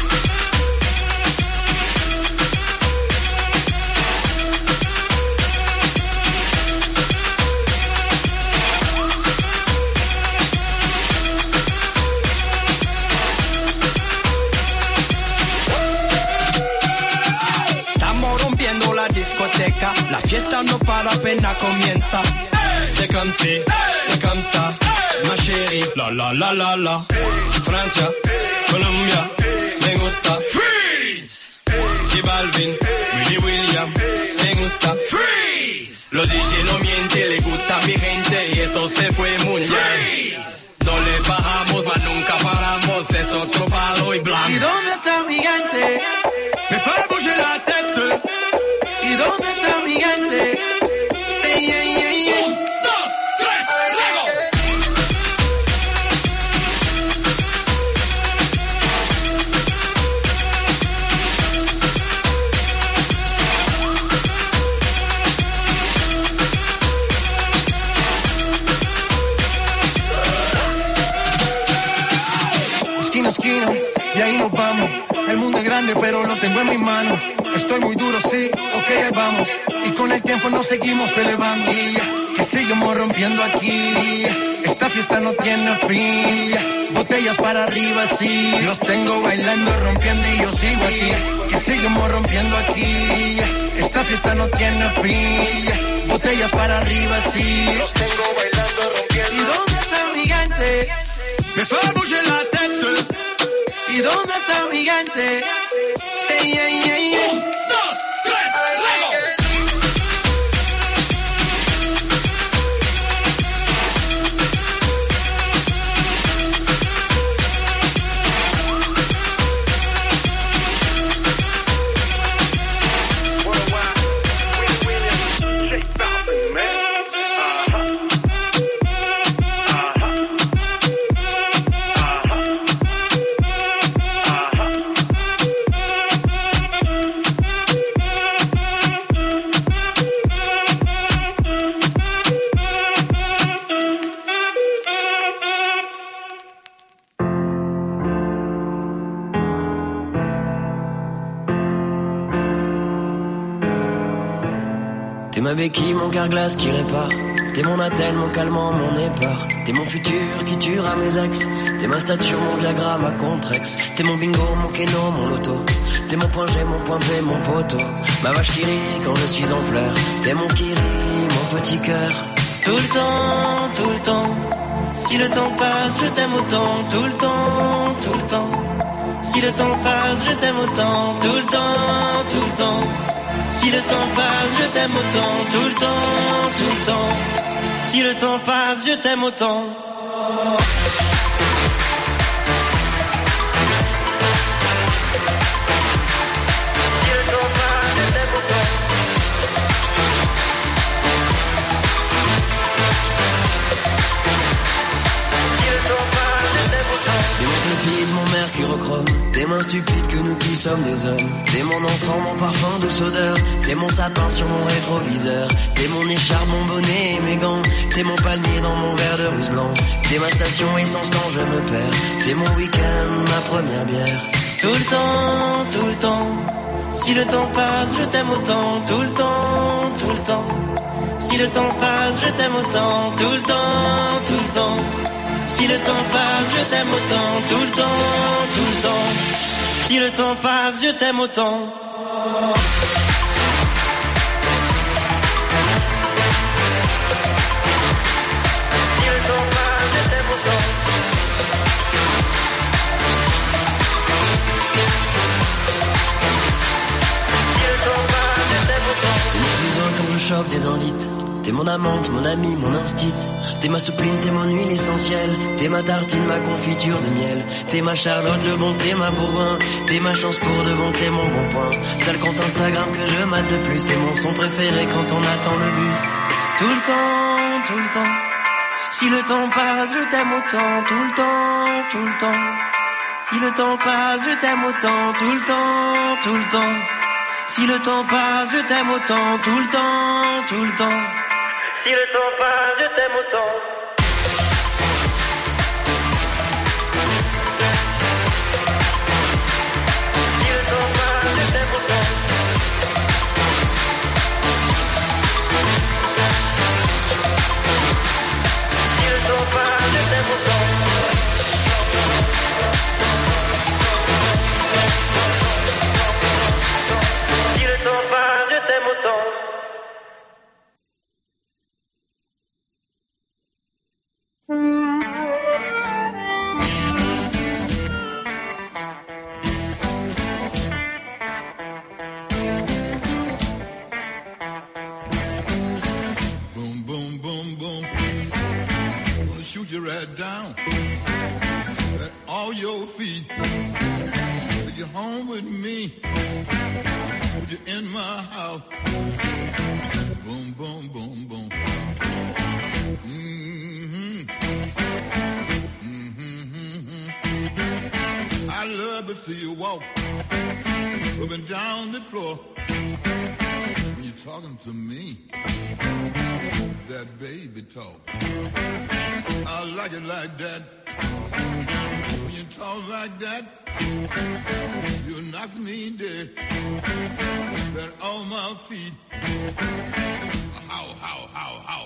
Discoteca, la fiesta no para, apenas comienza. C'est comme si, c'est comme ça, ma chérie. La la la la la. Francia, Colombia, me gusta. Freeze. J Balvin, Willy William, me gusta. Freeze. Los D J no mienten, le gusta a mi gente y eso se fue muy bien. No le bajamos, mas nunca paramos, es otro palo y blanco. ¿Y dónde está mi gente? Me fue a bouger la tête. ¿Y dónde está mi gente? Sí, yeah, yeah, yeah. Un, dos, tres, luego. esquina a esquina, y ahí nos vamos. El mundo es grande, pero lo tengo en mis manos. Estoy muy duro, sí, ok, ahí vamos. Y con el tiempo nos seguimos elevando. Y que seguimos rompiendo aquí. Esta fiesta no tiene fin. Botellas para arriba, sí. Los tengo bailando, rompiendo y yo sigo aquí. Que seguimos rompiendo aquí. Esta fiesta no tiene fin. Botellas para arriba, sí. Los tengo bailando, rompiendo. ¿Y dónde está mi gente? Me fue bouger la tête. ¿Y dónde está mi gente? Hey, hey, hey, hey. Un, dos, tres, luego. T'es ma béquille, mon carglass qui répare. T'es mon attel, mon calmant, mon épar. T'es mon futur qui tuera mes ex. T'es ma stature, mon Viagra, ma Contrex. T'es mon bingo, mon keno, mon loto. T'es mon point G, mon point P, mon poteau. Ma vache qui rit quand je suis en pleurs. T'es mon kiri, mon petit cœur. Tout le temps, tout le temps. Si le temps passe, je t'aime autant. Tout le temps, tout le temps. Si le temps passe, je t'aime autant. Tout le temps, tout le temps. Si le temps passe, je t'aime autant. Tout le temps, tout le temps. Si le temps passe, je t'aime autant. T'es mon pépite, mon mercurochrome. T'es moins stupide que nous qui sommes des hommes. T'es mon encens, mon parfum de odeur. T'es mon sapin sur mon rétroviseur. T'es mon écharpe, mon bonnet et mes gants. T'es mon palmier dans mon verre de rousse blanc. T'es ma station essence quand je me perds. T'es mon week-end, ma première bière. Tout le temps, tout le temps. Si le temps passe, je t'aime autant. Tout le temps, tout le temps. Si le temps passe, je t'aime autant. Tout le temps, tout le temps. Si le temps passe, je t'aime autant. Tout le temps, tout le temps. Si le temps passe, je t'aime autant. Si le temps passe, je t'aime autant. Si le temps passe, je t'aime autant. T'es mon cousin quand je chope des invites. T'es mon amante, mon ami, mon instit. T'es ma soupline, t'es mon huile essentielle. T'es ma tartine, ma confiture de miel. T'es ma Charlotte, le bon, t'es ma Bourgoin. T'es ma chance pour de bon, t'es mon bon point. T'as le compte Instagram que je mate le plus. T'es mon son préféré quand on attend le bus. Tout le temps, tout le temps. Si le temps passe, je t'aime autant. Tout le temps, tout le temps. Si le temps passe, je t'aime autant. Tout le temps, tout le temps. Si le temps passe, je t'aime autant. Tout le temps, tout le temps. Si le temps passe, je t'aime autant. Si le temps passe, je t'aime autant. Si le temps passe, je t'aime autant. Si le temps passe, je t'aime autant. Boom, boom, boom, boom. Gonna shoot you right down at all your feet. Take you home with me. Put you in my house. Boom, boom, boom, boom. Mm-hmm. Mm-hmm. I love to see you walk up and down the floor. When you're talking to me, that baby talk. I like it like that. When you talk like like that, you knock me dead. Then on my feet. How, how, how, how.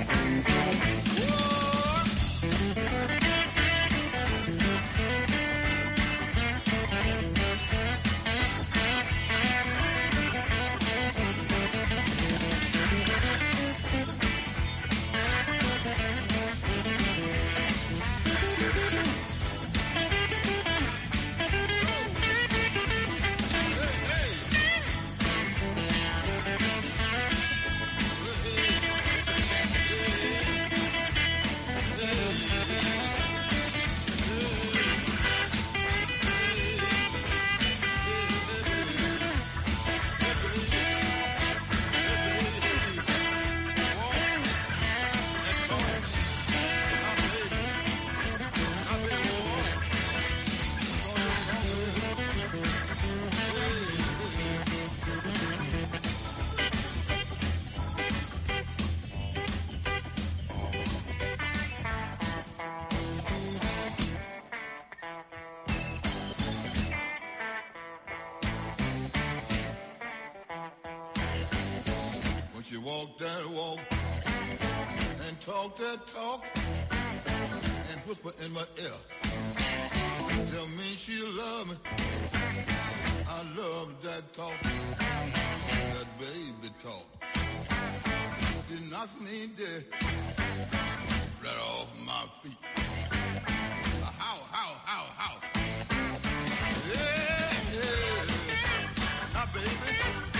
She walk that walk and talk that talk and whisper in my ear. Tell me she love me. I love that talk, that baby talk. She knocks me dead, right off my feet. How, how, how, how? Yeah, yeah. Now, baby.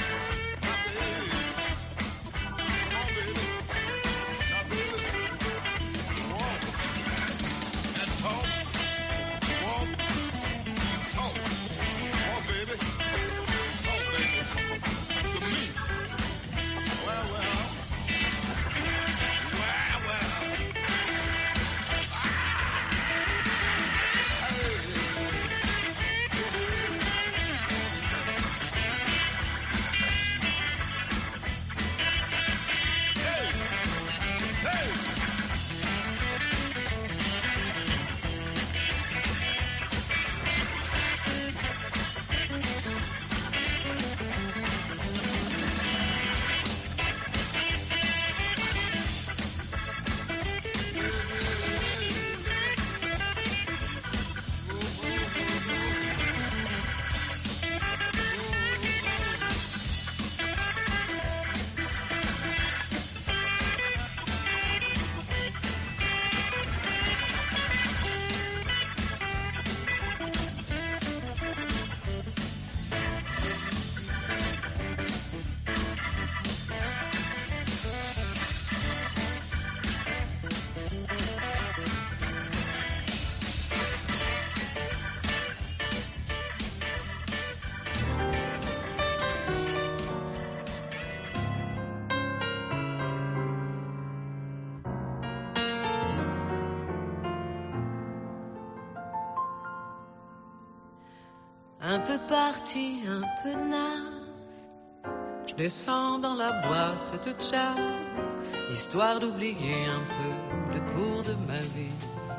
Un peu parti, un peu naze, je descends dans la boîte de jazz, histoire d'oublier un peu le cours de ma vie.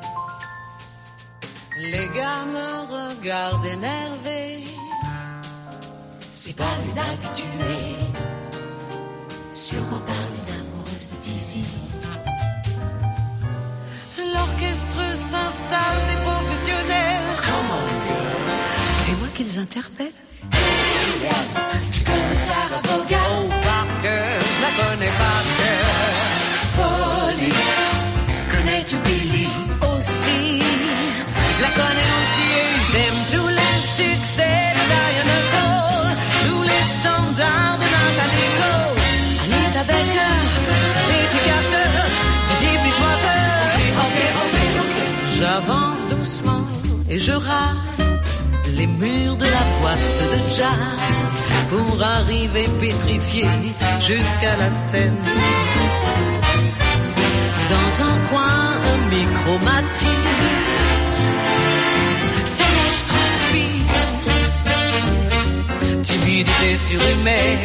Les gars me regardent énervés, c'est pas une habituée, sûrement pas une amoureuse de Dizzy. L'orchestre s'installe, des professionnels. Come on girl. C'est moi qu'ils interpellent. Hey, tu connais Sarah Vaughan? Oh, par cœur, je la connais par cœur. Folie, connais-tu Billy? Aussi, je la connais aussi et j'aime tous les succès de Diana Cole, tous les standards de Nathalie Cole, Anita Baker, Betty Carter, Didi Bridgewater. Ok, ok, ok. J'avance doucement et je rase les murs de la boîte de jazz pour arriver pétrifié jusqu'à la scène. Dans un coin, un micro m'attire. C'est là je transpire. Timidité surhumaine.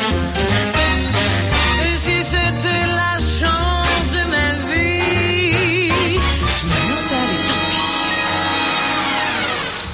Et si c'était la chance de ma vie, je me lance à tant pis.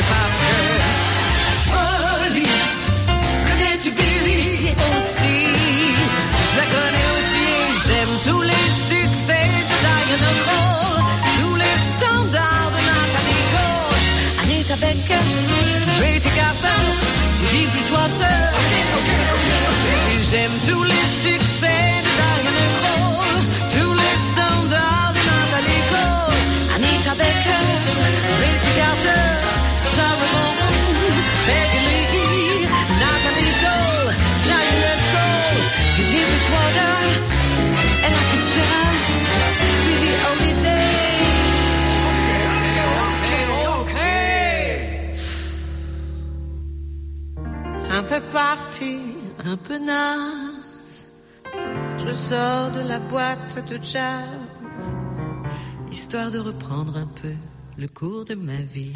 par cœur. Folie, connais-tu Billy aussi? Je la connais aussi et j'aime tous les succès de Diana Krall, tous les standards de Nathalie Gold, Anita Baker, Betty Carter, Didi Bridgewater. Et j'aime tous les succès de Diana Krall, tous les standards de Nathalie Gold, Anita Baker, Betty Carter, Sarah Vaughan, Peggy Lee, Nathalie Gold, Diana Krall, Didi Bridgewater, Ella Fitzgerald, Billie Holiday. Un peu parti, un peu naze, je sors de la boîte de jazz, histoire de reprendre un peu le cours de ma vie.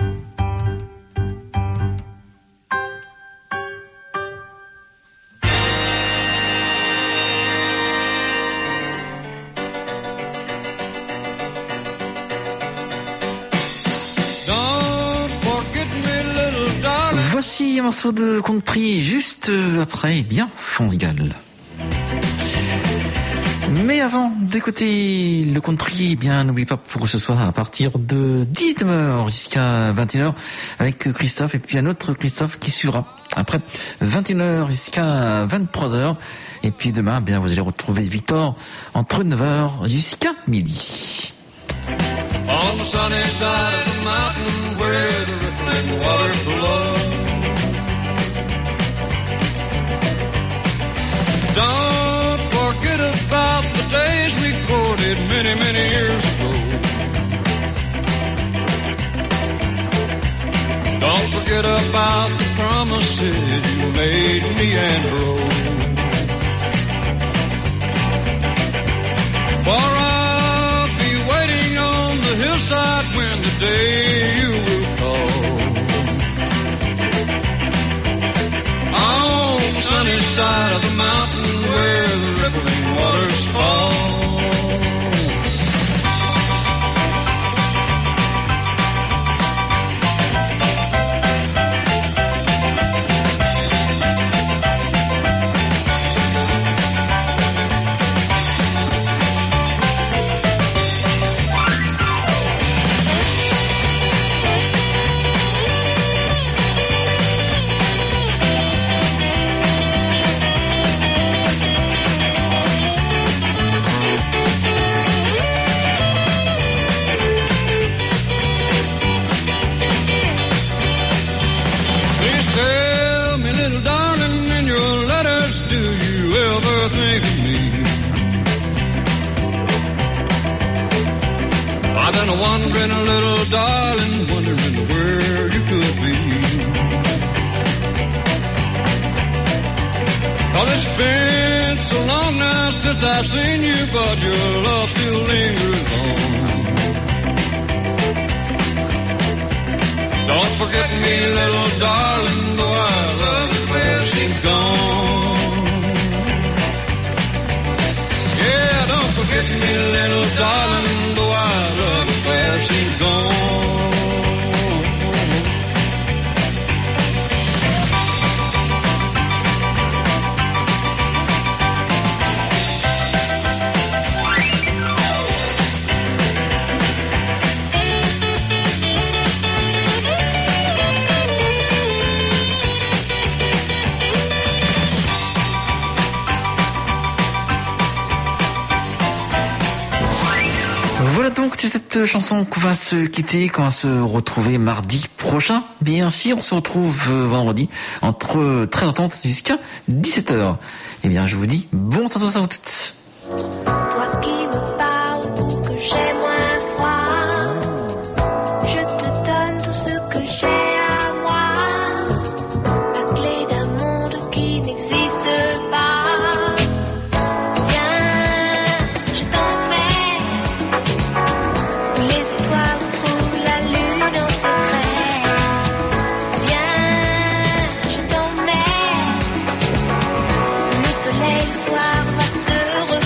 Voici un morceau de country juste après, eh bien, France Gall. Mais avant d'écouter le country, eh bien, n'oublie pas pour ce soir, à partir de dix-neuf heures jusqu'à vingt et une heures, avec Christophe, et puis un autre Christophe qui suivra après vingt et une heures jusqu'à vingt-trois heures. Et puis demain, eh bien, vous allez retrouver Victor entre neuf heures jusqu'à midi. On the sunny side of the mountain where the rippling waters flow. Don't forget about the days we courted many, many years ago. Don't forget about the promises you made me and Rose. For I'll be waiting on the hillside when the day you will call. On the sunny side of the mountain where the rippling waters fall. I've been wondering a little, darling, wondering where you could be. Oh, it's been so long now since I've seen you, but your love still lingers on. Don't forget me, little darling, though I love it where it seems gone. Yeah, don't forget me, little darling, though I love it where it seems gone. Voilà donc, c'est cette chanson qu'on va se quitter, qu'on va se retrouver mardi prochain. Bien sûr, on se retrouve vendredi entre treize heures trente jusqu'à dix-sept heures. Eh bien, je vous dis bon temps à vous toutes. Toi qui me parles pour que j'ai moins froid, je te donne tout ce que j'ai à moi, la clé d'un monde qui n'existe pas. Viens, je t'emmène, où les étoiles trouvent la lune en secret. Viens, je t'emmène, le soleil le soir va se reposer.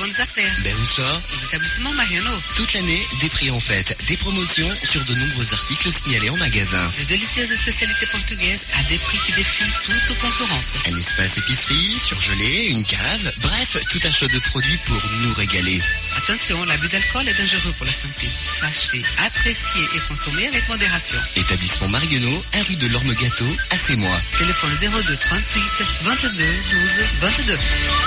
bonnes affaires. Ben où ça? Aux établissements Mariano. Toute l'année, des prix en fête, des promotions sur de nombreux articles signalés en magasin. De délicieuses spécialités portugaises à des prix qui défient toute concurrence. Un espace épicerie, surgelé, une cave, bref, tout un choix de produits pour nous régaler. Attention, l'abus d'alcool est dangereux pour la santé. Sachez apprécier et consommer avec modération. Établissement Mariano, un rue de l'Orme Gâteau, à Sémois. Téléphone zéro deux trente-huit vingt-deux douze vingt-deux.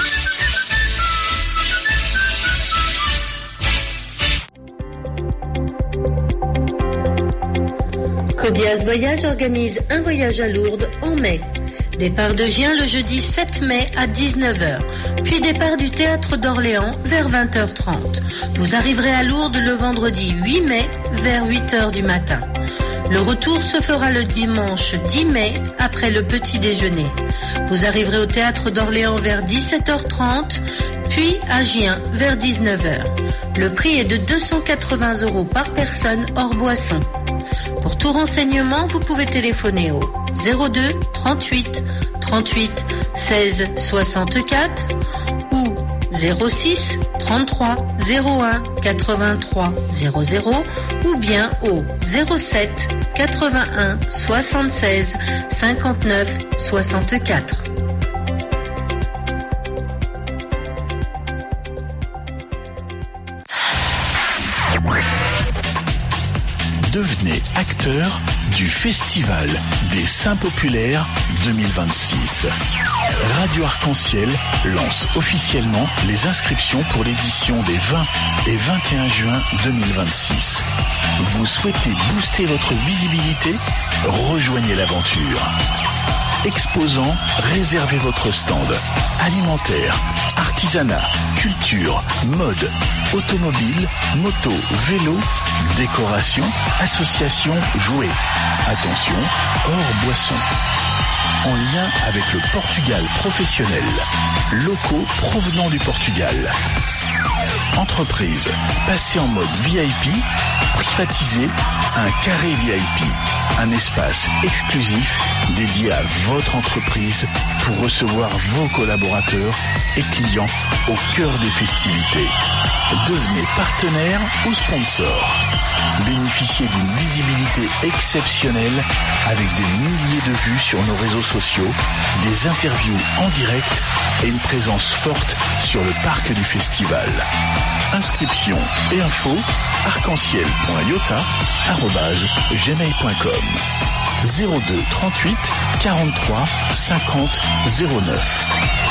Codias Voyage organise un voyage à Lourdes en mai. Départ de Gien le jeudi sept mai à dix-neuf heures, puis départ du théâtre d'Orléans vers vingt heures trente. Vous arriverez à Lourdes le vendredi huit mai vers huit heures du matin. Le retour se fera le dimanche dix mai après le petit déjeuner. Vous arriverez au théâtre d'Orléans vers dix-sept heures trente, puis à Gien vers dix-neuf heures. Le prix est de deux cent quatre-vingts euros par personne hors boisson. Pour tout renseignement, vous pouvez téléphoner au zéro deux trente-huit trente-huit seize soixante-quatre ou zéro six trente-trois zéro un quatre-vingt-trois zéro zéro ou bien au zéro sept quatre-vingt-un soixante-seize cinquante-neuf soixante-quatre. Devenez acteur du Festival des Saints Populaires deux mille vingt-six. Radio Arc-en-Ciel lance officiellement les inscriptions pour l'édition des vingt et vingt et un juin deux mille vingt-six. Vous souhaitez booster votre visibilité? Rejoignez l'aventure. Exposants, réservez votre stand. Alimentaire, artisanat, culture, mode, automobile, moto, vélo, décoration, association, jouets. Attention, hors boisson. En lien avec le Portugal professionnel. Locaux provenant du Portugal. Entreprise, passez en mode V I P, privatisez un carré V I P. Un espace exclusif dédié à votre entreprise pour recevoir vos collaborateurs et clients au cœur des festivités. Devenez partenaire ou sponsor. Bénéficiez d'une visibilité exceptionnelle avec des milliers de vues sur nos réseaux sociaux, des interviews en direct et une présence forte sur le parc du festival. Inscription et info arc-en-ciel point iota arobase gmail point com zéro deux trente-huit quarante-trois cinquante zéro neuf.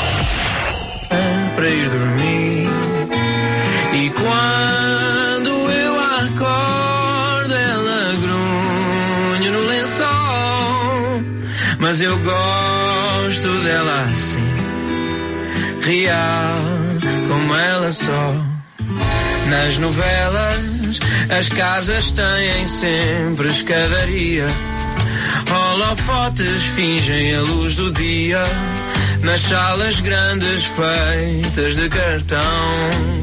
Para ir dormir e quando eu acordo ela grunhe no lençol, mas eu gosto dela assim, real como ela só. Nas novelas as casas têm sempre escadaria, holofotes fingem a luz do dia nas salas grandes feitas de cartão.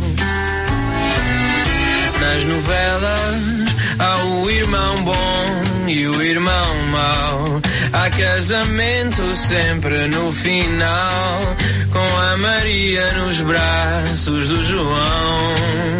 Nas novelas há o irmão bom e o irmão mau, há casamento sempre no final, com a Maria nos braços do João.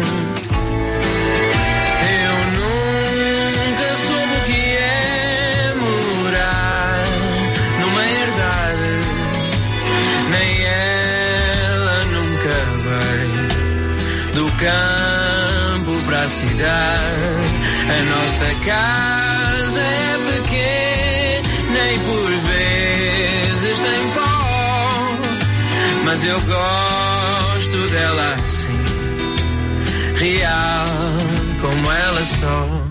Campo para a cidade, a nossa casa é pequena e por vezes tem pó, mas eu gosto dela assim, real como ela só.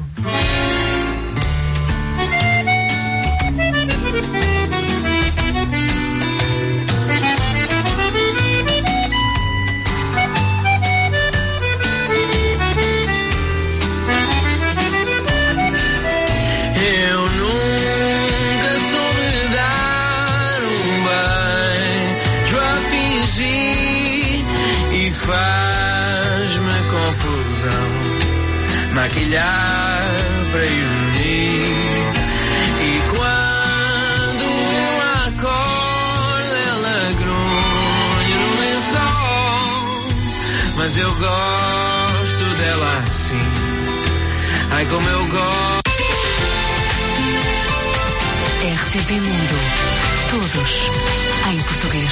Faz-me confusão maquilhar para ir dormir, e quando eu acordo ela grunhe no lençol, mas eu gosto dela assim. Ai, como eu gosto. R T P Mundo. Todos em português.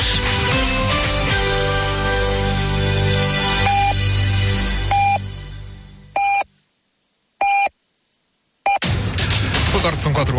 Boa tarde, são quatro